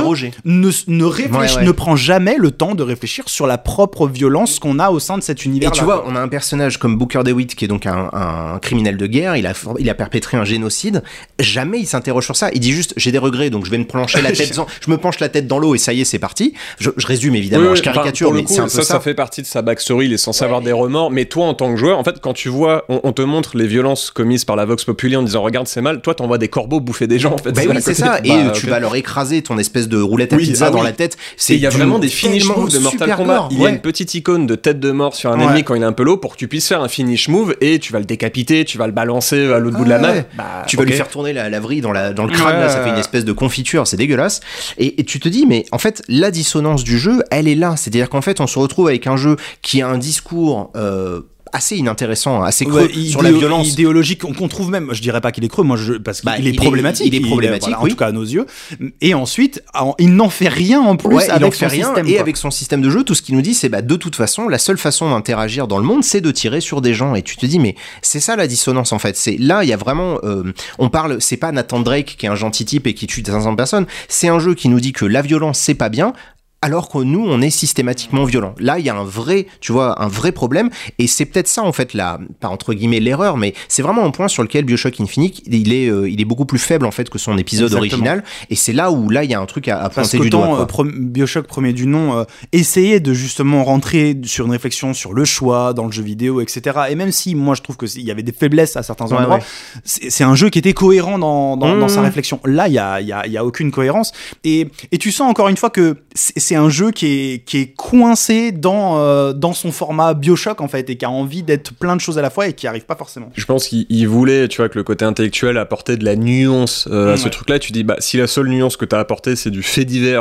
ne réfléchit, ne prend jamais le temps de réfléchir sur la propre violence qu'on a au sein de cet univers. Et tu vois, on a un personnage comme Booker DeWitt qui est donc un criminel de guerre, il a perpétré un génocide, jamais il s'interroge sur ça, il dit juste j'ai des regrets donc je vais me plancher la tête je me penche la tête dans l'eau et ça y est, c'est parti. Je résume évidemment, je caricature, mais c'est un peu ça fait partie de sa backstory, il est censé avoir des remords, mais toi en tant que joueur, en fait, quand tu vois, on te montre les violences commises par la Vox Populi en disant regarde c'est mal, toi t'envoies des corbeaux bouffer des gens en fait. Bah oui, c'est ça, et tu vas leur écraser ton espèce de roulette à pizza dans la tête. Il y a vraiment des finish moves de Mortal Kombat. Il y a une petite icône de tête de mort sur un ennemi quand il est un peu low pour que tu puisses faire un finish move et tu vas le décapiter, tu vas le balancer à l'autre bout de la map. Tu vas lui faire tourner la vrille dans le crâne, là, ça fait une espèce de confiture, c'est dégueulasse. Et tu te dis, mais en fait, la dissonance du jeu, elle est là. C'est-à-dire qu'en fait, on se retrouve avec un jeu qui a un discours assez inintéressant, assez creux sur la violence idéologique qu'on trouve même, je dirais pas qu'il est creux, parce qu'il est problématique. Il est problématique, en tout cas à nos yeux. Et ensuite, il n'en fait rien en plus avec son système. Et avec son système de jeu, tout ce qu'il nous dit, c'est de toute façon, la seule façon d'interagir dans le monde, c'est de tirer sur des gens. Et tu te dis, mais c'est ça la dissonance en fait. C'est là, il y a vraiment, on parle, c'est pas Nathan Drake qui est un gentil type et qui tue 500 personnes. C'est un jeu qui nous dit que la violence c'est pas bien, alors que nous, on est systématiquement violent. Là, il y a un vrai problème, et c'est peut-être ça, en fait, pas entre guillemets l'erreur, mais c'est vraiment un point sur lequel BioShock Infinite, il est beaucoup plus faible, en fait, que son épisode original, et c'est là où, il y a un truc à pointer du doigt. BioShock premier du nom, essayait de justement rentrer sur une réflexion sur le choix dans le jeu vidéo, etc. Et même si, moi, je trouve qu'il y avait des faiblesses à certains endroits, c'est un jeu qui était cohérent dans sa réflexion. Là, il y a aucune cohérence, et tu sens encore une fois que c'est un jeu qui est coincé dans son format BioShock en fait, et qui a envie d'être plein de choses à la fois et qui arrive pas forcément. Je pense qu'il voulait, tu vois, que le côté intellectuel apportait de la nuance à ce truc-là. Tu dis, si la seule nuance que t'as apporté c'est du fait divers,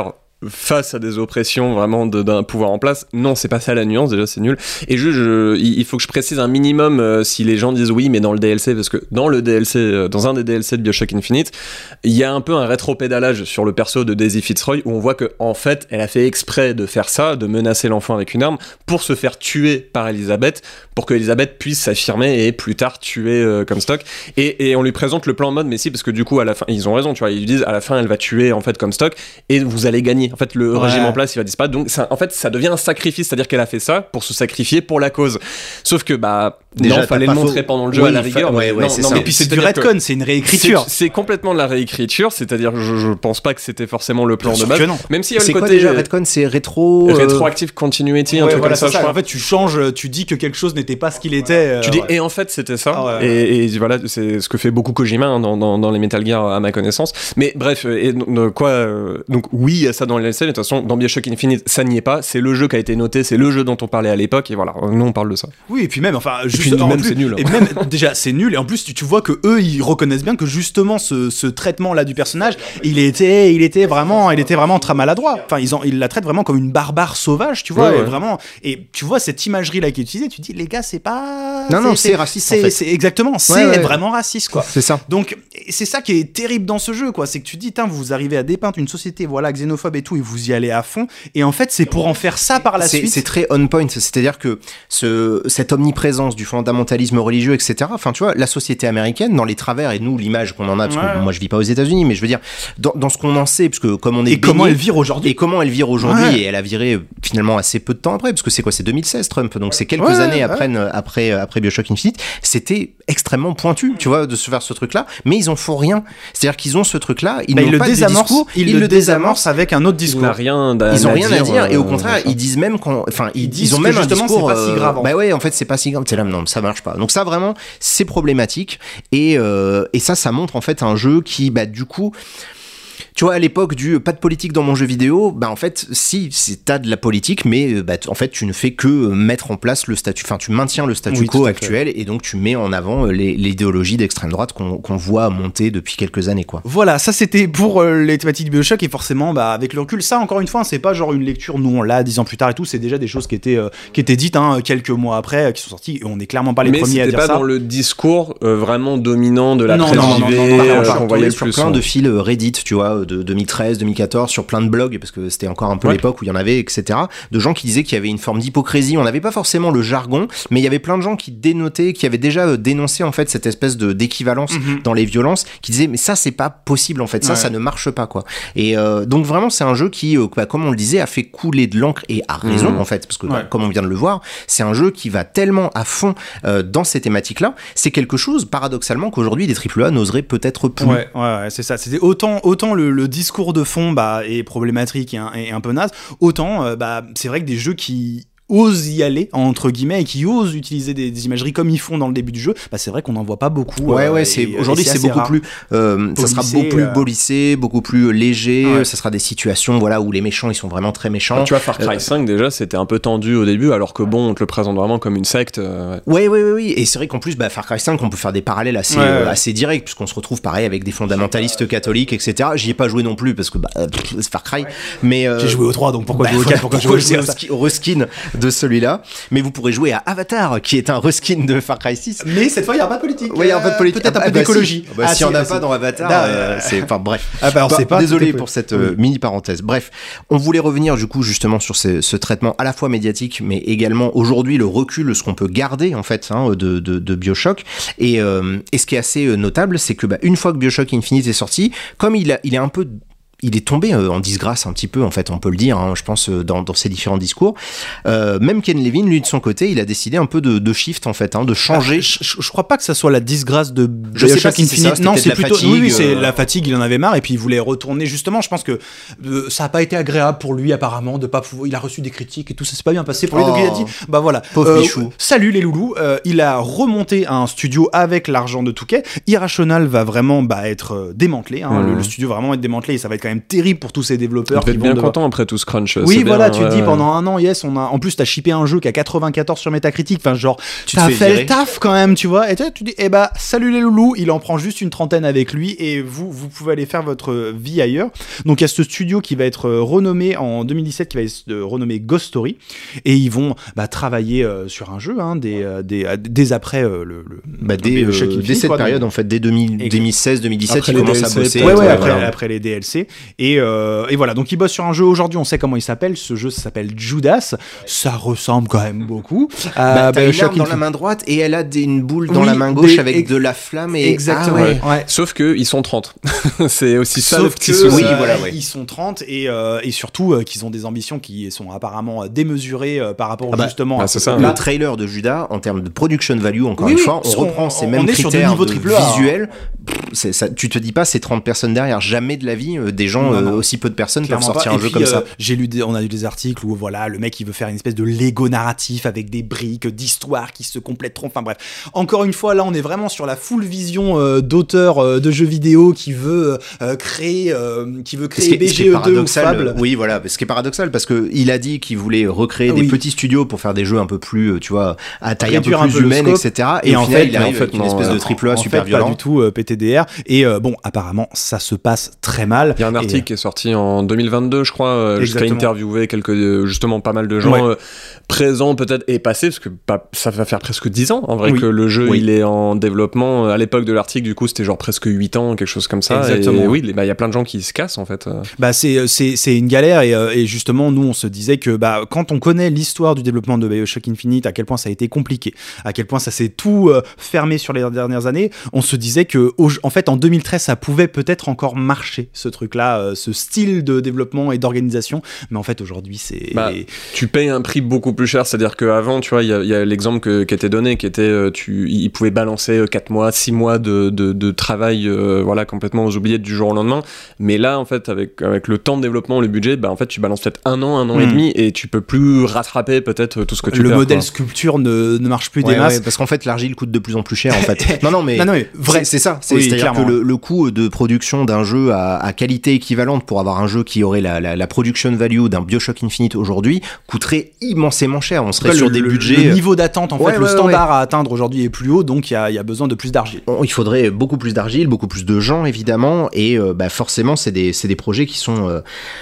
face à des oppressions vraiment d'un pouvoir en place. Non, c'est pas ça la nuance, déjà c'est nul. Et il faut que je précise un minimum si les gens disent oui, mais dans le DLC, parce que dans le DLC, dans un des DLC de BioShock Infinite, il y a un peu un rétro-pédalage sur le perso de Daisy Fitzroy où on voit que en fait, elle a fait exprès de faire ça, de menacer l'enfant avec une arme pour se faire tuer par Elizabeth, pour que Elizabeth puisse s'affirmer et plus tard tuer Comstock. Et on lui présente le plan en mode mais si, parce que du coup à la fin ils ont raison, tu vois, ils lui disent à la fin elle va tuer en fait Comstock et vous allez gagner. En fait le régime en place il va disparaître. Donc en fait ça devient un sacrifice, c'est-à-dire qu'elle a fait ça pour se sacrifier pour la cause. Sauf que déjà, non, fallait le montrer pendant le jeu à la rigueur. Ouais, c'est ça. Et puis c'est du retcon, c'est une réécriture. C'est complètement de la réécriture, c'est-à-dire je pense pas que c'était forcément le plan de base. Même si c'est le côté déjà retcon, c'est rétroactive continuity, un truc comme ça. En fait, tu changes, tu dis que quelque chose n'était pas ce qu'il était. Tu dis et en fait c'était ça. Et voilà, c'est ce que fait beaucoup Kojima dans les Metal Gear à ma connaissance. Mais bref, donc oui, il y a ça dans le DLC, mais de toute façon dans BioShock Infinite, ça n'y est pas. C'est le jeu qui a été noté, c'est le jeu dont on parlait à l'époque et voilà, nous on parle de ça. Oui, et puis même c'est nul. Et même déjà c'est nul et en plus tu vois que eux ils reconnaissent bien que justement ce traitement là du personnage, il était vraiment très maladroit. Enfin ils la traitent vraiment comme une barbare sauvage, tu vois, vraiment. Et tu vois cette imagerie là qui est utilisée, tu dis les gars, c'est pas c'est raciste en fait. C'est exactement, c'est vraiment raciste quoi. C'est ça. Donc c'est ça qui est terrible dans ce jeu quoi, c'est que tu dis vous arrivez à dépeindre une société xénophobe et tout et vous y allez à fond et en fait c'est pour en faire ça par la suite. C'est très on point, c'est-à-dire que cette omniprésence du fondamentalisme religieux, etc. Enfin, tu vois, la société américaine, dans les travers, et nous, l'image qu'on en a, parce que moi, je vis pas aux États-Unis, mais je veux dire, dans ce qu'on en sait, parce que comme on est et comment elle vire aujourd'hui. Et elle a viré finalement assez peu de temps après, parce que c'est quoi, c'est 2016, Trump, donc c'est quelques années après BioShock Infinite, c'était extrêmement pointu, tu vois, de se faire ce truc-là, mais ils en font rien. C'est-à-dire qu'ils ont ce truc-là, ils n'ont pas de discours, ils le désamorcent avec un autre discours. Ils n'ont rien à dire, et au contraire, ils disent même ils ont même un discours. C'est pas si grave. Bah ouais, en fait, c'est pas si grave. C'est là, non, ça marche pas. Donc ça, vraiment, c'est problématique. Et ça montre en fait un jeu qui, du coup. Tu vois, à l'époque du pas de politique dans mon jeu vidéo, en fait, si, t'as de la politique, mais en fait, tu ne fais que mettre en place le statut, enfin, tu maintiens le statu quo actuel, et donc tu mets en avant l'idéologie d'extrême droite qu'on voit monter depuis quelques années, quoi. Voilà, ça c'était pour les thématiques de BioShock, et forcément, avec le recul, ça, encore une fois, c'est pas genre une lecture, nous on l'a 10 ans plus tard et tout, c'est déjà des choses qui étaient dites quelques mois après, qui sont sorties, et on n'est clairement pas les premiers à dire ça. Mais c'était pas dans le discours vraiment dominant de la presse privée, qu'on voyait le plus. Plein de fils Reddit, tu vois, de 2013, 2014, sur plein de blogs, parce que c'était encore un peu l'époque où il y en avait, etc., de gens qui disaient qu'il y avait une forme d'hypocrisie. On n'avait pas forcément le jargon, mais il y avait plein de gens qui dénotaient, qui avaient déjà dénoncé en fait cette espèce d'équivalence dans les violences, qui disaient mais ça c'est pas possible en fait, ça ne marche pas quoi. Et donc vraiment c'est un jeu qui, comme on le disait, a fait couler de l'encre et à raison en fait, parce que comme on vient de le voir, c'est un jeu qui va tellement à fond dans ces thématiques-là, c'est quelque chose paradoxalement qu'aujourd'hui des AAA n'oseraient peut-être plus. Ouais, c'est ça. C'était autant le discours de fond est problématique et un peu naze, autant c'est vrai que des jeux qui osent y aller entre guillemets et qui osent utiliser des imageries comme ils font dans le début du jeu, c'est vrai qu'on n'en voit pas beaucoup. Aujourd'hui c'est beaucoup plus ça sera beaucoup plus bolissé, beaucoup plus léger, ça sera des situations où les méchants ils sont vraiment très méchants. Tu vois, Far Cry 5 déjà c'était un peu tendu au début, alors que on te le présente vraiment comme une secte. Oui, et c'est vrai qu'en plus Far Cry 5 on peut faire des parallèles assez directs, puisqu'on se retrouve pareil avec des fondamentalistes catholiques, etc. J'y ai pas joué non plus parce que c'est Far Cry, mais j'ai joué au 3, donc pourquoi jouer au 4, pourquoi jouer au reskin de celui-là, mais vous pourrez jouer à Avatar qui est un reskin de Far Cry 6, mais cette fois il n'y a pas de politique. Il y a pas de politique, peut-être un peu d'écologie. Si on n'a pas dans Avatar, c'est bref. C'est pas désolé pour cette mini parenthèse. Bref, on voulait revenir du coup justement sur ce traitement à la fois médiatique mais également aujourd'hui le recul, ce qu'on peut garder en fait de BioShock, et ce qui est assez notable, c'est que une fois que BioShock Infinite est sorti, comme il est tombé en disgrâce un petit peu, en fait, on peut le dire, je pense, dans ses différents discours. Même Ken Levine, lui, de son côté, il a décidé un peu de shift, en fait, de changer. Je crois pas que ça soit la disgrâce de BioShock Infinite. Non, c'est plutôt... Oui, c'est la fatigue, il en avait marre, et puis il voulait retourner, justement. Je pense que ça a pas été agréable pour lui, apparemment, de pas pouvoir... Il a reçu des critiques et tout, ça s'est pas bien passé pour lui, donc il a dit, voilà. Pauvre bichou. Salut les loulous. Il a remonté un studio avec l'argent de Touquet. Irrational va vraiment être démantelé, le studio va vraiment être démantelé, et ça va être quand même même terrible pour tous ces développeurs. Tu vas être bien content après tout ce crunch. Oui, voilà, tu te dis pendant un an, yes, en plus t'as shippé un jeu qui a 94 sur Metacritic, enfin genre, t'as fait le taf quand même, tu vois, et tu dis, salut les loulous, il en prend juste une trentaine avec lui, et vous pouvez aller faire votre vie ailleurs. Donc il y a ce studio qui va être renommé en 2017, qui va être renommé Ghost Story, et ils vont travailler sur un jeu, dès après dès cette période, en fait, dès 2016-2017, ils commencent à bosser. Après les DLC, et voilà, donc ils bossent sur un jeu. Aujourd'hui, on sait comment il s'appelle. Ce jeu s'appelle Judas. Ça ressemble quand même beaucoup. T'as une arme dans la main droite et elle a une boule dans la main gauche avec de la flamme. Exactement. Sauf qu'ils sont 30. C'est aussi ça le petit souci. Oui, ils sont 30 et surtout qu'ils ont des ambitions qui sont apparemment démesurées par rapport justement à ça. Le trailer de Judas, en termes de production value, encore une fois, on reprend ces mêmes critères visuels. Tu te dis pas, c'est 30 personnes derrière. Jamais de la vie, des gens, aussi peu de personnes peuvent sortir un jeu comme ça. On a lu des articles où le mec il veut faire une espèce de Lego narratif avec des briques d'histoire qui se complèteront. Enfin bref, encore une fois, là on est vraiment sur la full vision d'auteur de jeux vidéo qui veut créer BGE2 ou Fable. Oui, voilà, ce qui est paradoxal parce que il a dit qu'il voulait recréer des petits studios pour faire des jeux un peu plus, tu vois, à taille un peu plus humaine, etc. Et en fait, il arrive avec une espèce de triple A super violent. Pas du tout PTDR. Et apparemment, ça se passe très mal. Il y a un article qui est sorti en 2022, je crois, jusqu'à interviewer justement pas mal de gens présents peut-être et passés, parce que ça va faire presque 10 ans en vrai que le jeu il est en développement. À l'époque de l'article, du coup, c'était genre presque 8 ans, quelque chose comme ça. Exactement. Et oui, il y a plein de gens qui se cassent en fait. C'est une galère et justement, nous on se disait que quand on connaît l'histoire du développement de BioShock Infinite, à quel point ça a été compliqué, à quel point ça s'est tout fermé sur les dernières années, on se disait que en fait en 2013 ça pouvait peut-être encore marcher ce truc-là, ce style de développement et d'organisation, mais en fait aujourd'hui c'est... tu payes un prix beaucoup plus cher, c'est-à-dire qu'avant, tu vois, il y a l'exemple qui était donné, qui était, ils pouvaient balancer 4 mois, 6 mois de travail, complètement aux oubliettes du jour au lendemain, mais là, en fait, avec le temps de développement, le budget, en fait, tu balances peut-être un an et demi, et tu peux plus rattraper peut-être tout ce que tu perds. Le modèle sculpture ne marche plus des masses. Parce qu'en fait, l'argile coûte de plus en plus cher, en fait. non, mais vrai, c'est ça. C'est-à-dire que le coût de production d'un jeu à qualité équivalente pour avoir un jeu qui aurait la production value d'un BioShock Infinite aujourd'hui coûterait immensément cher. On serait sur des budgets... Le niveau d'attente, en fait, le standard à atteindre aujourd'hui est plus haut, donc il y a besoin de plus d'argile. Il faudrait beaucoup plus d'argile, beaucoup plus de gens, évidemment, et forcément, c'est des projets qui sont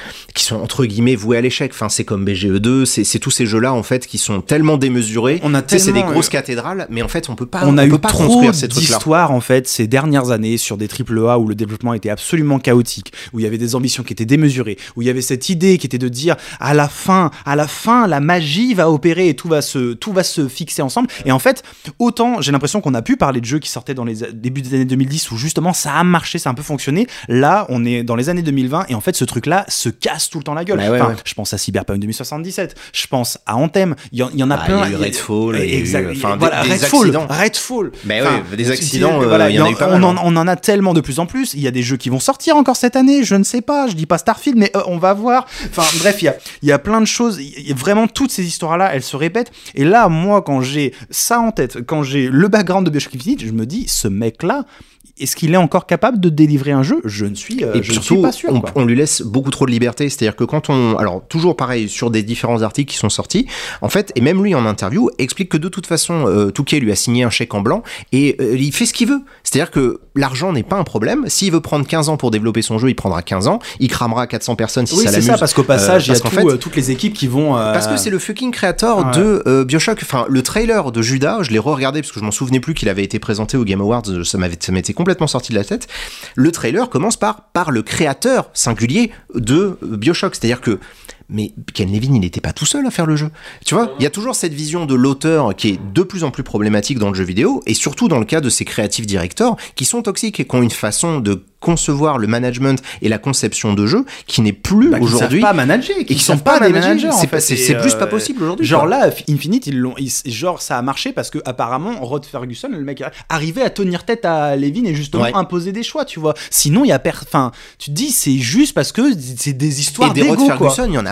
entre guillemets voués à l'échec. Enfin, c'est comme BGE2, c'est tous ces jeux-là en fait qui sont tellement démesurés. C'est des grosses cathédrales, mais en fait on peut pas construire ces trucs-là. D'histoires en fait ces dernières années sur des AAA où le développement était absolument chaotique, où il y avait des ambitions qui étaient démesurées, où il y avait cette idée qui était de dire à la fin la magie va opérer et tout va se fixer ensemble. Et en fait, autant j'ai l'impression qu'on a pu parler de jeux qui sortaient dans les débuts des années 2010 où justement ça a marché, ça a un peu fonctionné. Là, on est dans les années 2020 et en fait ce truc-là se casse tout le temps la gueule. Je pense à Cyberpunk 2077, je pense à Anthem, il y en a plein. Il y a eu Redfall, Redfall. Des accidents, il y en a eu pas mal. On en a tellement de plus en plus. Il y a des jeux qui vont sortir encore cette année, je ne sais pas, je dis pas Starfield, mais on va voir. Enfin bref, il y a plein de choses. Vraiment, toutes ces histoires-là, elles se répètent. Et là, moi, quand j'ai ça en tête, quand j'ai le background de BioShock Infinite, je me dis, ce mec-là, est-ce qu'il est encore capable de délivrer un jeu ? Je ne suis pas sûr. On lui laisse beaucoup trop de liberté. C'est-à-dire que alors toujours pareil sur des différents articles qui sont sortis, en fait, et même lui en interview explique que de toute façon, Touquet lui a signé un chèque en blanc et il fait ce qu'il veut. C'est-à-dire que l'argent n'est pas un problème. S'il veut prendre 15 ans pour développer son jeu, il prendra 15 ans. Il cramera 400 personnes si ça l'amuse. Oui, c'est ça, parce qu'au passage, il y a toutes les équipes qui vont... Parce que c'est le fucking créateur de BioShock. Enfin, le trailer de Judas, je l'ai re-regardé parce que je m'en souvenais plus qu'il avait été présenté au Game Awards. Ça m'était complètement sorti de la tête. Le trailer commence par le créateur singulier de BioShock. C'est-à-dire que mais Ken Levine, il n'était pas tout seul à faire le jeu. Tu vois, il y a toujours cette vision de l'auteur qui est de plus en plus problématique dans le jeu vidéo, et surtout dans le cas de ces creative directors qui sont toxiques et qui ont une façon de concevoir le management et la conception de jeu qui n'est plus aujourd'hui. Qui savent pas manager, qui sont pas des managers. C'est plus pas possible aujourd'hui. Genre là, Infinite, genre ça a marché parce que apparemment Rod Ferguson, le mec, arrivait à tenir tête à Levine et justement imposer des choix, tu vois. Sinon, il y a tu te dis c'est juste parce que c'est des histoires et des d'égo, Rod Ferguson, il y en a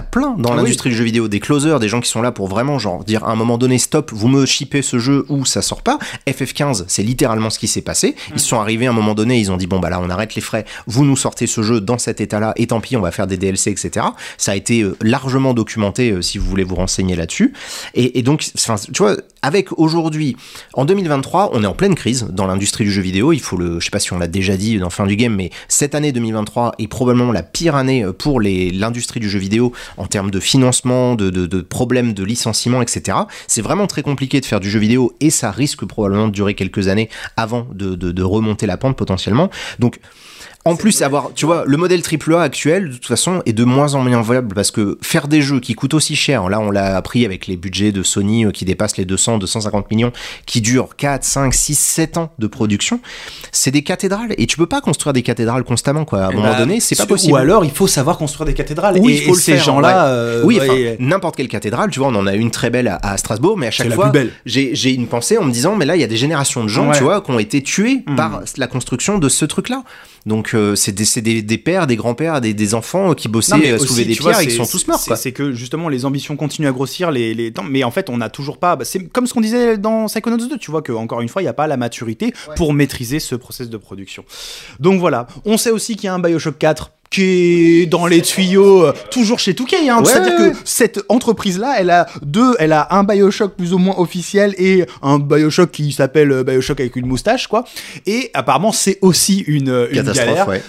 plein dans l'industrie du jeu vidéo, des closers, des gens qui sont là pour vraiment genre dire à un moment donné stop, vous me shippez ce jeu ou ça sort pas. FF15, c'est littéralement ce qui s'est passé. Ils sont arrivés à un moment donné, ils ont dit bon bah là on arrête les frais, vous nous sortez ce jeu dans cet état-là et tant pis on va faire des DLC, etc. Ça a été largement documenté si vous voulez vous renseigner là-dessus. Et donc, tu vois, avec aujourd'hui, en 2023, on est en pleine crise dans l'industrie du jeu vidéo. Il faut je sais pas si on l'a déjà dit dans Fin du Game, mais cette année 2023 est probablement la pire année pour l'industrie du jeu vidéo en termes de financement, de problèmes de licenciement, etc. C'est vraiment très compliqué de faire du jeu vidéo et ça risque probablement de durer quelques années avant de remonter la pente potentiellement. Donc, en plus, tu vois, le modèle AAA actuel, de toute façon, est de moins en moins viable parce que faire des jeux qui coûtent aussi cher, là, on l'a appris avec les budgets de Sony qui dépassent les 250 millions, qui durent 4, 5, 6, 7 ans de production, c'est des cathédrales. Et tu peux pas construire des cathédrales constamment, quoi. À un moment donné, c'est pas possible. Ou alors, il faut savoir construire des cathédrales. Oui, il faut le ces faire, gens-là. Oui, n'importe quelle cathédrale, tu vois, on en a une très belle à Strasbourg, mais à chaque fois, j'ai une pensée en me disant, mais là, il y a des générations de gens, tu vois, qui ont été tués par la construction de ce truc-là. Donc c'est des pères, des grands-pères, des enfants qui bossaient, soulevaient des pierres et qui sont tous morts. C'est que justement les ambitions continuent à grossir, les temps, mais en fait on n'a toujours pas. C'est comme ce qu'on disait dans Psychonauts 2, tu vois que encore une fois il n'y a pas la maturité pour maîtriser ce process de production. Donc voilà, on sait aussi qu'il y a un BioShock 4 qui est dans les tuyaux, toujours chez 2K, hein. C'est-à-dire que cette entreprise-là, elle a un BioShock plus ou moins officiel et un BioShock qui s'appelle BioShock avec une moustache, quoi. Et apparemment, c'est aussi une galère. Ouais.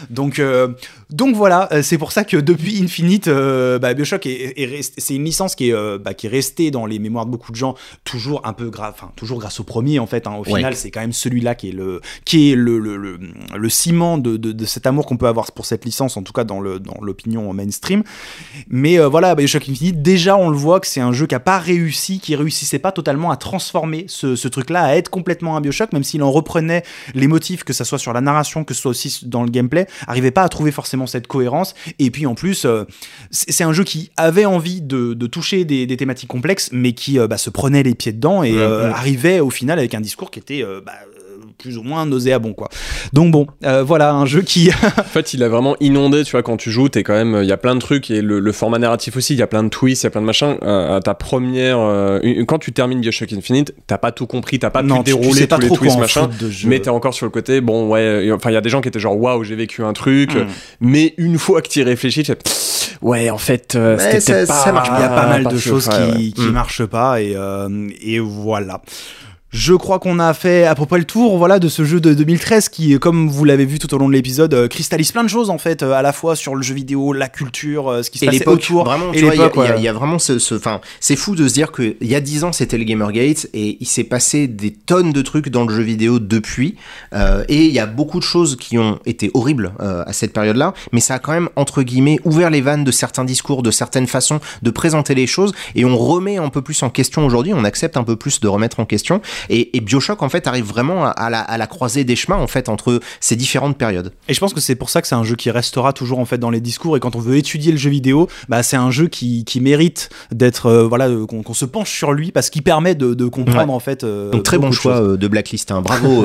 Donc voilà, c'est pour ça que depuis Infinite, BioShock c'est une licence qui est restée dans les mémoires de beaucoup de gens, toujours un peu toujours grâce au premier, en fait, hein. Au final, c'est quand même celui-là qui est le ciment de cet amour qu'on peut avoir pour cette licence, en tout cas dans l'opinion mainstream. Mais voilà, BioShock Infinite, déjà on le voit que c'est un jeu qui réussissait pas totalement à transformer ce truc-là, à être complètement un BioShock, même s'il en reprenait les motifs, que ça soit sur la narration, que ce soit aussi dans le gameplay, arrivait pas à trouver forcément cette cohérence. Et puis en plus, c'est un jeu qui avait envie de toucher des thématiques complexes, mais qui se prenait les pieds dedans et arrivait au final avec un discours qui était plus ou moins nauséabond, quoi. Donc bon, voilà, un jeu qui... En fait, il a vraiment inondé, tu vois, quand tu joues, t'es quand même... Il y a plein de trucs, et le format narratif aussi, il y a plein de twists, il y a plein de machins. Ta première... quand tu termines Bioshock Infinite, t'as pas tout compris, t'as pas pu dérouler tous les twists, machin, mais t'es encore sur le côté, bon, ouais... Enfin, il y a des gens qui étaient genre, waouh, j'ai vécu un truc, mais une fois que t'y réfléchis, tu fais... Ouais, en fait, c'était pas... Ça marche pas. Il y a pas mal de choses qui marchent pas, et voilà. Je crois qu'on a fait à peu près le tour, voilà, de ce jeu de 2013 qui, comme vous l'avez vu tout au long de l'épisode, cristallise plein de choses en fait, à la fois sur le jeu vidéo, la culture, ce qui se passait autour. Vraiment, tu vois, il y a vraiment enfin, c'est fou de se dire que il y a 10 ans c'était le Gamergate et il s'est passé des tonnes de trucs dans le jeu vidéo depuis, et il y a beaucoup de choses qui ont été horribles à cette période-là, mais ça a quand même entre guillemets ouvert les vannes de certains discours, de certaines façons de présenter les choses, et on remet un peu plus en question aujourd'hui, on accepte un peu plus de remettre en question. Et BioShock en fait arrive vraiment à la croisée des chemins en fait entre ces différentes périodes. Et je pense que c'est pour ça que c'est un jeu qui restera toujours en fait dans les discours, et quand on veut étudier le jeu vidéo, c'est un jeu qui mérite d'être qu'on se penche sur lui parce qu'il permet de comprendre en fait. Donc très bon choix de Blacklist, hein. Bravo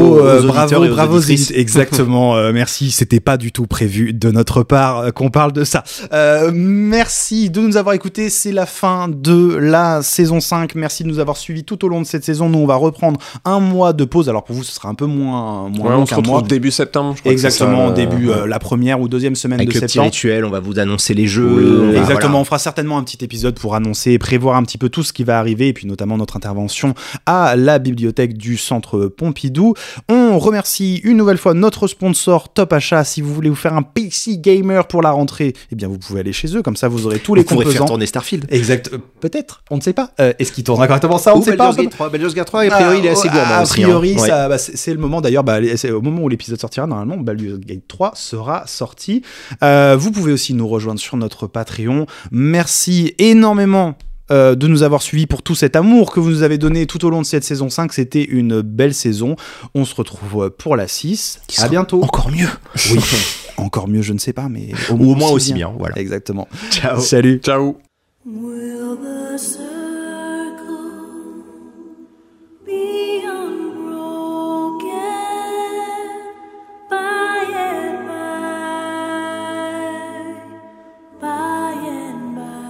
bravo exactement. Merci, c'était pas du tout prévu de notre part qu'on parle de ça. Merci de nous avoir écoutés, c'est la fin de la saison 5. Merci de nous avoir suivis tout au long de cette saison. Nous on va reprendre un mois de pause. Alors pour vous, ce sera un peu moins long qu'un mois. Début septembre, je crois. Exactement, début la première ou deuxième semaine avec de septembre. Avec le petit rituel, on va vous annoncer les jeux. Exactement, voilà. On fera certainement un petit épisode pour annoncer et prévoir un petit peu tout ce qui va arriver, et puis notamment notre intervention à la bibliothèque du Centre Pompidou. On remercie une nouvelle fois notre sponsor Top Achat. Si vous voulez vous faire un PC gamer pour la rentrée, eh bien vous pouvez aller chez eux, comme ça vous aurez tous les composants. Vous pourrez faire tourner Starfield. Exact, peut-être, on ne sait pas. Est-ce qu'il tournera correctement ça, on ne sait pas. Baldur's Gate 3, a priori, il est assez gourmand. A priori, ça, c'est le moment. D'ailleurs, c'est au moment où l'épisode sortira, normalement, Baldur's Gate 3 sera sorti. Vous pouvez aussi nous rejoindre sur notre Patreon. Merci énormément de nous avoir suivis pour tout cet amour que vous nous avez donné tout au long de cette saison 5. C'était une belle saison. On se retrouve pour la 6. À bientôt. Encore mieux. Oui, encore mieux, je ne sais pas, mais au moins aussi bien. Voilà. Exactement. Ciao. Salut. Ciao. By and by.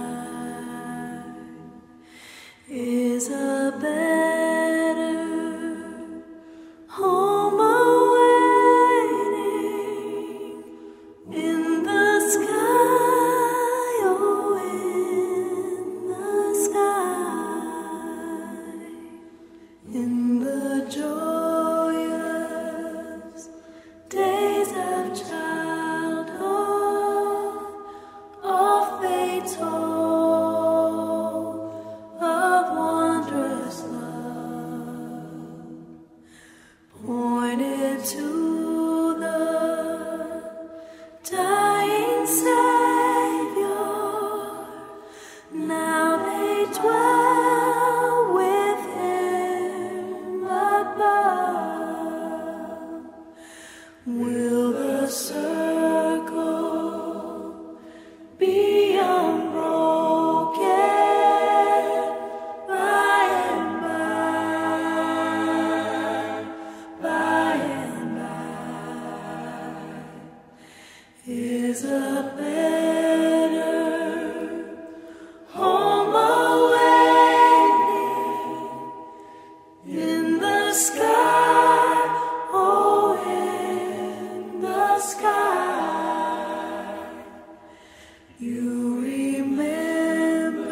You remember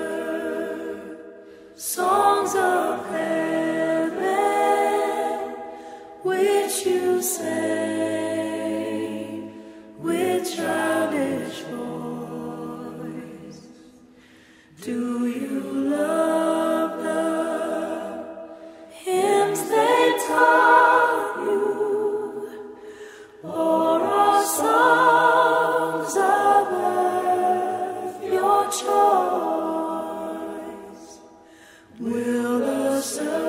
songs of heaven which you sang with childish voice. Do you love the hymns they taught you, or are songs of earth your choice? Will the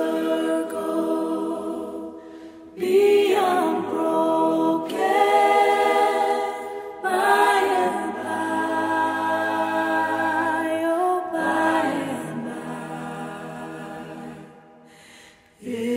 circle be unbroken by and by, oh by and by?